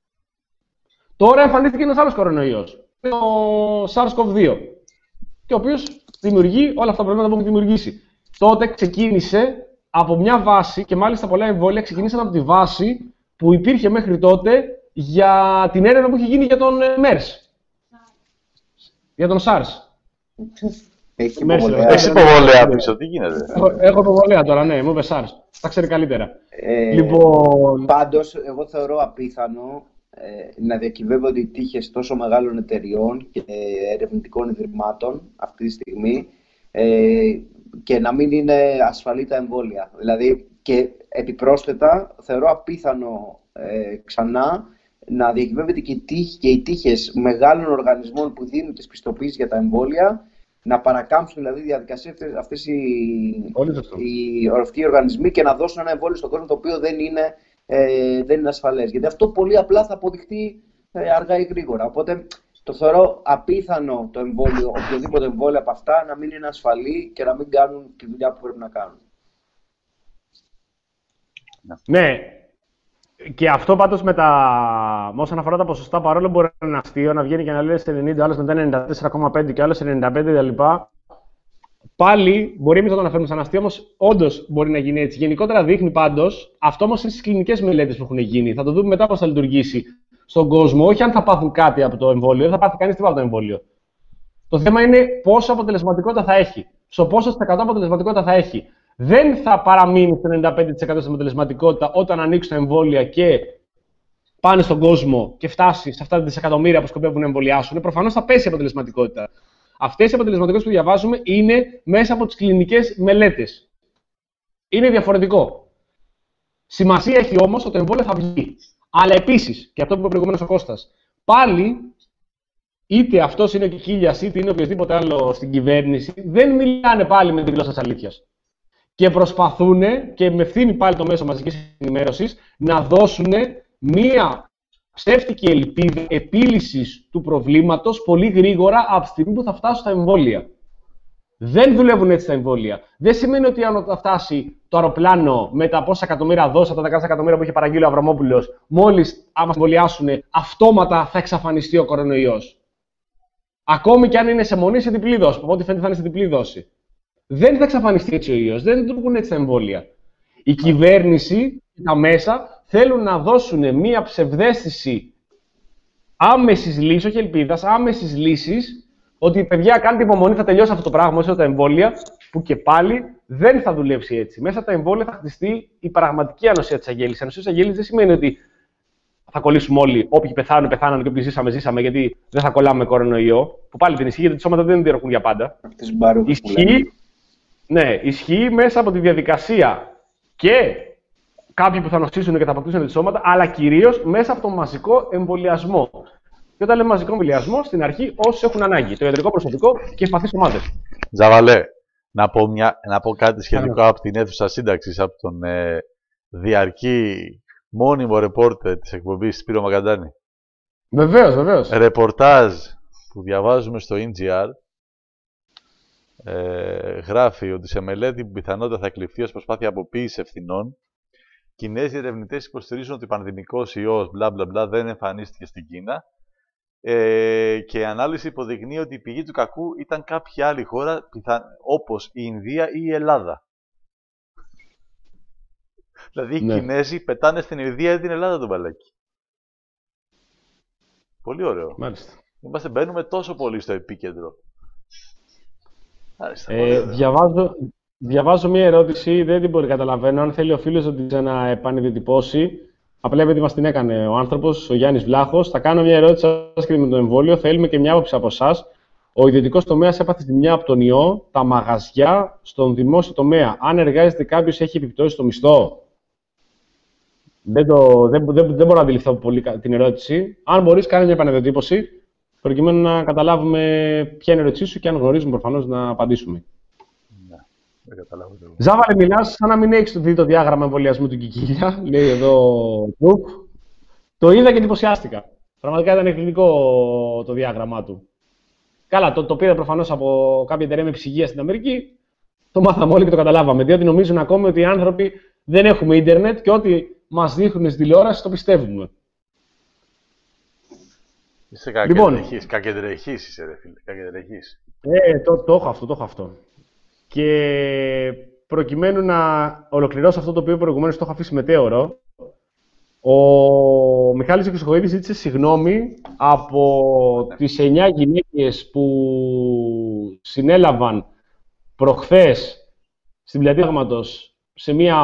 Τώρα εμφανίστηκε ένας άλλος κορονοϊός, ο SARS-κοβ δύο, και ο οποίος δημιουργεί όλα αυτά τα προβλήματα που έχουμε δημιουργήσει. Τότε ξεκίνησε από μια βάση, και μάλιστα πολλά εμβόλια ξεκίνησαν από τη βάση που υπήρχε μέχρι τότε για την έρευνα που είχε γίνει για τον MERS. Για τον SARS. Έχει υποβολέα. Έχει υποβολέα πίσω, τι γίνεται? Έχω υποβολέα τώρα, ναι, μου είπε SARS. Τα ξέρει καλύτερα. Ε, λοιπόν... Πάντως, εγώ θεωρώ απίθανο ε, να διακυβεύονται οι τύχες τόσο μεγάλων εταιριών και ερευνητικών ιδρυμάτων αυτή τη στιγμή ε, και να μην είναι ασφαλή τα εμβόλια. Δηλαδή, και επιπρόσθετα, θεωρώ απίθανο ε, ξανά να διακυβεύεται και, τύχη, και οι τύχες μεγάλων οργανισμών που δίνουν τις πιστοποιήσεις για τα εμβόλια, να παρακάμψουν δηλαδή διαδικασίες αυτές οι, οι, αυτοί οι οργανισμοί και να δώσουν ένα εμβόλιο στον κόσμο το οποίο δεν είναι, ε, δεν είναι ασφαλές. Γιατί αυτό πολύ απλά θα αποδειχτεί ε, αργά ή γρήγορα. Οπότε το θεωρώ απίθανο το εμβόλιο, οποιοδήποτε εμβόλιο από αυτά, να μην είναι ασφαλή και να μην κάνουν τη δουλειά που πρέπει να κάνουν. Ναι. Και αυτό πάντως με τα... όσον αφορά τα ποσοστά, παρόλο που μπορεί να είναι αστείο, να βγαίνει και να λέει ενενήντα, άλλος μετά ενενήντα τέσσερα κόμμα πέντε και άλλος ενενήντα πέντε κτλ. Πάλι μπορεί εμείς να το αναφέρουμε σαν αστείο, όμως όντως μπορεί να γίνει έτσι. Γενικότερα δείχνει πάντως, αυτό όμως είναι στις κλινικές μελέτες που έχουν γίνει. Θα το δούμε μετά πώς θα λειτουργήσει στον κόσμο, όχι αν θα πάθουν κάτι από το εμβόλιο, δεν θα πάθει κανείς τίποτα από το εμβόλιο. Το θέμα είναι πόσο αποτελεσματικότητα θα έχει. Στο πόσο στα εκατό αποτελεσματικότητα θα έχει. Δεν θα παραμείνει στο ενενήντα πέντε τοις εκατό στην αποτελεσματικότητα όταν ανοίξουν τα εμβόλια και πάνε στον κόσμο και φτάσει σε αυτά τα δισεκατομμύρια που σκοπεύουν να εμβολιάσουν. Προφανώς θα πέσει η αποτελεσματικότητα. Αυτές οι αποτελεσματικότητες που διαβάζουμε είναι μέσα από τις κλινικές μελέτες. Είναι διαφορετικό. Σημασία έχει όμως ότι το εμβόλιο θα βγει. Αλλά επίσης, και αυτό που είπε προηγουμένως ο Κώστας, πάλι, είτε αυτός είναι ο Κιχίλιας, είτε είναι οποιοδήποτε άλλο στην κυβέρνηση, δεν μιλάνε πάλι με τη γλώσσα της αλήθειας. Και προσπαθούν, και με ευθύνη πάλι το μέσο μαζικής ενημέρωσης, να δώσουν μία ψεύτικη ελπίδα επίλυσης του προβλήματος πολύ γρήγορα από τη στιγμή που θα φτάσουν στα εμβόλια. Δεν δουλεύουν έτσι τα εμβόλια. Δεν σημαίνει ότι αν θα φτάσει το αεροπλάνο με τα πόσα εκατομμύρια δόσα, τα δεκατέσσερα εκατομμύρια που είχε παραγγείλει ο Αβραμόπουλος, μόλις άμα εμβολιάσουν, αυτόματα θα εξαφανιστεί ο κορονοϊός. Ακόμη και αν είναι σε μονή σε διπλή δόση, από ό,τι φαίνεται θα είναι σε διπλή δόση. Δεν θα εξαφανιστεί έτσι ο ιός, δεν λειτουργούν έτσι τα εμβόλια. Η κυβέρνηση και τα μέσα θέλουν να δώσουν μία ψευδαίσθηση άμεσης λύσης, όχι ελπίδας, άμεσης λύσης, ότι παιδιά κάντε υπομονή, θα τελειώσει αυτό το πράγμα μέσα τα εμβόλια, που και πάλι δεν θα δουλέψει έτσι. Μέσα τα εμβόλια θα χτιστεί η πραγματική ανοσία της αγέλης. Η ανοσία της αγέλης δεν σημαίνει ότι θα κολλήσουμε όλοι, όποιοι πεθάνουν, πεθάνουν και όποιοι ζήσαμε, ζήσαμε, γιατί δεν θα κολλάμε με κορονοϊό, που πάλι δεν ισχύει, γιατί τα σώματα δεν διαρκούν για πάντα. Ισχύει, ναι, ισχύει μέσα από τη διαδικασία και κάποιοι που θα νοσήσουν και θα αποκτήσουν τη σώματα, αλλά κυρίως μέσα από τον μαζικό εμβολιασμό. Και όταν λέμε μαζικό εμβολιασμό, στην αρχή όσοι έχουν ανάγκη, το ιατρικό προσωπικό και ευπαθείς ομάδες. Ζαβαλέ, να πω, μια, να πω κάτι σχετικό από την αίθουσα σύνταξης, από τον ε, διαρκή μόνιμο ρεπόρτερ της εκπομπής Σπύρο Μακαντάνη. Βεβαίως, βεβαίως. Ρεπορτάζ που διαβάζουμε στο ι τζι αρ ε, γράφει ότι σε μελέτη που πιθανότητα θα κλειφθεί ως προσπάθεια αποποίησης ευθυνών, Κινέζοι ερευνητές υποστηρίζουν ότι ο πανδημικός ιός μπλα μπλα μπλα δεν εμφανίστηκε στην Κίνα ε, και η ανάλυση υποδεικνύει ότι η πηγή του κακού ήταν κάποια άλλη χώρα πιθα... όπως η Ινδία ή η Ελλάδα. Δηλαδή οι Ναι. Κινέζοι πετάνε στην Ινδία ή την Ελλάδα τον μπαλάκι. Πολύ ωραίο. Μάλιστα. Είμαστε, μπαίνουμε τόσο πολύ στο επίκεντρο. Άριστα, Ε, πολύ ωραίο. διαβάζω, διαβάζω μία ερώτηση, δεν την πολύ καταλαβαίνω. Αν θέλει ο φίλος να την ξαναεπανειδητυπώσει, απλά επειδή μας την έκανε ο άνθρωπος, ο Γιάννης Βλάχος, θα κάνω μια ερώτηση άσχετη με το εμβόλιο. Θέλουμε και μια άποψη από εσάς. Ο ιδιωτικός τομέας έπαθε ζημιά από τον ιό, τα μαγαζιά στον δημόσιο τομέα. Αν εργάζεται κάποιος, έχει επιπτώσει στο μισθό. Δεν, το, δεν, δεν, δεν μπορώ να αντιληφθώ πολύ την ερώτηση. Αν μπορείς, κάνε μια επαναδιατύπωση, προκειμένου να καταλάβουμε ποια είναι η ερώτησή σου και αν γνωρίζουμε προφανώς να απαντήσουμε. Δεν καταλάβω το. Ζάβαλε, μιλάς σαν να μην έχεις δει το διάγραμμα εμβολιασμού του Κικίλια, λέει εδώ ο Τουπ. Το είδα και εντυπωσιάστηκα. Πραγματικά ήταν εκπληκτικό το διάγραμμά του. Καλά, το, το πήρα προφανώς από κάποια εταιρεία με ψυγεία στην Αμερική. Το μάθαμε όλοι και το καταλάβαμε. Διότι νομίζουν ακόμη ότι οι άνθρωποι δεν έχουμε ίντερνετ και ό,τι μας δείχνουν στην τηλεόραση το πιστεύουμε. Είσαι Λοιπόν. κακεντρεχής, κακεντρεχής είσαι ρε φίλε, κακεντρεχής. Ε, το, το έχω αυτό, το έχω αυτό. Και προκειμένου να ολοκληρώσω αυτό το οποίο προηγουμένως το έχω αφήσει μετέωρο, ο Μιχάλης Χρυσοχοΐδης ζήτησε συγγνώμη από τις εννιά γυναίκες που συνέλαβαν προχθές στην πλατεία Αγματος σε μια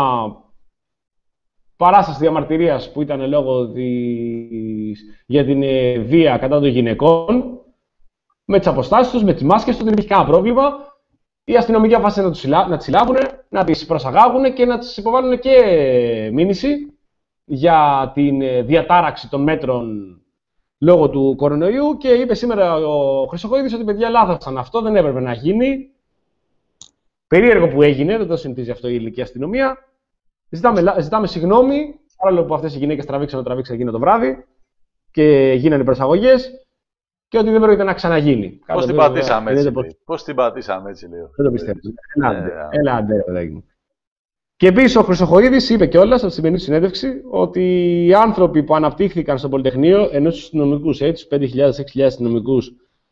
παράσταση διαμαρτυρίας που ήταν λόγω της... για την ε, βία κατά των γυναικών, με τις αποστάσεις τους, με τις μάσκες τους, δεν υπήρχε κανένα πρόβλημα. Οι αστυνομικοί αποφάσισαν να, τους συλλα... να τις συλλάβουν, να τις προσαγάγουν και να τις υποβάλουν και μήνυση για την ε, διατάραξη των μέτρων λόγω του κορονοϊού και είπε σήμερα ο Χρυσοχοΐδης ότι παιδιά λάθασαν αυτό, δεν έπρεπε να γίνει. Περίεργο που έγινε, δεν το συνηθίζει αυτό η ελληνική αστυνομία. Ζητάμε, ζητάμε συγγνώμη, παρόλο που αυτές οι γυναίκες τραβήξαν, τραβήξαν εκείνο το βράδυ και γίνανε προσαγωγές και ότι δεν πρόκειται να ξαναγίνει. Πώς την πατήσαμε έτσι, λέει. Πώς την πατήσαμε έτσι, λέω. Δεν το πιστεύω. Ναι, Έλα, άντε, ρε παιδάκι μου. Και επίσης ο Χρυσοχοΐδης είπε κιόλας στη σημερινή συνέντευξη ότι οι άνθρωποι που αναπτύχθηκαν στο Πολυτεχνείο, ενώ στους αστυνομικούς, έτσι, τους πέντε χιλιάδες με έξι χιλιάδες αστυνομικούς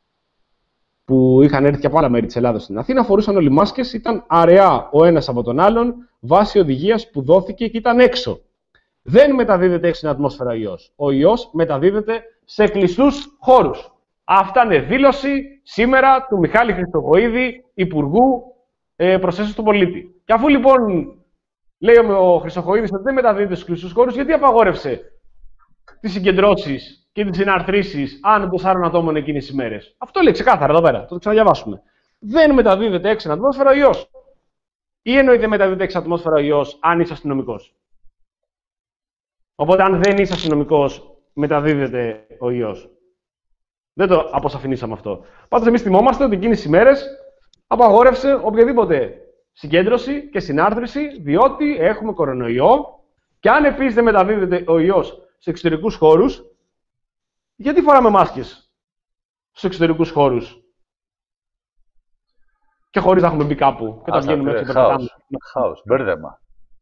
που είχαν έρθει και από άλλα μέρη της Ελλάδας στην Αθήνα, φορούσαν όλοι μάσκες, ήταν αραιά ο ένας από τον άλλον, βάσει οδηγίας που δόθηκε και ήταν έξω. Δεν μεταδίδεται έξω στην ατμόσφαιρα ο ιός. Ο ιός μεταδίδεται σε κλειστούς χώρους. Αυτά είναι δήλωση σήμερα του Μιχάλη Χρυσοχοΐδη, Υπουργού ε, Προσθέσεως του Πολίτη. Και αφού λοιπόν λέει ο Χρυσοχοΐδης ότι δεν μεταδίδεται στους κλειστούς χώρους, γιατί απαγόρευσε τις συγκεντρώσεις και τις συναρθρήσεις άνω των τεσσάρων ατόμων εκείνες τις ημέρες? Αυτό λέει ξεκάθαρα εδώ πέρα. Θα το ξαναδιαβάσουμε. Δεν μεταδίδεται έξω στην ατμόσφαιρα ο ιός. Ή εννοείται δεν μεταδίδεται έξω στην ατμόσφαιρα ο ιός αν είσαι αστυνομικός? Οπότε, αν δεν είσαι αστυνομικός, μεταδίδεται ο ιός. Δεν το αποσαφηνίσαμε αυτό. Πάντως, εμείς θυμόμαστε ότι εκείνες τις ημέρες απαγόρευσε οποιαδήποτε συγκέντρωση και συνάρτηση, διότι έχουμε κορονοϊό. Και αν επίσης δεν μεταδίδεται ο ιός σε εξωτερικούς χώρους, γιατί φοράμε μάσκες στους εξωτερικούς χώρους και χωρίς να έχουμε μπει κάπου και τα βγαίνουμε έξω και πετάμε? Χάος, μπέρδεμα.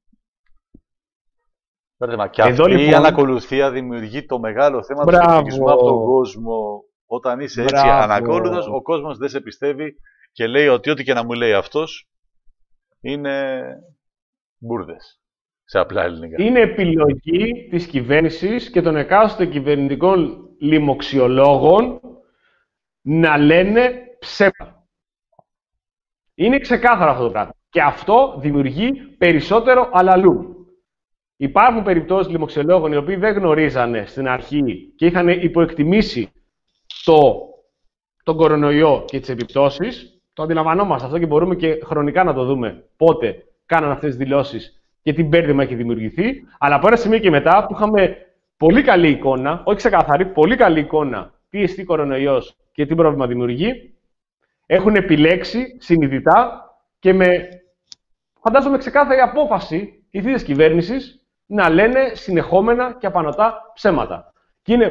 Μπέρδεμα. Και Εδώ, αυτή λοιπόν, η ανακολουθία δημιουργεί το μεγάλο θέμα του Μπράβο. σκεπτικισμού από τον κόσμο. Όταν είσαι έτσι Μπράβο. ανακόλουθος, ο κόσμος δεν σε πιστεύει και λέει ότι ό,τι και να μου λέει αυτός είναι μπουρδες. Σε απλά ελληνικά. Είναι επιλογή της κυβέρνησης και των εκάστοτε κυβερνητικών λοιμοξιολόγων να λένε ψέματα. Είναι ξεκάθαρο αυτό το πράγμα. Και αυτό δημιουργεί περισσότερο αλαλού. Υπάρχουν περιπτώσεις λοιμοξιολόγων οι οποίοι δεν γνωρίζανε στην αρχή και είχαν υποεκτιμήσει το, τον κορονοϊό και τις επιπτώσεις. Το αντιλαμβανόμαστε αυτό και μπορούμε και χρονικά να το δούμε πότε κάναν αυτές τις δηλώσεις και τι μπέρδεμα έχει δημιουργηθεί. Αλλά από ένα σημείο και μετά που είχαμε πολύ καλή εικόνα, όχι ξεκάθαρη, πολύ καλή εικόνα τι εστί κορονοϊός και τι πρόβλημα δημιουργεί, έχουν επιλέξει συνειδητά και με, φαντάζομαι, ξεκάθαρη απόφαση οι θύτες κυβέρνησης να λένε συνεχόμενα και απανωτά ψέματα. Και είναι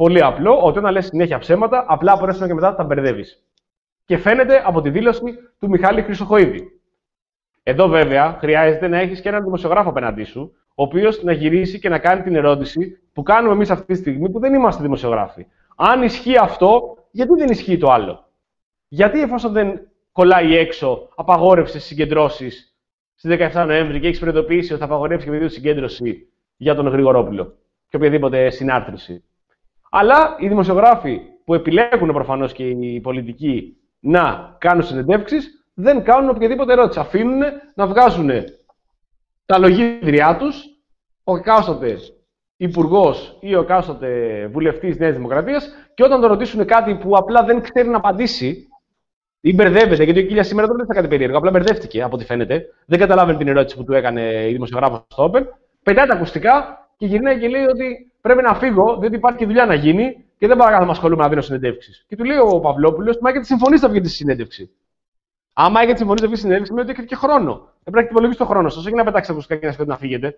Πολύ απλό, ότι όταν λες συνέχεια ψέματα, απλά από ένα σημείο και μετά τα μπερδεύεις. Και φαίνεται από τη δήλωση του Μιχάλη Χρυσοχοΐδη. Εδώ βέβαια χρειάζεται να έχεις και έναν δημοσιογράφο απέναντί σου, ο οποίος να γυρίσει και να κάνει την ερώτηση που κάνουμε εμείς αυτή τη στιγμή που δεν είμαστε δημοσιογράφοι. Αν ισχύει αυτό, γιατί δεν ισχύει το άλλο? Γιατί εφόσον δεν κολλάει έξω απαγόρευση συγκεντρώσεις στις δεκαεφτά Νοέμβρη και έχεις προειδοποιήσει ότι θα απαγορεύσει και παιδί συγκέντρωση για τον Γρηγορόπουλο και οποιαδήποτε συνάρτηση? Αλλά οι δημοσιογράφοι που επιλέγουν προφανώς και οι πολιτικοί να κάνουν συνεντεύξεις δεν κάνουν οποιαδήποτε ερώτηση. Αφήνουν να βγάζουν τα λογίδριά τους ο εκάστοτε υπουργός ή ο εκάστοτε βουλευτής Νέας Δημοκρατίας και όταν τον ρωτήσουν κάτι που απλά δεν ξέρει να απαντήσει ή μπερδεύεται, γιατί ο Κίλιας σήμερα δεν έθεσε κάτι περίεργο, απλά μπερδεύτηκε από ό,τι φαίνεται, δεν καταλάβαινε την ερώτηση που του έκανε η δημοσιογράφος στο Open, πετάει τα ακουστικά και γυρνάει και λέει ότι πρέπει να φύγω, διότι υπάρχει δουλειά να γίνει και δεν παρακάτω να ασχολούμαι να δίνω συνεντεύξεις. Και του λέει ο Παυλόπουλος, μα έχετε συμφωνήσει να βγείτε στη συνέντευξη. Άμα έχετε συμφωνήσει να βγείτε στη συνέντευξη, σημαίνει ότι έχετε και χρόνο. Δεν πρέπει να έχετε υπολογίσει το χρόνο σας, όχι να πετάξετε ακουστικά και να σκέφτεται να φύγετε.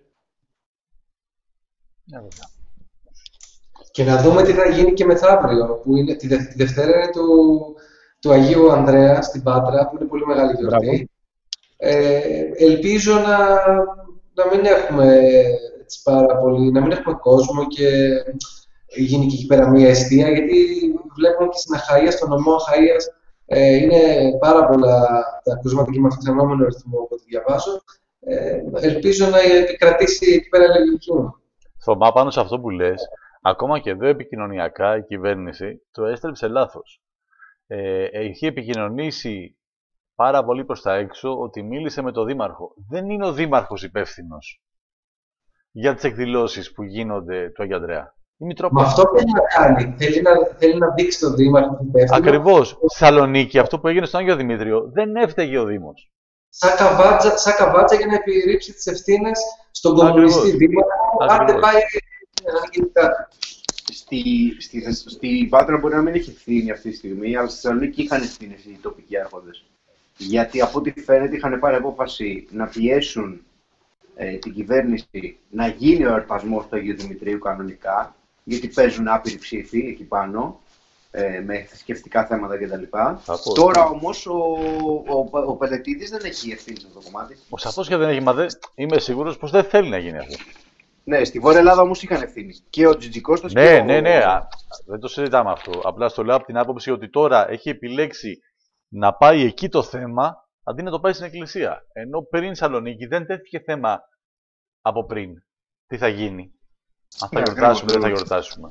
Και να δούμε τι θα γίνει και μεθαύριο, που είναι τη, Δε, τη Δευτέρα είναι του, του Αγίου Ανδρέα στην Πάτρα, που είναι πολύ μεγάλη γιορτή. Ε, ελπίζω να, να μην έχουμε έτσι, πάρα πολύ, να μην έχουμε κόσμο και γίνει και εκεί πέρα μία αιστεία, γιατί βλέπουμε και στην Αχαΐα, στον νομό Αχαΐας, ε, είναι πάρα πολλά τα κρούσματα και με αυξανόμενο ρυθμό από ό,τι διαβάζω. Ε, ελπίζω να επικρατήσει εκεί πέρα λογική. Θωμά, πάνω σε αυτό που λες, ακόμα και εδώ επικοινωνιακά η κυβέρνηση το έστρεψε λάθος. Ε, έχει επικοινωνήσει πάρα πολύ προς τα έξω ότι μίλησε με τον Δήμαρχο. Δεν είναι ο Δήμαρχος υπεύθυνος για τις εκδηλώσεις που γίνονται του Αγίου Ανδρέα. Μα αυτό θέλει να κάνει. Θέλει να, θέλει να δείξει τον Δήμαρχο υπεύθυνο. Ακριβώς. Στη Θεσσαλονίκη, αυτό που έγινε στον Άγιο Δημήτριο, δεν έφταιγε ο Δήμος. Σαν καβάτσα, σαν καβάτσα για να επιρρύψει τις ευθύνες στον κομμουνιστή Δήμαρχο. Αν δεν πάει να γίνει κάτι. Στη, στη, στη Πάτρα μπορεί να μην έχει ευθύνη αυτή τη στιγμή, αλλά στη Θεσσαλονίκη είχαν ευθύνη οι τοπικοί άρχοντες. Γιατί από ό,τι φαίνεται είχαν πάρει απόφαση να πιέσουν ε, την κυβέρνηση να γίνει ο εορτασμός του Αγίου Δημητρίου κανονικά, γιατί παίζουν άπειροι ψήφοι εκεί πάνω, ε, με θρησκευτικά θέματα κτλ. Τώρα όμως ο, ο, ο, ο Πελετίδης δεν έχει ευθύνη σε αυτό το κομμάτι. Ο σαφώς και δεν έχει, μα δε, είμαι σίγουρος πως δεν θέλει να γίνει αυτό. Ναι, στη Βόρεια Ελλάδα όμως είχαν ευθύνη. Και ο Τζιτζικώστας ναι, και ο... Ναι, ναι, α, δεν το συζητάμε αυτό. Απλά στο λέω από την άποψη ότι τώρα έχει επιλέξει να πάει εκεί το θέμα, αντί να το πάει στην εκκλησία. Ενώ πριν Σαλονίκη δεν τέθηκε θέμα από πριν. Τι θα γίνει, αν θα γιορτάσουμε ή δεν θα γιορτάσουμε.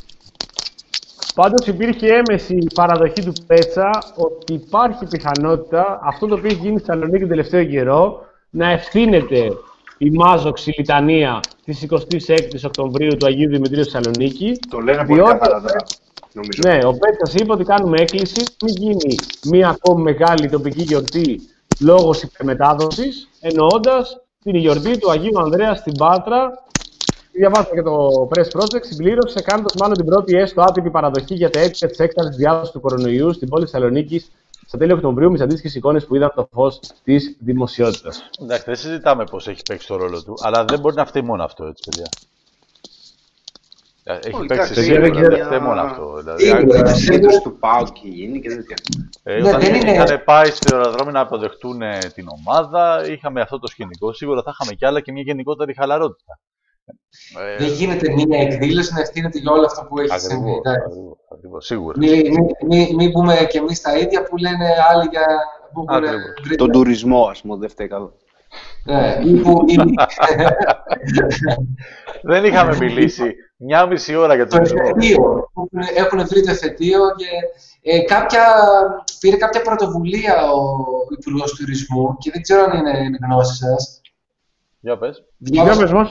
Πάντως υπήρχε έμεση παραδοχή του Πέτσα ότι υπάρχει πιθανότητα αυτό το οποίο έχει γίνει στη Θεσσαλονίκη τον τελευταίο καιρό να ευθύνεται η μάζοξη λιτανία της εικοστής έκτης Οκτωβρίου του Αγίου Δημητρίου στη Θεσσαλονίκη. Το λένε πολύ καθαρά τώρα, νομίζω. Ναι, ο Πέτσας είπε ότι κάνουμε έκκληση μην γίνει μία ακόμη μεγάλη τοπική γιορτή λόγω υπερμετάδοσης, εννοώντας την γιορτή του Αγίου Ανδρέα στην Πάτρα. Διαβάζω και το Press Project, συμπλήρωσε κάνοντας μάλλον την πρώτη έστω άτυπη παραδοχή για τα αίτια της έκτακτης διάδοσης του κορονοϊού στην πόλη Θεσσαλονίκης στα τέλη Οκτωβρίου με τις αντίστοιχες εικόνες που είδαν το φως της δημοσιότητας. Εντάξει, δεν συζητάμε πώς έχει παίξει το ρόλο του, αλλά δεν μπορεί να φταίει μόνο αυτό, έτσι, παιδιά. Έχει παίξει σίγουρα, δεν φταίει μόνο αυτό. Δηλαδή, αν σύντος του ΠΑΟΚ και γίνει και τέτοια. Όταν είχαν πάει στο αεροδρόμιο να αποδεχτούν την ομάδα, είχαμε αυτό το σκηνικό. Σίγουρα θα είχαμε κι άλλα και μια γενικότερη χαλαρότητα. Δεν γίνεται μία εκδήλωση να ευθύνεται για όλο αυτό που έχει συμβεί. Ακριβώς, σίγουρα. Μην μη, μη πούμε κι εμείς τα ίδια που λένε άλλοι για. Που έχουν... Τον τουρισμό, ας πούμε, δεν φταίει καλό. Ναι, ή που, ή... Δεν είχαμε μιλήσει μια μισή ώρα για το τουρισμό. Έχουν βρει το εφετείο και ε, κάποια, πήρε κάποια πρωτοβουλία ο Υπουργός Τουρισμού και δεν ξέρω αν είναι, είναι γνώση σας. Για πες. Για πες μας.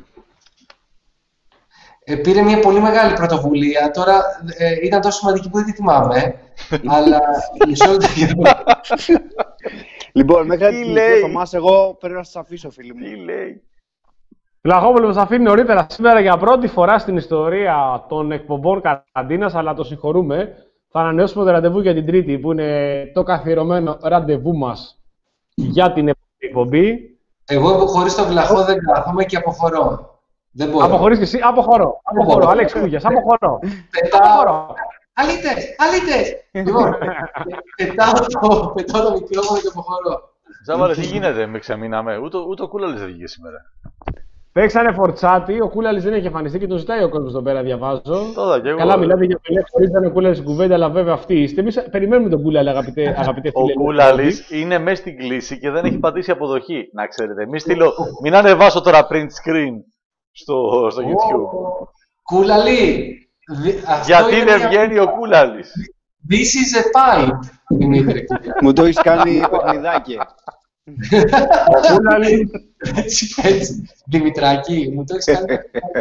Ε, πήρε μια πολύ μεγάλη πρωτοβουλία. Τώρα ε, ήταν τόσο σημαντική που δεν τη θυμάμαι. Αλλά μισό λεπτό. Λοιπόν, μέχρι την ηλικία Θωμάς, εγώ πρέπει να σας αφήσω, φίλοι μου. Τι λέει. Βλαχόπουλος μας αφήνει νωρίτερα σήμερα για πρώτη φορά στην ιστορία των εκπομπών καραντίνας, αλλά το συγχωρούμε. Θα ανανεώσουμε το ραντεβού για την Τρίτη, που είναι το καθιερωμένο ραντεβού μας για την επόμενη εκπομπή. Εγώ χωρίς τον Βλαχό δεν κάθομαι και αποχωρώ. Δεν μπορώ. Αποχωρείς και εσύ, αποχωρώ. Αποχωρώ, Αλέξη Κούγιας, αποχωρώ. Πετάω. Αλήτες, αλήτες. Λοιπόν, πετάω το, πετάω το μικρόφωνο και αποχωρώ. Ζάβαλε, τι γίνεται, με ξεμείναμε. Ούτε, ούτε ο Κούλαλης δεν βγήκε σήμερα. Παίξανε φορτσάτι, ο Κούλαλης δεν έχει εμφανιστεί και τον ζητάει ο κόσμος εδώ πέρα, διαβάζω. Τώρα και εγώ. Καλά, μιλάτε για το χωρίς ήταν ο Κούλαλης στην κουβέντα, αλλά βέβαια αυτοί είστε. Εμείς περιμένουμε τον Κούλαλη, αγαπητέ, αγαπητέ φίλε. Ο Κούλαλης είναι μέσα στην κλίση και δεν έχει πατήσει αποδοχή, να ξέρετε. Μην, στείλω, μην ανεβάσω τώρα print screen στο, στο YouTube. Κούλαλη! Γιατί δεν βγαίνει ο Κούλαλης. This is a pipe, Δημήτρη. Μου το έχεις κάνει παιχνιδάκι. Ο Κούλαλης. Έτσι, έτσι. Δημητράκη, μου το έχεις κάνει.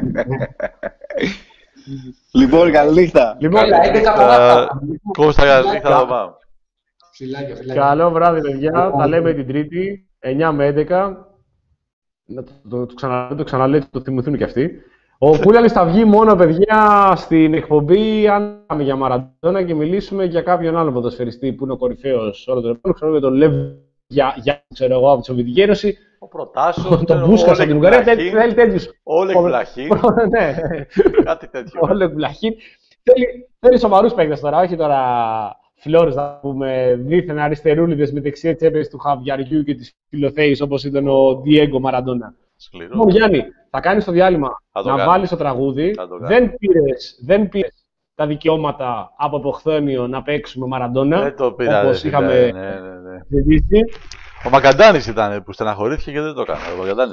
Λοιπόν, καλή νύχτα. Λοιπόν, έντεκα παρά. Κώστα, καλή νύχτα, θα πάμε. Φιλάκια, φιλάκια. Καλό βράδυ, παιδιά. Τα λέμε την Τρίτη, εννιά με έντεκα. Να το, το, το, ξαναλέω, το ξαναλέω, το θυμηθούν και αυτοί. Ο Κούλαλης θα βγει μόνο, παιδιά, στην εκπομπή αν πάμε για Μαραντόνα και μιλήσουμε για κάποιον άλλο ποδοσφαιριστή που είναι ο κορυφαίος όλο τον επόμενο. Ξέρουμε τον Λεβ για, για ξέρω εγώ, από τη Σοβιετική Ένωση. Ο Προτάσο, τον Μπούσκα στην Ουγγαρία, θέλει τέτοιους. Όλεκ Βλαχίν. Ναι, κάτι τέτοιο. Όλεκ Βλαχίν. Θέλει σοβαρούς παίκτες τώρα, όχι τώρα φλόρες, να πούμε, δίθεν αριστερούλιδες με δεξιές τσέπες του Χαβιαριού και της Φιλοθέης, όπως ήταν ο Διέγκο Μαραντόνα. Λοιπόν, Γιάννη, θα κάνεις το διάλειμμα να κάνω. βάλεις το τραγούδι. Δεν πήρες, δεν πήρες τα δικαιώματα από Εποχθόνιο να παίξουμε Μαραντόνα. Δεν το πήρα, όπως ρε, είχαμε ναι, ναι, ναι. ζητήσει. Ο Μακαντάνης ήταν που στεναχωρήθηκε και δεν το έκανε. Ο Μακαντάνης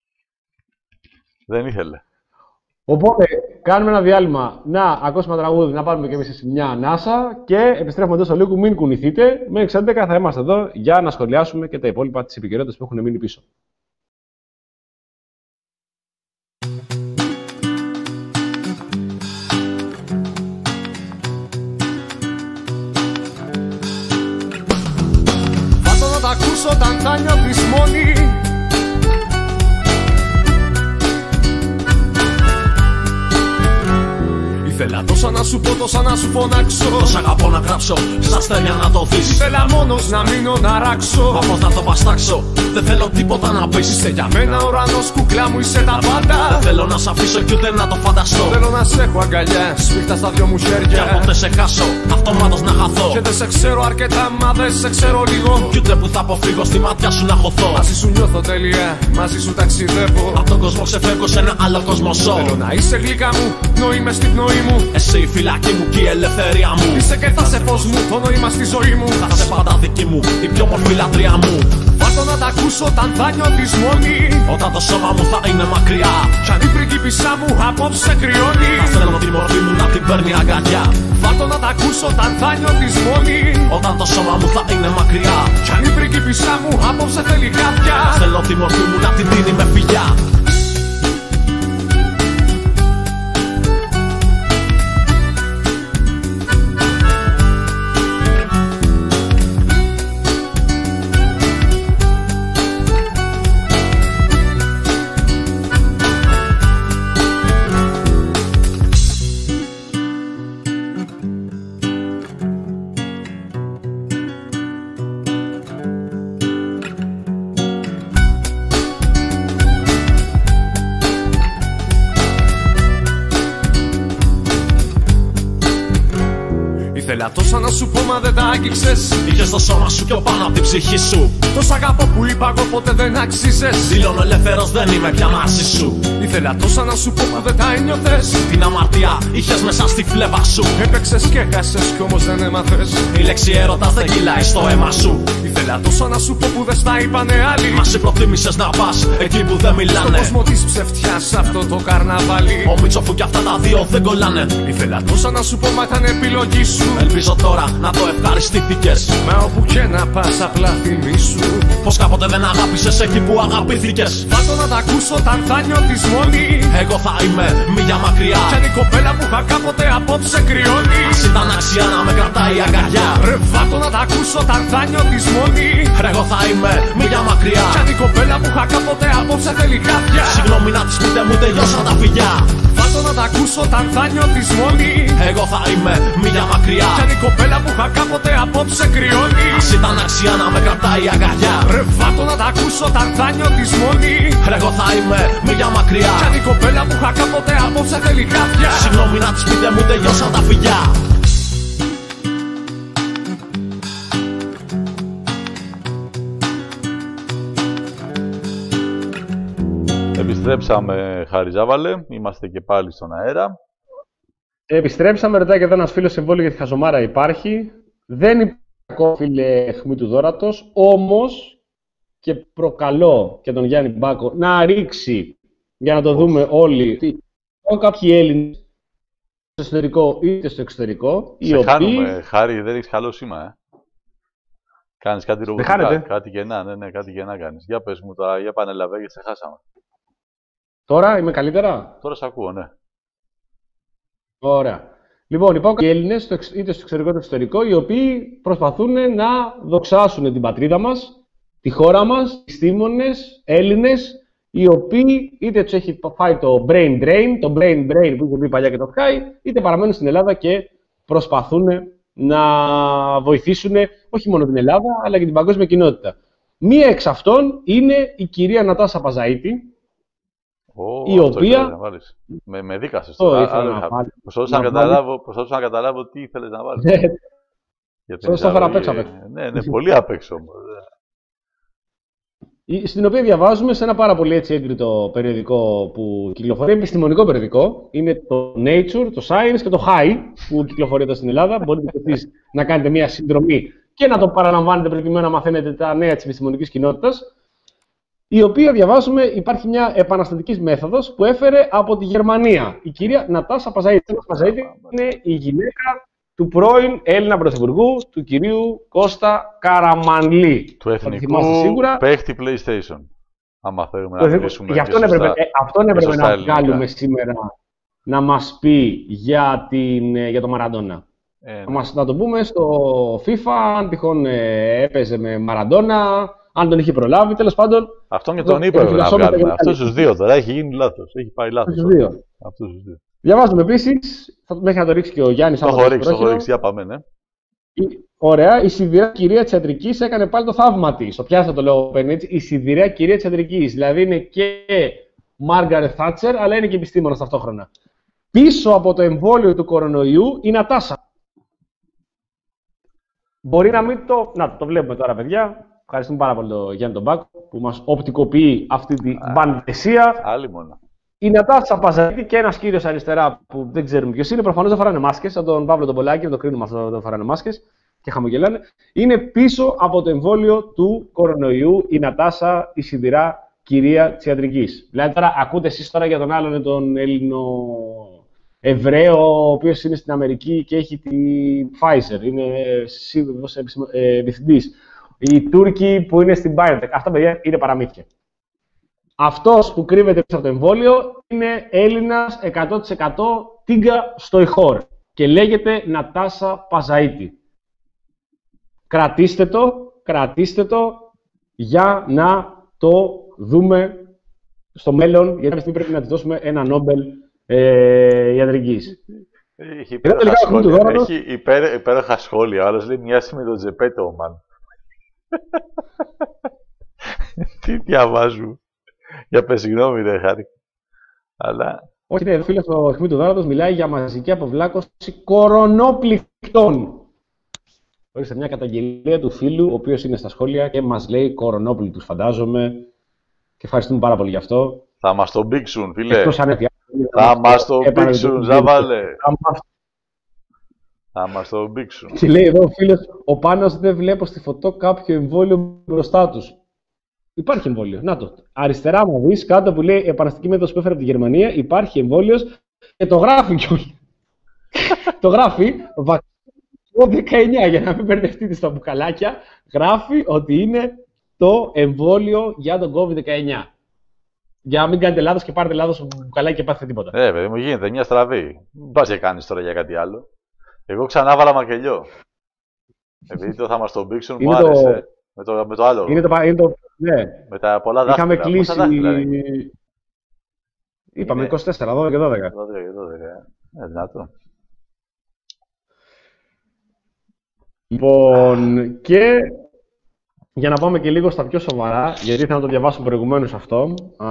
δεν ήθελε. Οπότε, κάνουμε ένα διάλειμμα να ακούσουμε τραγούδι, να πάρουμε και εμείς μια ανάσα και επιστρέφουμε εντός ολίγου. Μην κουνηθείτε. Μέχρι τις έντεκα θα είμαστε εδώ για να σχολιάσουμε και τα υπόλοιπα της επικαιρότητας που έχουν μείνει πίσω. Θα ακούσω όταν θα νιώθεις μόνη. Ήθελα τόσα να σου πω, τόσα να σου φωνάξω. Τόσα αγαπώ να γράψω, στα αστέρια να το δεις. Ήθελα μόνος να μείνω να ράξω. Μα πώς να το βαστάξω, δεν θέλω τίποτα να πεις. Είσαι για μένα ουρανός, κουκλά μου είσαι τα πάντα. Δεν θέλω να σ' αφήσω κι ούτε να το φανταστώ. Θέλω να σε έχω αγκαλιά, σφίχτα στα δυο μου χέρια. Για ποτέ σε χάσω, αυτομάτως να χαθώ. Και δεν σε ξέρω αρκετά, μα δεν σε ξέρω λίγο. Κι ούτε που θα αποφύγω στη μάτια σου να χωθώ. Μαζί σου νιώθω τέλεια, μαζί σου ταξιδεύω. Απ' τον κόσμο ξεφεύγω σε ένα άλλο κόσμο ζω. Θέλω να είσαι γλυκά μου, πνοή μες στη πνοή μου. Εσύ η φυλακή μου και η ελευθερία μου. Είσαι και θα σε φως μου, το νόημα στη ζωή μου. Θα σε πάντα δική μου, η πιο μορφή λατρεία μου. Βάρτο να τα ακούσω όταν θα νιώθεις μόνη. Όταν το σώμα μου θα είναι μακριά. Κι αν η πριγκίπισσά μου απόψε κρυώνει. Θα θέλω τη μορφή μου να την παίρνει αγκαλιά. Βάρτο να τα ακούσω όταν θα νιώθεις μόνη. Όταν το σώμα μου θα είναι μακριά. Κι αν η πριγκίπισσά μου απόψε θέλει κάποια. Θα θέλω τη μορφή μου να την δίνει με φιλιά. Ήθελα τόσα να σου πω μα δεν τα άγγιξες. Είχες το σώμα σου πιο πάνω από την ψυχή σου. Τόσα αγαπώ που είπα εγώ ποτέ δεν άξιζες. Δηλώνω ελεύθερος δεν είμαι πια μαζί σου. Ήθελα τόσα να σου πω μα δεν τα ένιωθες. Την αμαρτία είχες μέσα στη φλέβα σου. Έπαιξες και χάσες κι όμως δεν έμαθες. Η λέξη έρωτας δεν κυλάει στο αίμα σου. Ήθελα τόσα να σου πω που δεν στα είπανε άλλοι. Μα σε προτίμησες να πας εκεί που δεν μιλάνε. Στον κόσμο της ψευτιάς αυτό το καρναβάλι. Ο Μίτσοφου κι αυτά τα δύο δεν κολλάνε. Ήθελα τόσα να σου πω μα ήταν επιλογή σου. Ελπίζω τώρα να το ευχαριστήθηκες. Μα όπου και να πας απλά θυμίσου πως κάποτε δεν αγάπησες εκεί που αγαπήθηκες. Βάρτο να τα ακούσω όταν θα νιώθεις μόνη. Εγώ θα είμαι μίλια μακριά. Κι αν η κοπέλα που είχα κάποτε απόψε κρυώνει. Ας ήταν αξία να με κρατάει αγκαλιά. Ρε βάρτο να τα ακούσω όταν θα νιώθεις μόνη. Εγώ θα είμαι μίλια μακριά. Κι αν η κοπέλα που είχα κάποτε απόψε θέλει κάποια. Συγγνώμη να της πείτε μου τελειώσαν τα φιλιά. Βάρτο να τα ακούσω όταν θα νιώθεις μόνη. Εγώ θα είμαι μια μακριά. Κι αν η κοπέλα που είχα κάποτε απόψε κρυώνει. Ας ήταν αξία να με κρατάει η αγκαλιά. Ρε βάτω να τα ακούσω όταν θα νιώθεις μόνη. Εγώ θα είμαι μια μακριά. Κι αν η κοπέλα που είχα κάποτε απόψε θέλει κάποια. Συγγνώμη να της πείτε μου τελειώσαν τα φιλιά. Επιστρέψαμε, Χάρη Ζάβαλε, είμαστε και πάλι στον αέρα. Επιστρέψαμε, ρωτάει και εδώ ένας φίλος εμβόλιο για τη χαζομάρα υπάρχει. Δεν υπάρχει ακόμα, φίλε Χμή του Δώρατος, όμως και προκαλώ και τον Γιάννη Μπάκο να ρίξει, για να το δούμε όλοι, ότι κάποιοι Έλληνες στο εσωτερικό είτε στο εξωτερικό, οι Σε οποίοι... χάνουμε, Χάρη, δεν έχεις καλό σήμα, ε. Κάνεις κάτι ρομποτικά, κάτι κενά, ναι, ναι, κάτι κενά κάνεις. Για πες μου τα, για πανελαβέ και σε χάσαμε. Τώρα είμαι καλύτερα. Τώρα σε ακούω, ναι. Ωραία. Λοιπόν, υπάρχουν και Έλληνες, είτε στο εξωτερικό είτε στο εξωτερικό, οι οποίοι προσπαθούν να δοξάσουν την πατρίδα μας, τη χώρα μας, επιστήμονες, Έλληνες, οι οποίοι είτε τους έχει φάει το brain drain, το brain brain που είχε πει παλιά και το Sky, είτε παραμένουν στην Ελλάδα και προσπαθούν να βοηθήσουν όχι μόνο την Ελλάδα, αλλά και την παγκόσμια κοινότητα. Μία εξ αυτών είναι η κυρία Νατάσα Παζαΐτη, Oh, η οποία... Να βάλεις. Με, με δίκασες τώρα. Προσπαθούσα να, να, καταλάβω, να καταλάβω τι ήθελες να βάλεις. Πώς θα φέρα απ' έξω. Ναι, ναι, πολύ απ' έξω. Στην οποία διαβάζουμε σε ένα πάρα πολύ έτσι έγκριτο περιοδικό που κυκλοφορεί, επιστημονικό περιοδικό. Είναι το Nature, το Science και το High που κυκλοφορεί εδώ στην Ελλάδα. Μπορείτε εσείς να κάνετε μια συνδρομή και να το παραλαμβάνετε προκειμένου να μαθαίνετε τα νέα της επιστημονικής κοινότητας. Η οποία διαβάζουμε, υπάρχει μια επαναστατική μέθοδος που έφερε από τη Γερμανία. Η κυρία Νατάσα Παζαΐτη. Η Παζαΐτη είναι η γυναίκα του πρώην Έλληνα Πρωθυπουργού, του κυρίου Κώστα Καραμανλή. Του εθνικού παίχτη PlayStation. Άμα θέλουμε να μιλήσουμε. Γι' αυτόν έπρεπε, ε, αυτόν έπρεπε να βγάλουμε σήμερα να μας πει για, την, για το Μαραντόνα. Ε, ναι. να, να το πούμε στο FIFA, αν τυχόν ε, έπαιζε με Μαραντόνα. Αν τον είχε προλάβει, τέλος πάντων. Αυτόν και τον είπε να βγάλουμε. Αυτούς τους δύο τώρα έχει γίνει λάθος. Έχει πάει λάθος. Αυτούς τους δύο. Αυτούς τους δύο. Διαβάζουμε επίσης, μέχρι να το ρίξει και ο Γιάννης. Το έχω ρίξει, το έχω ρίξει. Για πάμε, ναι. Η, ωραία, η σιδηρά κυρία της ιατρικής έκανε πάλι το θαύμα της. Το πιάσα το λόγο παίρνει έτσι. Η σιδηρά κυρία της ιατρικής. Δηλαδή είναι και Μάργαρετ Θάτσερ, αλλά είναι και επιστήμονας ταυτόχρονα. Πίσω από το εμβόλιο του κορονοϊού η Νατάσα. Μπορεί να μην το. Να το βλέπουμε τώρα, παιδιά. Ευχαριστούμε πάρα πολύ τον Γιάννη τον Μπάκο που μας οπτικοποιεί αυτή την μπανδεσία. Άλλη μόνο. Η Νατάσα Παζαΐτη και ένας κύριος αριστερά που δεν ξέρουμε ποιος είναι, προφανώς δεν φοράνε μάσκες, σαν τον Παύλο τον Πολάκη, το κρίνουμε αυτό, δεν φοράνε μάσκες και χαμογελάνε. Είναι πίσω από το εμβόλιο του κορονοϊού η Νατάσα, η σιδηρά κυρία της ιατρικής. Δηλαδή τώρα ακούτε εσείς τώρα για τον άλλον τον Έλληνο Εβραίο, ο οποίος είναι στην Αμερική και έχει τη Pfizer, είναι σύμβουλος ε, διευθυντής. Οι Τούρκοι που είναι στην BioNTech. Αυτά, παιδιά, είναι παραμύθια. Αυτός που κρύβεται πίσω από το εμβόλιο είναι Έλληνας εκατό τοις εκατό τίγκα στο ΙΧΟΡ και λέγεται Νατάσα Παζαΐτη. Κρατήστε το, κρατήστε το για να το δούμε στο μέλλον, γιατί αυτή πρέπει να της δώσουμε ένα Νόμπελ ε, ιατρικής. Έχει υπέροχα σχόλια. Έχει υπέρ, υπέροχα σχόλια. Ο άλλος λέει μοιάζει με τον Τζεπέτο, μαν. Τι διαβάζουν. Για πες συγγνώμη, δεν χάρη. Αλλά... Όχι, ναι, εδώ φίλος ο Χμή του Δάρατος μιλάει για μαζική αποβλάκωση κορονόπληκτων. Ορίστε μια καταγγελία του φίλου, ο οποίος είναι στα σχόλια και μας λέει κορονόπληκτους, φαντάζομαι. Και ευχαριστούμε πάρα πολύ γι' αυτό. Θα μας τον πήξουν, φίλε. Θα μας τον πήξουν, Ζάβαλε. Θα μας τον πήξουν. Και λέει εδώ ο φίλος, ο Πάνος δεν βλέπω στη φωτό κάποιο εμβόλιο μπροστά τους. Υπάρχει εμβόλιο. Να το. Αριστερά μου δεις κάτω που λέει επαναστατική μέθοδος που έφερε από τη Γερμανία. Υπάρχει εμβόλιος και το γράφει κιόλας. Το γράφει βακτήριο δεκαεννιά για να μην μπερδευτείτε στα μπουκαλάκια. Γράφει ότι είναι το εμβόλιο για τον κόβιντ δεκαεννιά. Για να μην κάνετε λάθος και πάρετε λάθος στο μπουκαλάκι και πάθετε τίποτα. Ε, παιδί μου, γίνεται μια στραβή. Μην πας και κάνεις τώρα για κάτι άλλο. Εγώ ξανά βάλα μακελιό. Επειδή το θα μας τον πήξουν, μου άρεσε. Το... Με, το, με το άλλο. Είναι το, είναι το, ναι. Με τα πολλά δάχτυλα. Είχαμε κλείσει... Δάχτυλα, Είπαμε Είναι... είκοσι τέσσερα, δώδεκα και δώδεκα. δώδεκα και δώδεκα. Ε, δυνατό. Λοιπόν, και για να πάμε και λίγο στα πιο σοβαρά, γιατί ήθελα να το διαβάσω προηγουμένως αυτό,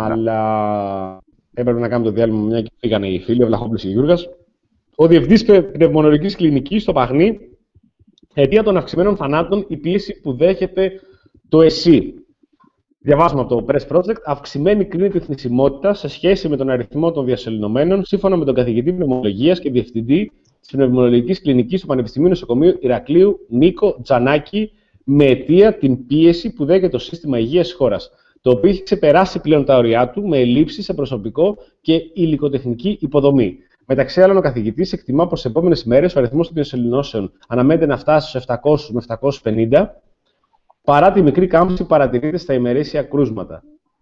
αλλά έπρεπε να κάνουμε το διάλειμμα μια και πήγανε οι φίλοι, ο Βλαχόπουλος και ο Γιούργας. Ο διευθυντής πνευμονολογικής κλινικής στο Παχνί, αιτία των αυξημένων θανάτων, η πίεση που δέχεται το ΕΣΥ. Διαβάζουμε από το Press Project. Αυξημένη κρίνεται η θνησιμότητα σε σχέση με τον αριθμό των διασωληνωμένων, σύμφωνα με τον καθηγητή πνευμονολογίας και διευθυντή της πνευμονολογικής κλινικής του Πανεπιστημίου Νοσοκομείου Ηρακλείου Νίκο Τζανάκη, με αιτία την πίεση που δέχεται το σύστημα υγείας της χώρας, το οποίο έχει ξεπεράσει πλέον τα ωριά του με ελλείψεις σε προσωπικό και υλικοτεχνική υποδομή. Μεταξύ άλλων, ο καθηγητής εκτιμά πως στις επόμενες ημέρες ο αριθμός των διασωληνώσεων αναμένεται να φτάσει στους επτακόσιους με επτακόσιους πενήντα, παρά τη μικρή κάμψη που παρατηρείται στα ημερήσια κρούσματα.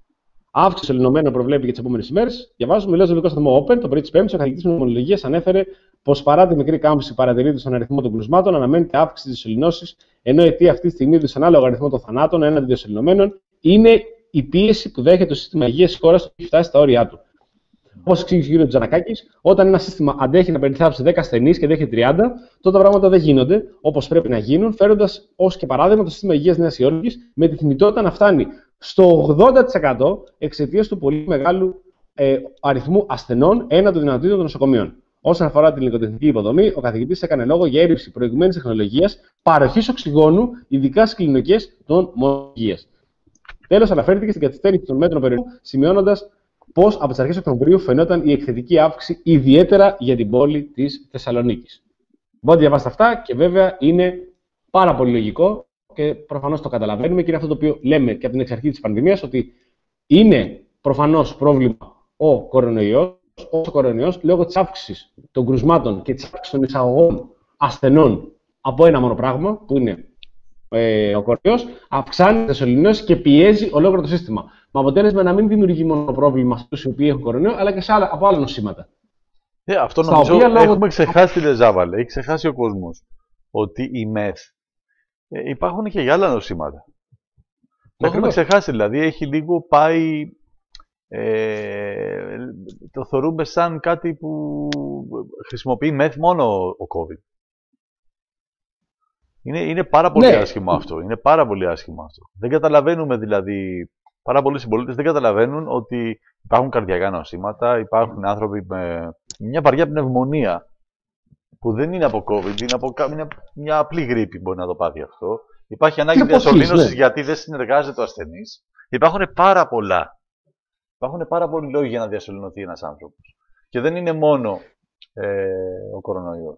Αύξηση σωληνωμένων προβλέπει για τις επόμενες ημέρες. Διαβάζουμε, λέω στο δικό σταθμό Open, το πρωί της Πέμπτης, ο καθηγητής πνευμονολογίας ανέφερε πως παρά τη μικρή κάμψη που παρατηρείται στον αριθμό των κρούσματων, αναμένεται αύξηση της σωληνώσης, ενώ η αιτία αυτή τη στιγμή του ανάλογο αριθμό των θανάτων έναντι των σωληνωμένων είναι η πίεση που δέχεται το σύστημα υγείας της χώρας που έχει φτάσει στα όρια του. Όπως εξήγησε ο κ. Τζανακάκης, όταν ένα σύστημα αντέχει να περιτυθάψει δέκα ασθενείς και δέχει τριάντα, τότε τα πράγματα δεν γίνονται όπως πρέπει να γίνουν, φέροντας ως και παράδειγμα το σύστημα υγείας Νέας Υόρκης με τη θνητότητα να φτάνει στο ογδόντα τοις εκατό εξαιτίας του πολύ μεγάλου ε, αριθμού ασθενών έναντι των δυνατοτήτων των νοσοκομείων. Όσον αφορά την υλικοτεχνική υποδομή, ο καθηγητής έκανε λόγο για έλλειψη προηγουμένης τεχνολογίας παροχής οξυγόνου, ειδικά στις κλινικές των μονογείας. Τέλος, αναφέρθηκε στην καθυστέρηση των μέτρων περιορισμού, σημειώνοντας πως από τις αρχές Οκτωβρίου φαινόταν η εκθετική αύξηση, ιδιαίτερα για την πόλη της Θεσσαλονίκης. Μπορείτε να διαβάσετε αυτά και βέβαια είναι πάρα πολύ λογικό και προφανώς το καταλαβαίνουμε και είναι αυτό το οποίο λέμε και από την εξ αρχή της πανδημίας, ότι είναι προφανώς πρόβλημα ο κορονοϊός, ο κορονοϊός λόγω της αύξησης των κρουσμάτων και της αύξησης των εισαγωγών ασθενών από ένα μόνο πράγμα, που είναι ε, ο κορονοϊός, αυξάνει τις σωληνώσεις και πιέζει ολόκληρο το σύστημα. Με αποτέλεσμα να μην δημιουργεί μόνο πρόβλημα στους οι οποίοι έχουν κορονοϊό, αλλά και σε άλλα, από άλλα νοσήματα. Ε, αυτό νομίζω οποία, έχουμε λόγω... ξεχάσει τη Λεζάβαλε. Έχει ξεχάσει ο κόσμος ότι η μεθ ε, υπάρχουν και για άλλα νοσήματα. Το έχουμε ξεχάσει, δηλαδή έχει λίγο πάει. Ε, το θεωρούμε σαν κάτι που χρησιμοποιεί μεθ μόνο ο COVID. Είναι, είναι πάρα πολύ ναι. άσχημο αυτό. Είναι πάρα πολύ άσχημο αυτό. Δεν καταλαβαίνουμε δηλαδή. Πάρα πολλοί συμπολίτες δεν καταλαβαίνουν ότι υπάρχουν καρδιακά νοσήματα, υπάρχουν άνθρωποι με μια βαριά πνευμονία που δεν είναι από COVID, είναι από μια, μια απλή γρίπη μπορεί να το πάθει αυτό. Υπάρχει ανάγκη διασωλήνωσης ναι. γιατί δεν συνεργάζεται ο ασθενής. Υπάρχουν πάρα πολλά. Υπάρχουν πάρα πολλοί λόγοι για να διασωληνωθεί ένας άνθρωπος. Και δεν είναι μόνο ε, ο κορονοϊός.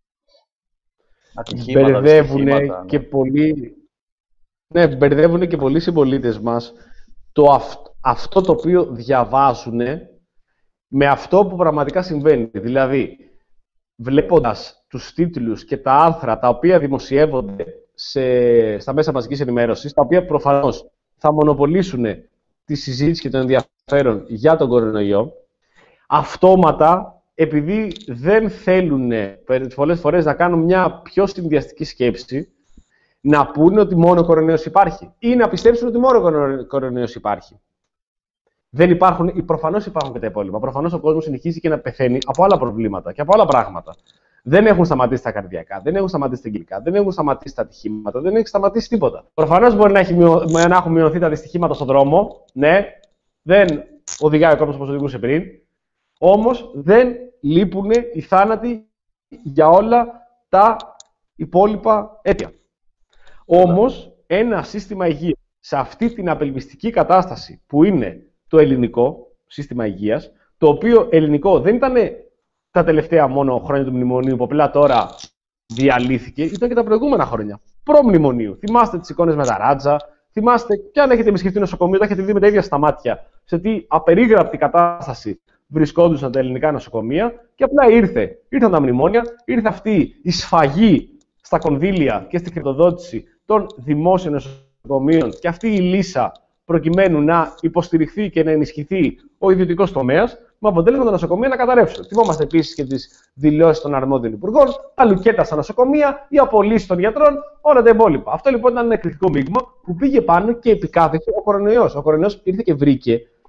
Μπερδεύουν και ναι. πολλοί. Ναι, μπερδεύουν και πολλοί συμπολίτες μας. Το αυ... αυτό το οποίο διαβάζουν με αυτό που πραγματικά συμβαίνει. Δηλαδή, βλέποντας τους τίτλους και τα άρθρα τα οποία δημοσιεύονται σε... στα μέσα μαζικής ενημέρωσης, τα οποία προφανώς θα μονοπολίσουν τη συζήτηση και το ενδιαφέρον για τον κορονοϊό, αυτόματα, επειδή δεν θέλουν πολλές φορές να κάνουν μια πιο συνδυαστική σκέψη, να πούνε ότι μόνο ο κορονοϊός υπάρχει ή να πιστέψουν ότι μόνο ο κορονοϊός υπάρχει. Δεν υπάρχουν, προφανώς υπάρχουν και τα υπόλοιπα. Προφανώς ο κόσμος συνεχίζει και να πεθαίνει από άλλα προβλήματα και από άλλα πράγματα. Δεν έχουν σταματήσει τα καρδιακά, δεν έχουν σταματήσει τα εγγλικά, δεν έχουν σταματήσει τα ατυχήματα, δεν έχει σταματήσει τίποτα. Προφανώς μπορεί να, έχει μειω... να έχουν μειωθεί τα δυστυχήματα στον δρόμο. Ναι, δεν οδηγάει ο κόσμος όπως οδηγούσε πριν. Όμως δεν λείπουν οι θάνατοι για όλα τα υπόλοιπα αίτια. Όμως, ένα σύστημα υγείας σε αυτή την απελπιστική κατάσταση που είναι το ελληνικό σύστημα υγείας, το οποίο ελληνικό δεν ήταν τα τελευταία μόνο χρόνια του μνημονίου, που απλά τώρα διαλύθηκε, ήταν και τα προηγούμενα χρόνια. Προ-μνημονίου. Θυμάστε τις εικόνες με τα ράτζα, θυμάστε, και αν έχετε επισκεφτεί νοσοκομείο, τα έχετε δει με τα ίδια στα μάτια, σε τι απερίγραπτη κατάσταση βρισκόντουσαν τα ελληνικά νοσοκομεία, και απλά ήρθε. Ήρθαν τα μνημόνια, ήρθε αυτή η σφαγή στα κονδύλια και στη χρηματοδότηση των δημόσιων νοσοκομείων και αυτή η λύσα προκειμένου να υποστηριχθεί και να ενισχυθεί ο ιδιωτικός τομέας, με αποτέλεσμα τα νοσοκομεία να καταρρεύσουν. Θυμόμαστε επίσης και τις δηλώσεις των αρμόδιων υπουργών, τα λουκέτα στα νοσοκομεία, οι απολύσεις των γιατρών, όλα τα υπόλοιπα. Αυτό λοιπόν ήταν ένα εκρηκτικό μείγμα που πήγε πάνω και επικάθεται ο κορονοϊός. Ο κορονοϊός ήρθε και βρήκε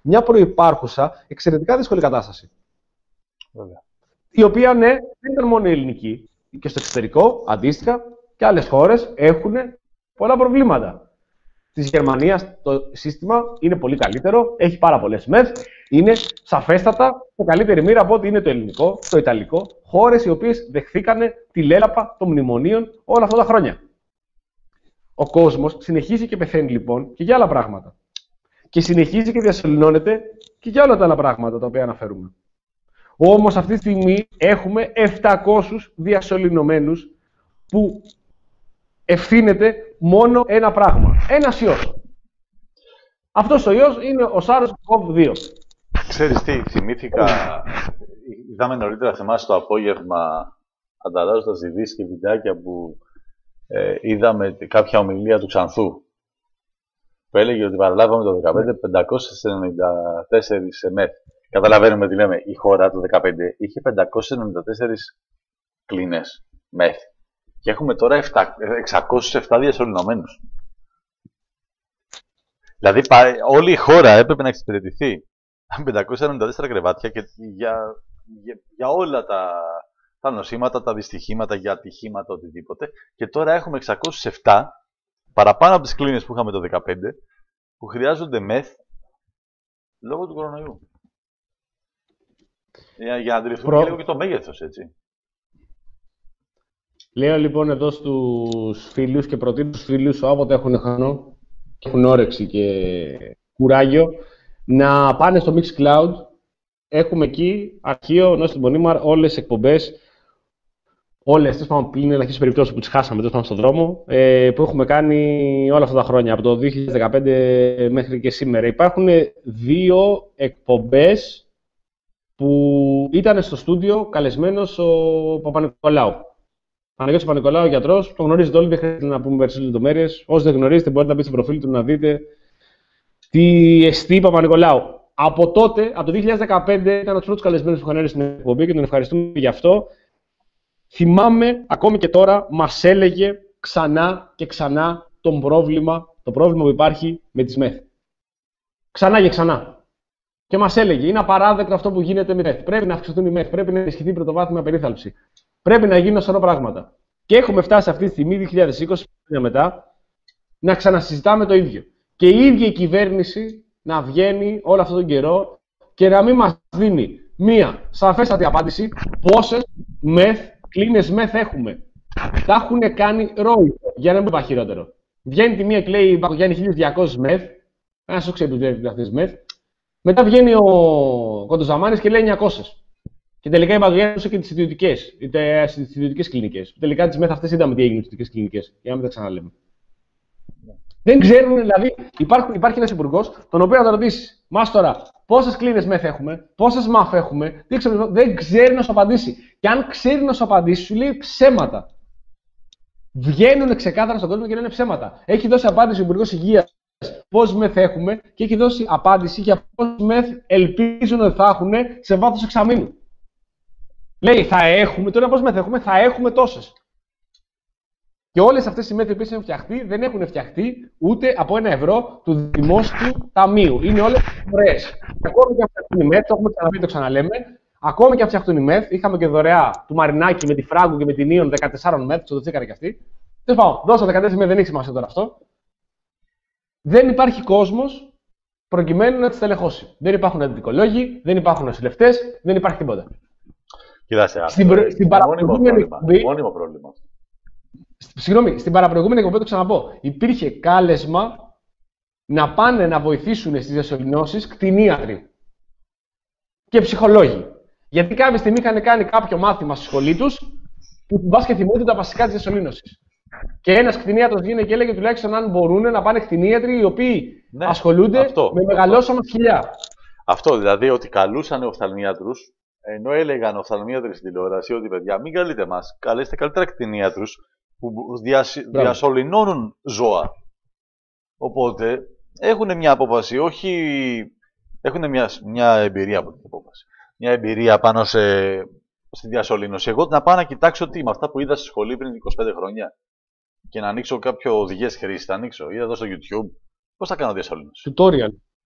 μια προϋπάρχουσα εξαιρετικά δύσκολη κατάσταση. Βέβαια. Η οποία, ναι, δεν ήταν μόνο η ελληνική. Και στο εξωτερικό, αντίστοιχα, και άλλες χώρες έχουν πολλά προβλήματα. Της Γερμανίας το σύστημα είναι πολύ καλύτερο, έχει πάρα πολλές μεθ, είναι σαφέστατα το καλύτερη μοίρα από ό,τι είναι το ελληνικό, το ιταλικό, χώρες οι οποίες δεχθήκανε τη λέλαπα των μνημονίων όλα αυτά τα χρόνια. Ο κόσμος συνεχίζει και πεθαίνει λοιπόν και για άλλα πράγματα. Και συνεχίζει και διασωληνώνεται και για όλα τα άλλα πράγματα τα οποία αναφέρουμε. Όμως αυτή τη στιγμή έχουμε επτακόσιους διασωληνωμένους που ευθύνεται μόνο ένα πράγμα. Ένας ιός. Αυτός ο ιός είναι ο SARS-κοβ δύο. Ξέρεις τι, θυμήθηκα, είδαμε νωρίτερα σε εμάς το απόγευμα, ανταλλάσσοντας ειδήσεις και βιντεάκια που ε, είδαμε κάποια ομιλία του Ξανθού, που έλεγε ότι παραλάβαμε το δεκαπέντε πεντακόσιες ενενήντα τέσσερις μεθ. Καταλαβαίνουμε τι λέμε, η χώρα το δεκαπέντε είχε πεντακόσιες ενενήντα τέσσερις κλίνες μεθ. Και έχουμε τώρα εξακόσιους επτά διασωληνωμένους. Δηλαδή όλη η χώρα έπρεπε να εξυπηρετηθεί με πεντακόσια ενενήντα τέσσερα κρεβάτια και για, για, για όλα τα, τα νοσήματα, τα δυστυχήματα, για ατυχήματα, οτιδήποτε. Και τώρα έχουμε εξακόσιους επτά παραπάνω από τις κλίνες που είχαμε το δεκαπέντε που χρειάζονται μεθ λόγω του κορονοϊού. Για, για να αντιληφθούμε Προ... λίγο και το μέγεθος, έτσι. Λέω λοιπόν εδώ στους φίλους και προτείνω στους φίλους όποτε έχουν χρόνο και έχουν όρεξη και κουράγιο να πάνε στο Mixcloud. Έχουμε εκεί αρχείο, Νόστιμ Μονίμαρ, όλες τις εκπομπές, όλες τις πάμε πλήν ελαχίστες περιπτώσεις που τις χάσαμε τόσο πάμε στον δρόμο, ε, που έχουμε κάνει όλα αυτά τα χρόνια, από το δύο χιλιάδες δεκαπέντε μέχρι και σήμερα. Υπάρχουν δύο εκπομπές που ήταν στο στούντιο καλεσμένος ο Παπα-Νικολάου. Παναγιώτης Παπα-Νικολάου, γιατρός, το γνωρίζετε όλοι, δεν χρειάζεται να πούμε περισσότερες λεπτομέρειες. Όσοι δεν γνωρίζετε, μπορείτε να μπείτε στο προφίλ του να δείτε τι εστί Παπα-Νικολάου. Από τότε, από το δύο χιλιάδες δεκαπέντε, ήταν από τους πρώτους καλεσμένους που είχαν έρθει στην εκπομπή και τον ευχαριστούμε γι' αυτό. Θυμάμαι, ακόμη και τώρα, μας έλεγε ξανά και ξανά τον πρόβλημα, το πρόβλημα που υπάρχει με τις μεθ. Ξανά και ξανά. Και μας έλεγε, είναι απαράδεκτο αυτό που γίνεται με μεθ. Πρέπει να αυξηθούν οι μεθ, πρέπει να ενισχυθεί η πρωτοβάθμια περίθαλψη. Πρέπει να γίνουν σωρό πράγματα. Και έχουμε φτάσει αυτή τη στιγμή, δύο χιλιάδες είκοσι, χρόνια μετά, να ξανασυζητάμε το ίδιο. Και η ίδια η κυβέρνηση να βγαίνει όλο αυτόν τον καιρό και να μην μας δίνει μία σαφέστατη απάντηση πόσες μεθ, κλίνες μεθ έχουμε. Τα έχουν κάνει ρόι, για να μην πάει χειρότερο. Βγαίνει τη μία και λέει Πακογιάννη χίλιες διακόσιες μεθ, ένα σου ξέρει που βλέπει αυτές τις μεθ. Μετά βγαίνει ο Κοντοζαμάνης και λέει εννιακόσιες. Και τελικά η Πακογιάννη έδωσε και τις ιδιωτικές, τις ιδιωτικές κλινικές. Τελικά τις μεθ αυτές είδαμε τι έγινε στις ιδιωτικές κλινικές. Για να μην τα ξαναλέμε. Δεν ξέρουν, δηλαδή, υπάρχει, υπάρχει ένας υπουργός, τον οποίο να τον ρωτήσει, μας τώρα, πόσες κλίνες μεθ έχουμε, πόσες μαφ έχουμε, τι ξέρω, δεν ξέρει να σου απαντήσει. Και αν ξέρει να σου απαντήσει, σου λέει ψέματα. Βγαίνουν ξεκάθαρα στον κόσμο και λένε ψέματα. Έχει δώσει απάντηση ο Υπουργός Υγείας πόσες μεθ έχουμε και έχει δώσει απάντηση για πόσες μεθ ελπίζουν ότι θα έχουν σε βάθος εξαμήνου. Λέει, θα έχουμε, τώρα πόσες μεθ έχουμε, θα έχουμε τόσες. Και όλες αυτές οι μεθ που έχουν φτιαχτεί δεν έχουν φτιαχτεί ούτε από ένα ευρώ του δημόσιου ταμείου. Είναι όλες δωρεές. Ακόμη και αν φτιαχτούν οι μεθ, το έχουμε ξαναπεί, το ξαναλέμε. Ακόμη και αν φτιαχτούν οι μεθ, είχαμε και δωρεά του Μαρινάκη με τη Φράγκο και με την Ίον δεκατέσσερα μεθ, ξοδοθήκανε κι αυτοί. Δεν πάω, δώσα δεκατέσσερα μεθ, δεν έχει σημασία τώρα αυτό. Δεν υπάρχει κόσμος προκειμένου να τις τελεχώσει. Δεν υπάρχουν αντιδικολόγοι, δεν υπάρχουν νοσηλευτές, δεν υπάρχει τίποτα. Κοιτάξτε, στην, προ... στην παραπροηγούμενη εκπομπή. Μόνιμο πρόβλημα. Συγγνώμη, στην παραπροηγούμενη εκπομπή το ξαναπώ. Υπήρχε κάλεσμα να πάνε να βοηθήσουν στις διασωληνώσεις κτηνίατροι και ψυχολόγοι. Γιατί κάποια στιγμή είχαν κάνει κάποιο μάθημα στη σχολή τους που μπας και θυμούνται τα βασικά της διασωλήνωσης. Και ένας κτηνίατρος βγήκε και έλεγε τουλάχιστον αν μπορούν να πάνε κτηνίατροι οι οποίοι ναι, ασχολούνται αυτό, με μεγαλόσωμα σκυλιά. Αυτό δηλαδή ότι καλούσαν οφθαλμίατρους, ενώ έλεγαν οφθαλμίατροι στην τηλεόραση ότι παιδιά μην καλείτε μας, καλέστε καλύτερα κτηνίατρους που διασ... διασωληνώνουν ζώα. Οπότε έχουν μια απόφαση, όχι. Έχουν μια, μια εμπειρία από την απόφαση. Μια εμπειρία πάνω σε... στη διασωλήνωση. Εγώ να πάω να κοιτάξω τι με αυτά που είδα στη σχολή πριν είκοσι πέντε χρόνια και να ανοίξω κάποιο οδηγίες χρήσης. Θα ανοίξω. Είδα εδώ στο YouTube. Πώς θα κάνω διασωλήνωση. Tutorial.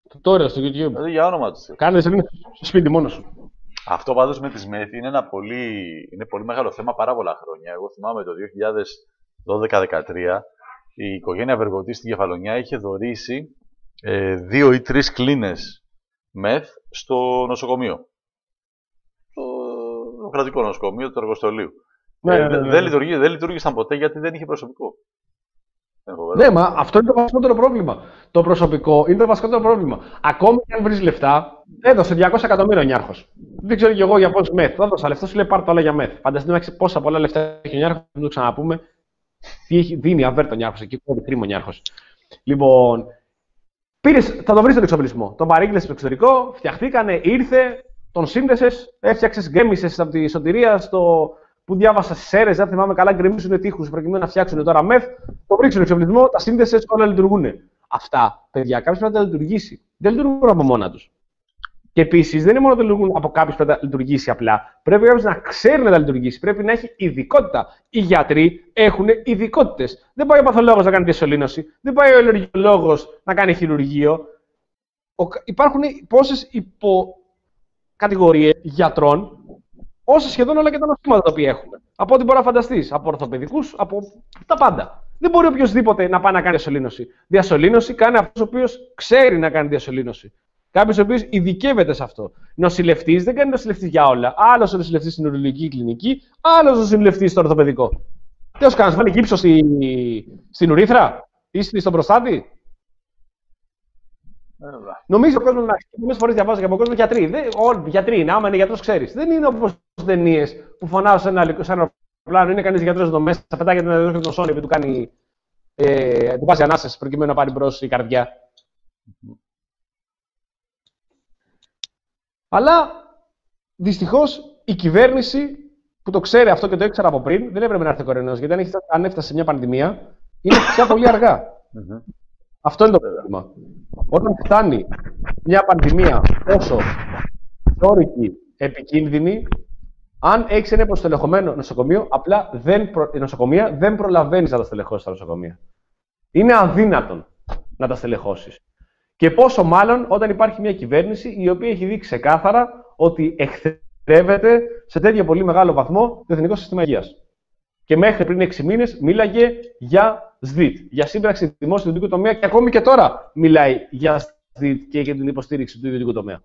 Τώρα στο YouTube. Δηλαδή για όνομα του. Κάνε σε στο σπίτι μόνο σου. Αυτό πάντως με τη ΜΕΘ είναι ένα πολύ, είναι πολύ μεγάλο θέμα πάρα πολλά χρόνια. Εγώ θυμάμαι το δύο χιλιάδες δώδεκα δεκατρία η οικογένεια Βεργοτή στην Κεφαλονιά είχε δωρήσει ε, δύο ή τρεις κλίνες ΜΕΘ στο νοσοκομείο. Στο, στο κρατικό νοσοκομείο του εργοστολίου. Ναι, ε, ναι, ναι, ναι. Δεν, λειτουργεί, δεν λειτουργήσαν ποτέ γιατί δεν είχε προσωπικό. Ναι, μα αυτό είναι το βασικότερο πρόβλημα. Το προσωπικό είναι το βασικότερο πρόβλημα. Ακόμη και αν βρει λεφτά, έδωσε διακόσια εκατομμύρια ο Νιάρχος. Δεν ξέρω κι εγώ για πόσο μεθ. Θα έδωσα λεφτά, σου λέει πάρ' το όλα για μεθ. Φανταστείτε να πόσα πολλά λεφτά έχει ο Νιάρχος, να το ξαναπούμε. Τι έχει, δίνει αβέρτο ο Νιάρχος, εκεί κόβει κρίμα ο Νιάρχος. Λοιπόν, πήρες, θα το βρει στον εξοπλισμό. Τον παρήγγειλες στο εξωτερικό, φτιαχτήκανε, ήρθε, τον σύνδεσες, έφτιαξες, γκέμισες από τη σωτηρία στο. Που διάβασα στι αίρες, δεν θυμάμαι καλά, γκρεμίσουν τείχους προκειμένου να φτιάξουν τώρα μεθ. Το βρίσκουν εξοπλισμό, τα σύνδεσες, όλα λειτουργούν. Αυτά, παιδιά, κάποιος πρέπει να τα λειτουργήσει. Δεν λειτουργούν από μόνα τους. Και επίσης, δεν είναι μόνο ότι λειτουργούν από κάποιος πρέπει να τα λειτουργήσει απλά. Πρέπει κάποιος να ξέρει να τα λειτουργήσει. Πρέπει να έχει ειδικότητα. Οι γιατροί έχουν ειδικότητες. Δεν πάει ο παθολόγος να κάνει διασωλήνωση. Δεν πάει ο ηλεκτρολόγος να κάνει χειρουργείο. Ο... Υπάρχουν πόσες υποκατηγορίες γιατρών. Όσο σχεδόν όλα και τα νοσήματα τα οποία έχουμε. Από ό,τι μπορεί να φανταστεί. Από ορθοπαιδικούς, από τα πάντα. Δεν μπορεί οποιοδήποτε να πάει να κάνει διασωλήνωση. Διασωλήνωση κάνει αυτό ο οποίο ξέρει να κάνει διασωλήνωση. Κάποιο ο οποίο ειδικεύεται σε αυτό. Νοσηλευτής δεν κάνει νοσηλευτή για όλα. Άλλο ο νοσηλευτής στην ουρολογική κλινική, άλλο ο νοσηλευτής στο ορθοπαιδικό. Τι ω κάνει, βάλει γύψο στη... στην ουρήθρα ή στον προστάτη. Νομίζω ο κόσμο να πολλές φορές διαβάζω και από κόσμο γιατροί. Δεν, όλοι γιατροί είναι, άμα είναι γιατρός ξέρεις. Δεν είναι όπως στις ταινίες που φωνάζω σε ένα, σε ένα πλάνο, είναι κανείς γιατρός εδώ μέσα, θα πετάγεται ένα δεδομένο τον σόνι που του κάνει. Ε, του βάζει ανάσες προκειμένου να πάρει μπρος η καρδιά. Mm-hmm. Αλλά δυστυχώς η κυβέρνηση που το ξέρει αυτό και το ήξερα από πριν, δεν έπρεπε να έρθει ο κορονοϊός. Γιατί αν, έχει, αν έφτασε σε μια πανδημία, είναι πια πολύ αργά. Mm-hmm. Αυτό είναι το πρόβλημα. Όταν φτάνει μια πανδημία τόσο θόρυκη, επικίνδυνη, αν έχεις ένα υποστελεχωμένο νοσοκομείο, απλά δεν προ... νοσοκομεία δεν προλαβαίνεις να τα στελεχώσεις τα νοσοκομεία. Είναι αδύνατον να τα στελεχώσεις. Και πόσο μάλλον όταν υπάρχει μια κυβέρνηση η οποία έχει δείξει ξεκάθαρα ότι εχθρεύεται σε τέτοιο πολύ μεγάλο βαθμό το Εθνικό Σύστημα Υγείας. Και μέχρι πριν έξι μήνες μίλαγε για ΣΔΙΤ, για σύμπραξη δημόσιου ιδιωτικού τομέα και ακόμη και τώρα μιλάει για ΣΔΙΤ και για την υποστήριξη του ιδιωτικού τομέα.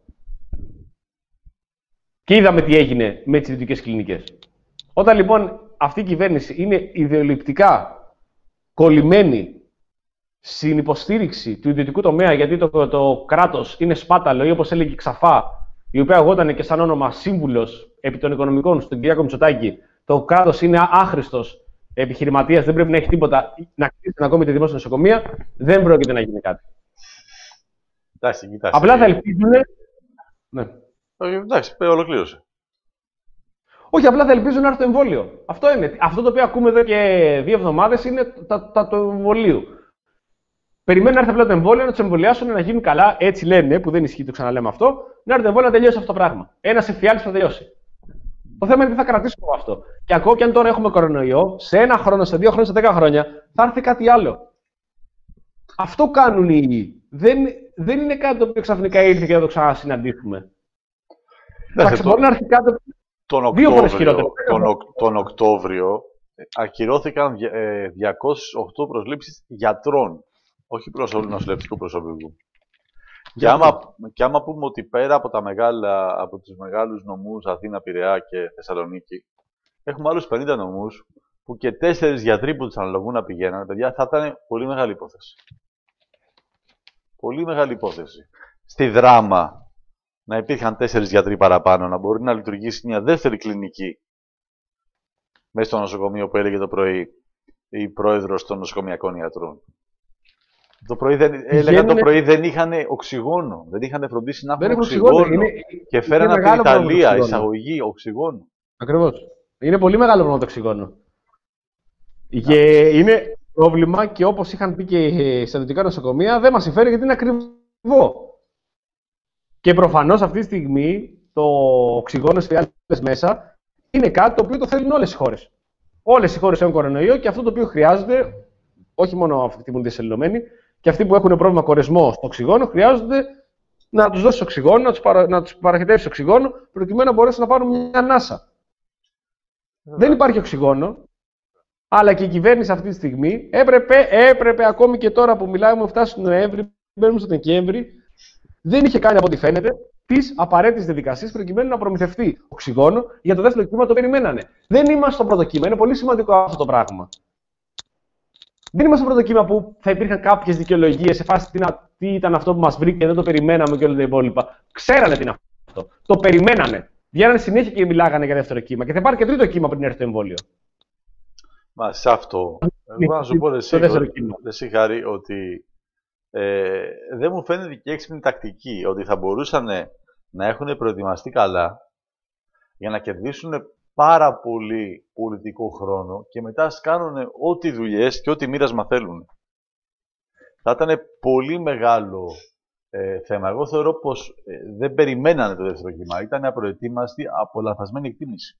Και είδαμε τι έγινε με τις ιδιωτικές κλινικές. Όταν λοιπόν αυτή η κυβέρνηση είναι ιδεολειπτικά κολλημένη στην υποστήριξη του ιδιωτικού τομέα, γιατί το, το κράτος είναι σπάταλο ή όπως έλεγε η Ξαφά, η οποία αγόταν και σαν όνομα σύμβουλος επί των οικονομικών στον Κυριάκο Μητσοτάκη, το κράτος είναι άχρηστος επιχειρηματίας, δεν πρέπει να έχει τίποτα, να κλείσει ακόμη τη δημόσια νοσοκομεία, δεν πρόκειται να γίνει κάτι. Εντάξει, κοιτάξτε. Απλά θα ελπίζουν. Ναι. Εντάξει, ολοκλήρωσε. Όχι, απλά θα ελπίζουν να έρθει το εμβόλιο. Αυτό είναι. Αυτό το οποίο ακούμε εδώ και δύο εβδομάδες είναι τα, τα του εμβολίου. Περιμένουν να έρθει απλά το εμβόλιο, να του εμβολιάσουν, να γίνουν καλά. Έτσι λένε, που δεν ισχύει, το ξαναλέμε αυτό. Να έρθει το εμβόλιο να τελειώσει αυτό το πράγμα. Ένα εφιάλτη θα τελειώσει. Το θέμα είναι τι θα κρατήσουμε από αυτό. Και ακόμα και αν τώρα έχουμε κορονοϊό, σε ένα χρόνο, σε δύο χρόνια, σε δέκα χρόνια, θα έρθει κάτι άλλο. Αυτό κάνουν οι ίδιοι. Δεν, δεν είναι κάτι το οποίο ξαφνικά ήρθε και θα το ξανασυναντήσουμε. Εντάξει, μπορεί να έρθει κάτι. Τον Οκτώβριο, τον, τον Οκτώβριο ακυρώθηκαν διακόσιες οκτώ προσλήψεις γιατρών, όχι νοσηλευτικού προσωπικού. Και άμα, και άμα πούμε ότι πέρα από, τα μεγάλα, από τους μεγάλους νομούς Αθήνα, Πειραιά και Θεσσαλονίκη, έχουμε άλλους πενήντα νομούς που και τέσσερις γιατροί που τους αναλογούν να πηγαίνουν, παιδιά, θα ήταν πολύ μεγάλη υπόθεση. Πολύ μεγάλη υπόθεση. Στη Δράμα να υπήρχαν τέσσερις γιατροί παραπάνω, να μπορεί να λειτουργήσει μια δεύτερη κλινική μέσα στο νοσοκομείο που έλεγε το πρωί η πρόεδρος των νοσοκομιακών ιατρών. Το πρωί δεν, έλεγα το πρωί δεν είχαν οξυγόνο, δεν είχαν φροντίσει να έχουν οξυγόνο είναι, και φέραν από την Ιταλία εισαγωγή οξυγόνου. Ακριβώς. Είναι πολύ μεγάλο πρόβλημα το οξυγόνο. Και είναι πρόβλημα και όπως είχαν πει και στα δυτικά νοσοκομεία δεν μας συμφέρει γιατί είναι ακριβό. Και προφανώς αυτή τη στιγμή το οξυγόνο στις φιάλτες μέσα είναι κάτι το οποίο το θέλουν όλες οι χώρες. Όλες οι χώρες έχουν κορονοϊό και αυτό το οποίο χρειάζονται, όχι μόνο αυτοί που είναι διασωληνωμένοι, και αυτοί που έχουν πρόβλημα κορεσμό στο οξυγόνο, χρειάζονται να τους δώσει οξυγόνο, να τους, παρα... να τους παραχετεύσει οξυγόνο, προκειμένου να μπορέσουν να πάρουν μια ανάσα. Yeah. Δεν υπάρχει οξυγόνο, αλλά και η κυβέρνηση αυτή τη στιγμή έπρεπε, έπρεπε ακόμη και τώρα που μιλάμε, μου φτάσει τον Νοέμβρη, μπαίνουμε στο Δεκέμβρη, δεν είχε κάνει από ό,τι φαίνεται τις απαραίτητες διαδικασίες προκειμένου να προμηθευτεί οξυγόνο για το δεύτερο κύμα, το περιμένανε. Δεν είμαστε στο πρώτο κύμα, είναι πολύ σημαντικό αυτό το πράγμα. Δεν είμαστε στο πρώτο κύμα που θα υπήρχαν κάποιες δικαιολογίες σε φάση τι, να, τι ήταν αυτό που μας βρήκε, δεν το περιμέναμε και όλα τα υπόλοιπα. Ξέρανε τι είναι αυτό. Το περιμένανε. Βγαίνανε συνέχεια και μιλάγανε για δεύτερο κύμα. Και θα υπάρχει και τρίτο κύμα πριν έρθει το εμβόλιο. Μα σε αυτό. Εγώ να σου πω εσύ, Χάρη, ότι ε, δεν μου φαίνεται και έξυπνη τακτική ότι θα μπορούσαν να έχουν προετοιμαστεί καλά για να κερδίσουν πάρα πολύ πολιτικό χρόνο και μετά κάνουν ό,τι δουλειές και ό,τι μοίρασμα θέλουν. Θα ήταν πολύ μεγάλο ε, θέμα. Εγώ θεωρώ πως ε, δεν περιμένανε το δεύτερο κύμα. Ήταν απροετοίμαστοι από λανθασμένη εκτίμηση.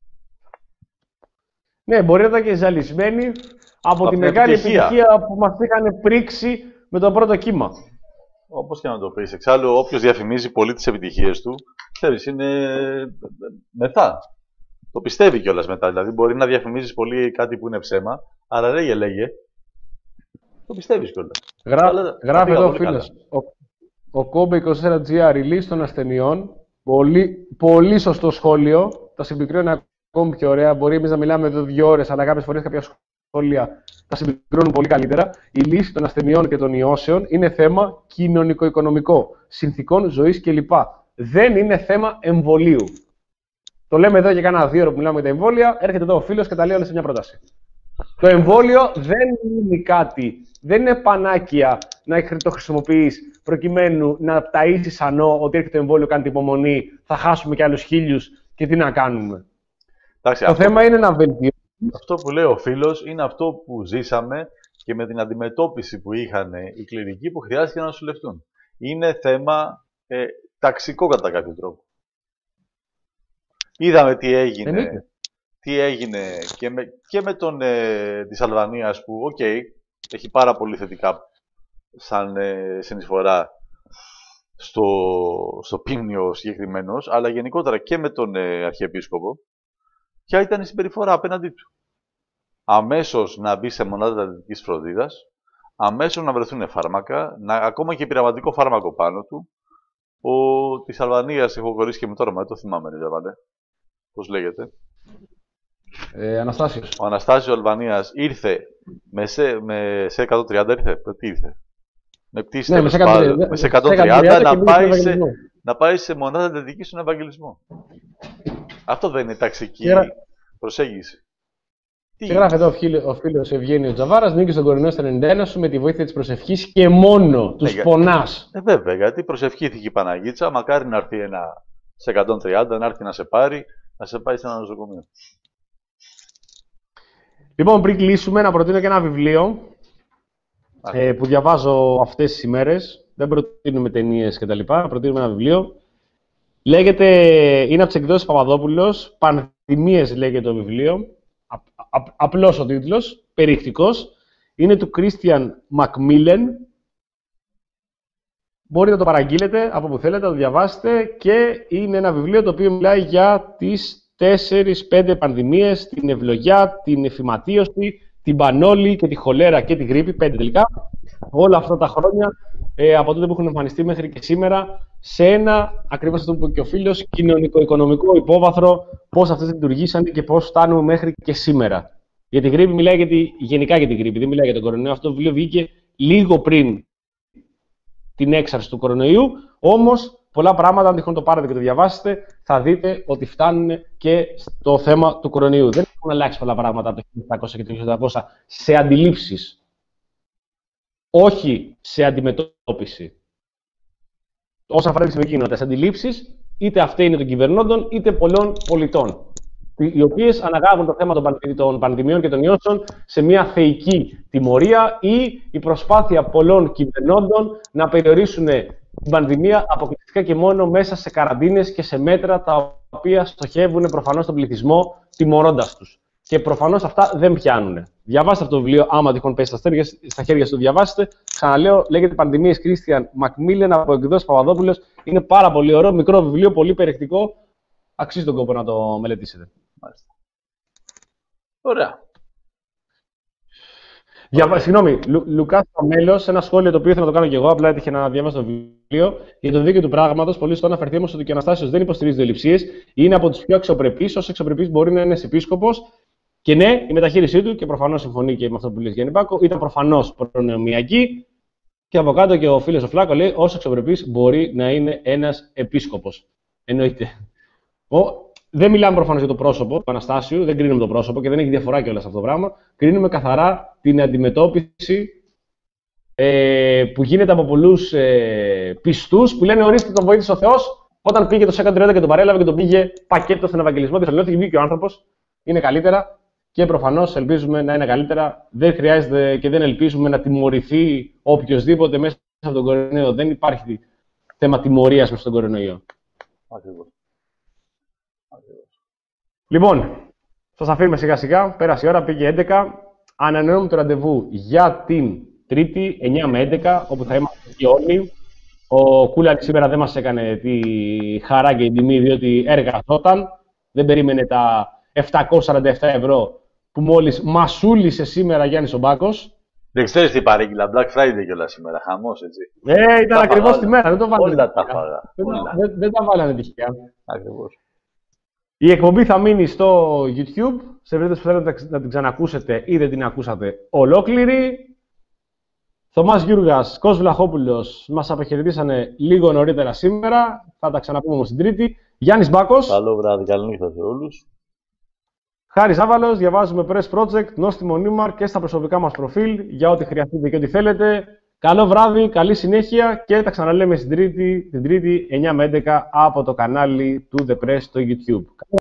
Ναι, μπορεί να ήταν και ζαλισμένοι από, από τη μεγάλη επιτυχία. επιτυχία που μας είχαν πρίξει με το πρώτο κύμα. Όπως και να το πεις. Εξάλλου, όποιος διαφημίζει πολύ τις επιτυχίες του, ξέρεις, είναι μετά. Το πιστεύει κιόλας μετά. Δηλαδή, μπορεί να διαφημίζεις πολύ κάτι που είναι ψέμα, αλλά λέγε, λέγε. Το πιστεύεις κιόλας. Γρά... Αλλά, γράφει εδώ ο φίλος. Ο, ο Κόμπε είκοσι τέσσερα τζι αρ, η λύση των ασθενειών. Πολύ, πολύ σωστό σχόλιο. Τα συμπληρώνει ακόμη πιο ωραία. Μπορεί εμείς να μιλάμε εδώ δύο ώρες, αλλά κάποιες φορές κάποια σχόλια τα συμπληρώνουν πολύ καλύτερα. Η λύση των ασθενειών και των ιώσεων είναι θέμα κοινωνικο-οικονομικό, συνθηκών ζωής κλπ. Δεν είναι θέμα εμβολίου. Το λέμε εδώ για κάνα δύο ώρα που μιλάμε για τα εμβόλια. Έρχεται εδώ ο φίλος και τα λέει όλα σε μια πρόταση. Το εμβόλιο δεν είναι κάτι, δεν είναι πανάκια να το χρησιμοποιείς προκειμένου να ταΐσεις ανώ ότι έρχεται το εμβόλιο, κάνει την υπομονή, θα χάσουμε κι άλλους χίλιους και τι να κάνουμε. Εντάξει, το αυτό, θέμα είναι να βελτιώσουμε. Αυτό που λέει ο φίλος είναι αυτό που ζήσαμε και με την αντιμετώπιση που είχαν οι κληρικοί που χρειάστηκε να νοσηλευτούν. Είναι θέμα ε, ταξικό κατά κάποιο τρόπο. Είδαμε τι έγινε, Ενείτε. τι έγινε και με, και με τον ε, της Αλβανίας που, οκ, okay, έχει πάρα πολύ θετικά σαν ε, συνεισφορά στο, στο πίμνιο συγκεκριμένος, αλλά γενικότερα και με τον ε, Αρχιεπίσκοπο. Ποια ήταν η συμπεριφορά απέναντί του. Αμέσως να μπει σε μονάδα εντατικής φροντίδας, αμέσως να βρεθούν φάρμακα, να, ακόμα και πειραματικό φάρμακο πάνω του. Ο της Αλβανίας, έχω χωρίσει και με το όνομα, δεν το θυμάμαι, ρε Ζαβαλέ. Πώς λέγεται. Ε, Αναστάσιος. Ο Αναστάσιος Αλβανίας ήρθε με σε, με σε εκατόν τριάντα, ήρθε. Τι ήρθε. Με πτήση ναι, με σε εκατόν, με σε εκατόν τριάντα να, πάει σε, να πάει σε μονάδα εντατική στον Ευαγγελισμό. Αυτό δεν είναι ταξική Γρα... προσέγγιση. Τι γράφει εδώ ο φίλος Ευγένιος Τζαβάρας, νίκη στον κορονοϊό στο ενενήντα ένα σου με τη βοήθεια της προσευχής και μόνο τους ναι, πονάς. Ε, βέβαια, γιατί προσευχήθηκε η Παναγίτσα, μακάρι να έρθει ένα σε εκατόν τριάντα, να έρθει να σε πάρει, να σε πάει σε ένα νοσοκομείο. Λοιπόν, πριν κλείσουμε, να προτείνω και ένα βιβλίο ε, που διαβάζω αυτές τις ημέρες. Δεν προτείνουμε ταινίες κτλ. Προτείνουμε ένα βιβλίο. Λέγεται, είναι από τις εκδόσεις Παπαδόπουλος, Πανδημίες λέγεται το βιβλίο. Α, α, απλός ο τίτλος, περιεκτικός. Είναι του Christian Macmillan. Μπορείτε να το παραγγείλετε από όπου θέλετε, να το διαβάσετε και είναι ένα βιβλίο το οποίο μιλάει για τις τέσσερις πέντε πανδημίες, την ευλογιά, την εφηματίωση, την πανόλη και τη χολέρα και τη γρίπη, πέντε τελικά. Όλα αυτά τα χρόνια, ε, από τότε που έχουν εμφανιστεί μέχρι και σήμερα, σε ένα, ακριβώς αυτό που είπε και ο φίλος, κοινωνικο-οικονομικό υπόβαθρο, πώς αυτές λειτουργήσαν και πώς φτάνουμε μέχρι και σήμερα. Για τη γρίπη μιλάει για τη, γενικά για τη γρίπη, δεν μιλάει για τον κορονοϊό. Αυτό το βιβλίο βγήκε λίγο πριν την έξαρση του κορονοϊού, όμως πολλά πράγματα, αν τυχόν το πάρετε και το διαβάσετε, θα δείτε ότι φτάνουν και στο θέμα του κορονοϊού. Δεν έχουν αλλάξει πολλά πράγματα από το χίλια επτακόσια και το χίλια επτακόσια σε αντιλήψεις, όχι σε αντιμετώπιση. Όσον αφορά τις κοινότητες, αντιλήψεις, είτε αυτή είναι των κυβερνώντων, είτε πολλών πολιτών, οι οποίες αναγάγουν το θέμα των πανδημιών και των ιώσεων σε μια θεϊκή τιμωρία ή η προσπάθεια πολλών κυβερνώντων να περιορίσουν την πανδημία αποκλειστικά και μόνο μέσα σε καραντίνες και σε μέτρα τα οποία στοχεύουν προφανώς τον πληθυσμό, τιμωρώντας τους. και προφανώς αυτά δεν πιάνουν. Διαβάστε αυτό το βιβλίο, άμα τυχόν πέσει στα, στα χέρια σας το διαβάσετε. Ξαναλέω, λέγεται Πανδημίες Christian Macmillan από εκδόσεις Παπαδόπουλος. Είναι πάρα πολύ ωραίο, μικρό βιβλίο, πολύ περιεκτικό. Αξίζει τον κόπο να το μελετήσετε. Μάλιστα. Ωραία. Για, συγγνώμη, Λου, Λουκάς Παμέλος, ένα σχόλιο το οποίο ήθελα να το κάνω και εγώ, απλά έτυχε να διαβάσω το βιβλίο. Για το δίκαιο του πράγματος, πολύ στο αναφερθεί όμως ότι και ο Αναστάσιος δεν υποστηρίζει δοληψίες. Είναι από τους πιο αξιοπρεπείς. Όσο αξιοπρεπής μπορεί να είναι ένας επίσκοπος. Και ναι, η μεταχείρισή του, και προφανώς συμφωνεί και με αυτό που λέει Γιάννη Πάκο, ήταν προφανώς προνομιακή. Και από κάτω και ο φίλος ο Φλάκο λέει: όσο αξιοπρεπής μπορεί να είναι ένας επίσκοπος. Εννοείται. Ο, δεν μιλάμε προφανώς για το πρόσωπο του Αναστάσιου, δεν κρίνουμε το πρόσωπο και δεν έχει διαφορά κιόλας αυτό το πράγμα. Κρίνουμε καθαρά την αντιμετώπιση ε, που γίνεται από πολλούς ε, πιστούς που λένε: ορίστε, τον βοήθησε ο Θεός. Όταν πήγε το Second Red και τον παρέλαβε και τον πήγε πακέτο στον Ευαγγελισμό, και βγήκε ο άνθρωπος. Είναι καλύτερα και προφανώς ελπίζουμε να είναι καλύτερα. Δεν χρειάζεται και δεν ελπίζουμε να τιμωρηθεί οποιοδήποτε μέσα από τον κορονοϊό. Δεν υπάρχει θέμα τιμωρίας μέσα στον κορονοϊό. Ακριβώς. Λοιπόν, σας αφήνουμε σιγά σιγά. Πέρασε η ώρα, πήγε έντεκα. Ανανεώνουμε το ραντεβού για την Τρίτη, εννιά με έντεκα, όπου θα είμαστε εκεί όλοι. Ο Κούλαρης σήμερα δεν μας έκανε τη χαρά και την τιμή, διότι εργαζόταν. Δεν περίμενε τα επτακόσια σαράντα επτά ευρώ που μόλις μασούλησε σήμερα Γιάννης ο Μπάκος. Δεν ξέρεις τι παρήγγειλα, Black Friday κιόλας σήμερα, χαμός έτσι. Ε, ήταν ακριβώς τη μέρα, δεν το βάλανε. Όλα τα φάγα. Δεν, δεν, δεν τα βάλανε τυχαία. Ακριβώς. Η εκπομπή θα μείνει στο YouTube, σε περίπτωση που θέλετε να την ξανακούσετε ή δεν την ακούσατε ολόκληρη. Θωμάς Γιούργας, Κώστας Βλαχόπουλος μας αποχαιρετήσανε λίγο νωρίτερα σήμερα. Θα τα ξαναπούμε όμως την Τρίτη. Γιάννης Μπάκος. Καλό βράδυ, καλή νύχτα σε όλους. Χάρης Άβαλος, διαβάζουμε Press Project, Νόστιμο Νίμαρ και στα προσωπικά μας προφίλ για ό,τι χρειαστείτε και ό,τι θέλετε. Καλό βράδυ, καλή συνέχεια και τα ξαναλέμε στην Τρίτη, την Τρίτη εννιά με έντεκα από το κανάλι του The Press στο YouTube.